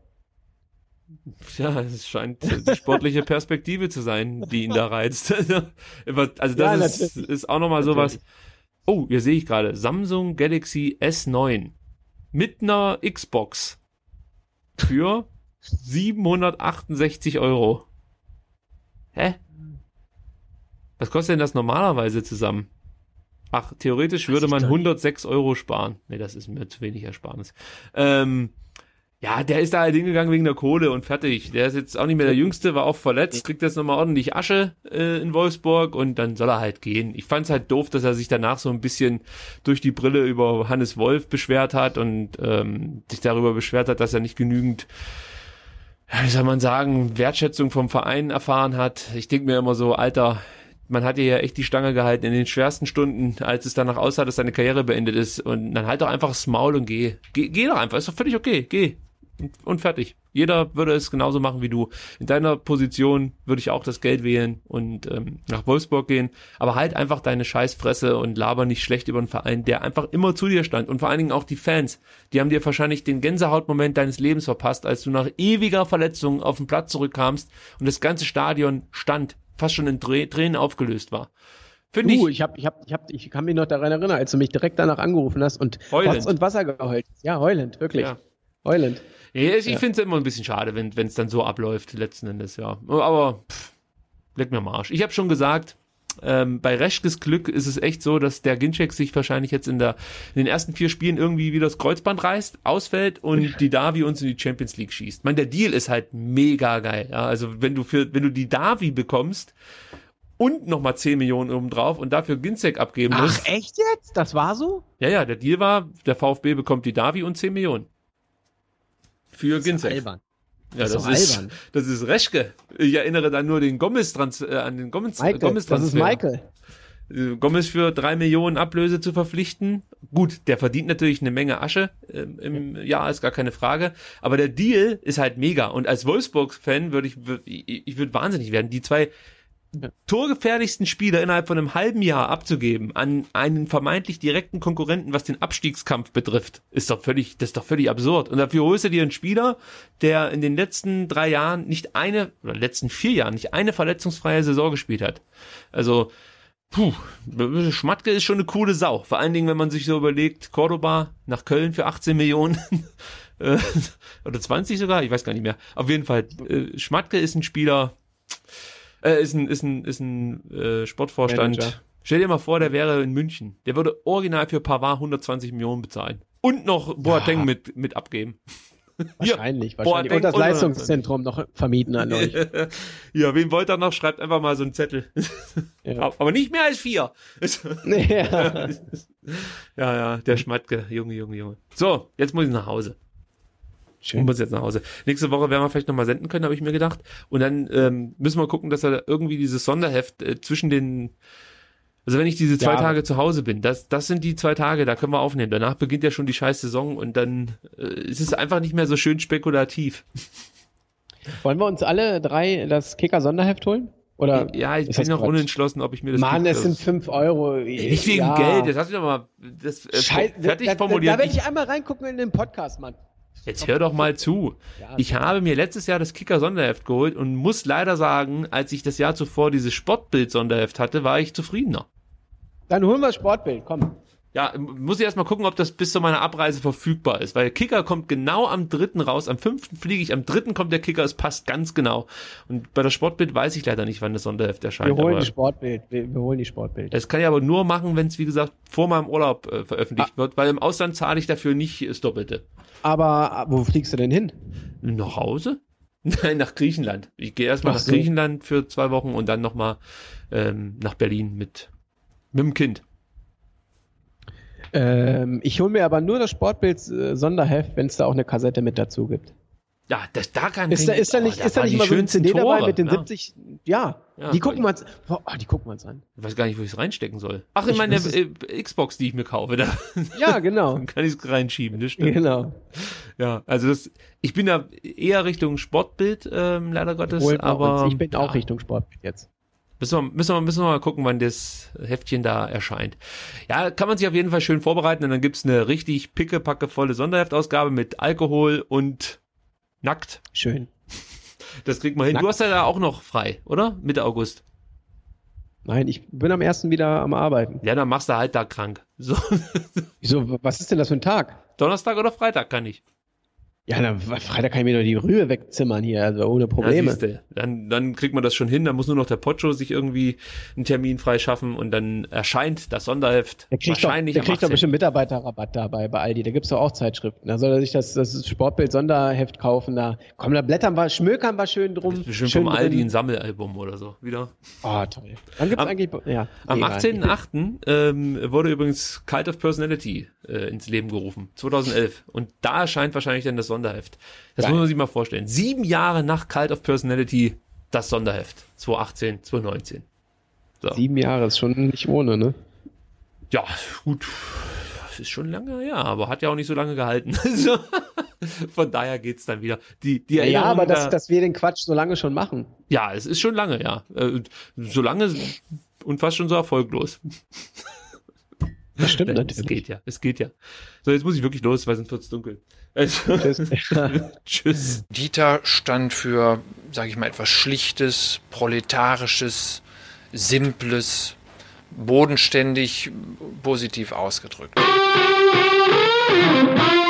S5: Ja, es scheint die sportliche Perspektive zu sein, die ihn da reizt. Also das
S4: Ja,
S5: ist,
S4: natürlich.
S5: ist auch nochmal sowas. Oh, hier sehe ich gerade. Samsung Galaxy S neun mit einer Xbox für siebenhundertachtundsechzig Euro. Hä? Was kostet denn das normalerweise zusammen? Ach, theoretisch würde
S4: ich
S5: man
S4: doch nicht.
S5: hundertsechs Euro sparen. Nee, das ist mir zu wenig Ersparnis. Ähm, ja, der ist da halt hingegangen wegen der Kohle und fertig. Der ist jetzt auch nicht mehr der Jüngste, war auch verletzt, kriegt jetzt nochmal ordentlich Asche äh, in Wolfsburg und dann soll er halt gehen. Ich fand's halt doof, dass er sich danach so ein bisschen durch die Brille über Hannes Wolf beschwert hat und ähm, sich darüber beschwert hat, dass er nicht genügend, ja, wie soll man sagen, Wertschätzung vom Verein erfahren hat. Ich denke mir immer so, Alter, man hat dir ja echt die Stange gehalten in den schwersten Stunden, als es danach aussah, dass deine Karriere beendet ist. Und dann halt doch einfach das Maul und geh. Geh, geh doch einfach, ist doch völlig okay, geh. Und, und fertig. Jeder würde es genauso machen wie du. In deiner Position würde ich auch das Geld wählen und ähm, nach Wolfsburg gehen. Aber halt einfach deine Scheißfresse und laber nicht schlecht über einen Verein, der einfach immer zu dir stand. Und vor allen Dingen auch die Fans. Die haben dir wahrscheinlich den Gänsehautmoment deines Lebens verpasst, als du nach ewiger Verletzung auf den Platz zurückkamst und das ganze Stadion stand, fast schon in Trä- Tränen aufgelöst war. Finde
S4: Du,
S5: ich.
S4: ich, hab, ich, hab, ich, hab, ich kann mich noch daran erinnern, als du mich direkt danach angerufen hast und
S5: Heulend.
S4: Rotz und Wasser geheult. Ja, heulend, wirklich.
S5: Ja.
S4: Heulend.
S5: Ja, ich
S4: Ja.
S5: finde es immer ein bisschen schade, wenn es dann so abläuft, letzten Endes, ja. Aber, pff, leck mir am Arsch. Ich habe schon gesagt, ähm, bei Reschkes Glück ist es echt so, dass der Ginczek sich wahrscheinlich jetzt in, der, in den ersten vier Spielen irgendwie wieder das Kreuzband reißt, ausfällt und die Davi uns in die Champions League schießt. Ich meine, der Deal ist halt mega geil. Ja? Also wenn du für, wenn du die Davi bekommst und nochmal zehn Millionen obendrauf und dafür Ginczek abgeben
S4: Ach,
S5: musst.
S4: echt jetzt? Das war so?
S5: Ja, ja, der Deal war, der VfB bekommt die Davi und zehn Millionen. Für Ginczek.
S4: Albern.
S5: Ja,
S4: Das
S5: das,
S4: ist doch
S5: ist,
S4: albern.
S5: das ist Reschke. Ich erinnere dann nur den Gomez trans äh, an den Gomez,
S4: Michael,
S5: Gomez
S4: das ist Michael.
S5: Äh, Gomez für drei Millionen Ablöse zu verpflichten. Gut, der verdient natürlich eine Menge Asche ähm, im Jahr, ist gar keine Frage. Aber der Deal ist halt mega. Und als Wolfsburg-Fan würde ich, würd, ich, ich würde wahnsinnig werden, die zwei torgefährlichsten Spieler innerhalb von einem halben Jahr abzugeben an einen vermeintlich direkten Konkurrenten, was den Abstiegskampf betrifft, ist doch völlig, das ist doch völlig absurd. Und dafür holst du dir einen Spieler, der in den letzten drei Jahren nicht eine, oder letzten vier Jahren nicht eine verletzungsfreie Saison gespielt hat. Also, puh, Schmatke ist schon eine coole Sau. Vor allen Dingen, wenn man sich so überlegt, Cordoba nach Köln für achtzehn Millionen äh, oder zwanzig sogar, ich weiß gar nicht mehr. Auf jeden Fall, äh, Schmatke ist ein Spieler, Äh, ist ein, ist ein, ist ein äh, Sportvorstand.
S4: Manager.
S5: Stell dir mal vor, der wäre in München. Der würde original für Pavard hundertzwanzig Millionen bezahlen. Und noch Boateng
S4: Ja.
S5: mit, mit abgeben.
S4: Wahrscheinlich,
S5: Boah,
S4: wahrscheinlich.
S5: denk-
S4: Und das
S5: und-
S4: Leistungszentrum noch vermieten an euch.
S5: Ja, wen wollt ihr noch? Schreibt einfach mal so einen Zettel.
S4: Ja.
S5: Aber nicht mehr als vier.
S4: Ja.
S5: Ja, ja, der Schmatke. Junge, Junge, Junge. So, jetzt muss ich nach Hause. Ich
S4: Schön.
S5: muss jetzt nach Hause. Nächste Woche werden wir vielleicht nochmal senden können, habe ich mir gedacht. Und dann ähm, müssen wir gucken, dass wir irgendwie dieses Sonderheft äh, zwischen den, also wenn ich diese zwei
S4: Ja.
S5: Tage zu Hause bin, das, das sind die zwei Tage, da können wir aufnehmen. Danach beginnt ja schon die scheiß Saison und dann äh, ist es einfach nicht mehr so schön spekulativ.
S4: Wollen wir uns alle drei das Kicker-Sonderheft holen? Oder
S5: Ja, ich
S4: ist
S5: bin
S4: das
S5: noch
S4: Quatsch?
S5: unentschlossen, ob ich mir das
S4: Mann,
S5: Kicker-
S4: es sind fünf Euro.
S5: Nicht wegen
S4: ja.
S5: Geld, das hast du doch mal das äh,
S4: Scheiße,
S5: fertig
S4: da, da,
S5: formuliert.
S4: Da werde
S5: Ich-
S4: ich einmal reingucken in den Podcast, Mann.
S5: Jetzt hör doch mal zu.
S4: Ja,
S5: Ich habe mir letztes Jahr das Kicker-Sonderheft geholt und muss leider sagen, als ich das Jahr zuvor dieses Sportbild-Sonderheft hatte, war ich zufriedener.
S4: Dann holen wir das Sportbild, komm.
S5: Ja, muss ich erstmal gucken, ob das bis zu meiner Abreise verfügbar ist, weil Kicker kommt genau am dritten raus, am fünften fliege ich, am dritten kommt der Kicker, es passt ganz genau. Und bei der Sportbild weiß ich leider nicht, wann das Sonderheft erscheint.
S4: Wir holen
S5: aber
S4: die Sportbild. Wir, wir holen die Sportbild.
S5: das kann ich aber nur machen, wenn es, wie gesagt, vor meinem Urlaub äh, veröffentlicht
S4: Ah.
S5: wird, weil im Ausland zahle ich dafür nicht das Doppelte.
S4: Aber wo fliegst du denn hin?
S5: Nach Hause? Nein, nach Griechenland. Ich gehe erstmal
S4: Ach
S5: nach
S4: so.
S5: Griechenland für zwei Wochen und dann nochmal ähm, nach Berlin mit, mit dem Kind.
S4: Ähm, ich hole mir aber nur das Sportbild-Sonderheft, wenn es da auch eine Kassette mit dazu gibt.
S5: Ja, das, da kann
S4: Ist da, ist da
S5: oh,
S4: nicht,
S5: da
S4: ist da
S5: waren
S4: nicht
S5: die
S4: mal so eine
S5: schönsten
S4: C D dabei
S5: Tore,
S4: mit den
S5: ja.
S4: siebzig? Ja,
S5: Ja,
S4: die gucken wir uns, oh, die gucken wir uns an.
S5: Ich weiß gar nicht, wo ich es reinstecken soll. Ach, in
S4: Ich
S5: meine
S4: weiß es-
S5: äh, Xbox, die ich mir kaufe, da
S4: Ja, genau.
S5: kann ich es reinschieben, das stimmt.
S4: Genau.
S5: Ja, also das, ich bin da eher Richtung Sportbild, ähm, leider Gottes,
S4: Holen wir
S5: aber
S4: uns. Ich bin
S5: ja,
S4: auch Richtung Sportbild jetzt.
S5: Müssen wir, müssen, wir, müssen wir mal gucken, wann das Heftchen da erscheint. Ja, kann man sich auf jeden Fall schön vorbereiten und dann gibt's eine richtig pickepackevolle Sonderheftausgabe mit Alkohol und nackt.
S4: Schön.
S5: Das kriegt man hin.
S4: Nackt.
S5: Du hast ja da auch noch frei, oder? Mitte August.
S4: Nein, ich bin am ersten wieder am Arbeiten.
S5: Ja, dann machst du halt da krank. So,
S4: Wieso, was ist denn das für ein Tag?
S5: Donnerstag oder Freitag kann ich.
S4: Ja, na, Freitag kann ich mir nur die Rühe wegzimmern hier, also ohne
S5: Ja,
S4: Probleme.
S5: siehste. Dann, dann kriegt man das schon hin. Dann muss nur noch der Pocho sich irgendwie einen Termin freischaffen und dann erscheint das Sonderheft
S4: Der kriegt doch,
S5: wahrscheinlich
S4: der
S5: am
S4: kriegt doch
S5: achtzehnten
S4: bestimmt Mitarbeiterrabatt dabei bei Aldi. Da gibt's doch auch Zeitschriften. Da soll er sich das, das Sportbild-Sonderheft kaufen. Da komm, da blättern wir, schmökern wir schön drum.
S5: Das ist bestimmt
S4: schön
S5: vom Aldi
S4: drin.
S5: ein Sammelalbum oder so. Wieder.
S4: Oh, toll. Dann gibt's
S5: Am-
S4: eigentlich, ja.
S5: Am
S4: egal.
S5: achtzehnten achten Ähm, wurde übrigens Cult of Personality äh, ins Leben gerufen. zweitausendelf. Und da erscheint wahrscheinlich dann das Sonderheft. Das
S4: Geil.
S5: muss man sich mal vorstellen. Sieben Jahre nach Cult of Personality das Sonderheft. zweitausendachtzehn, zweitausendneunzehn. So.
S4: Sieben Jahre ist schon nicht ohne, ne?
S5: Ja, gut. Das ist schon lange, ja, aber hat ja auch nicht so lange gehalten. Also, von daher geht's dann wieder. Die, die
S4: Ja,
S5: Erinnerung
S4: aber dass,
S5: da-
S4: dass wir den Quatsch so lange schon machen.
S5: ja, es ist schon lange, ja. Äh, so lange und fast schon so erfolglos.
S4: Das stimmt
S5: Es
S4: natürlich.
S5: geht ja, es geht ja. So, jetzt muss ich wirklich los, weil sonst wird's dunkel. Also,
S4: Tschüss.
S5: tschüss.
S6: Dieter stand für, sage ich mal, etwas Schlichtes, Proletarisches, Simples, bodenständig, positiv ausgedrückt.
S7: Musik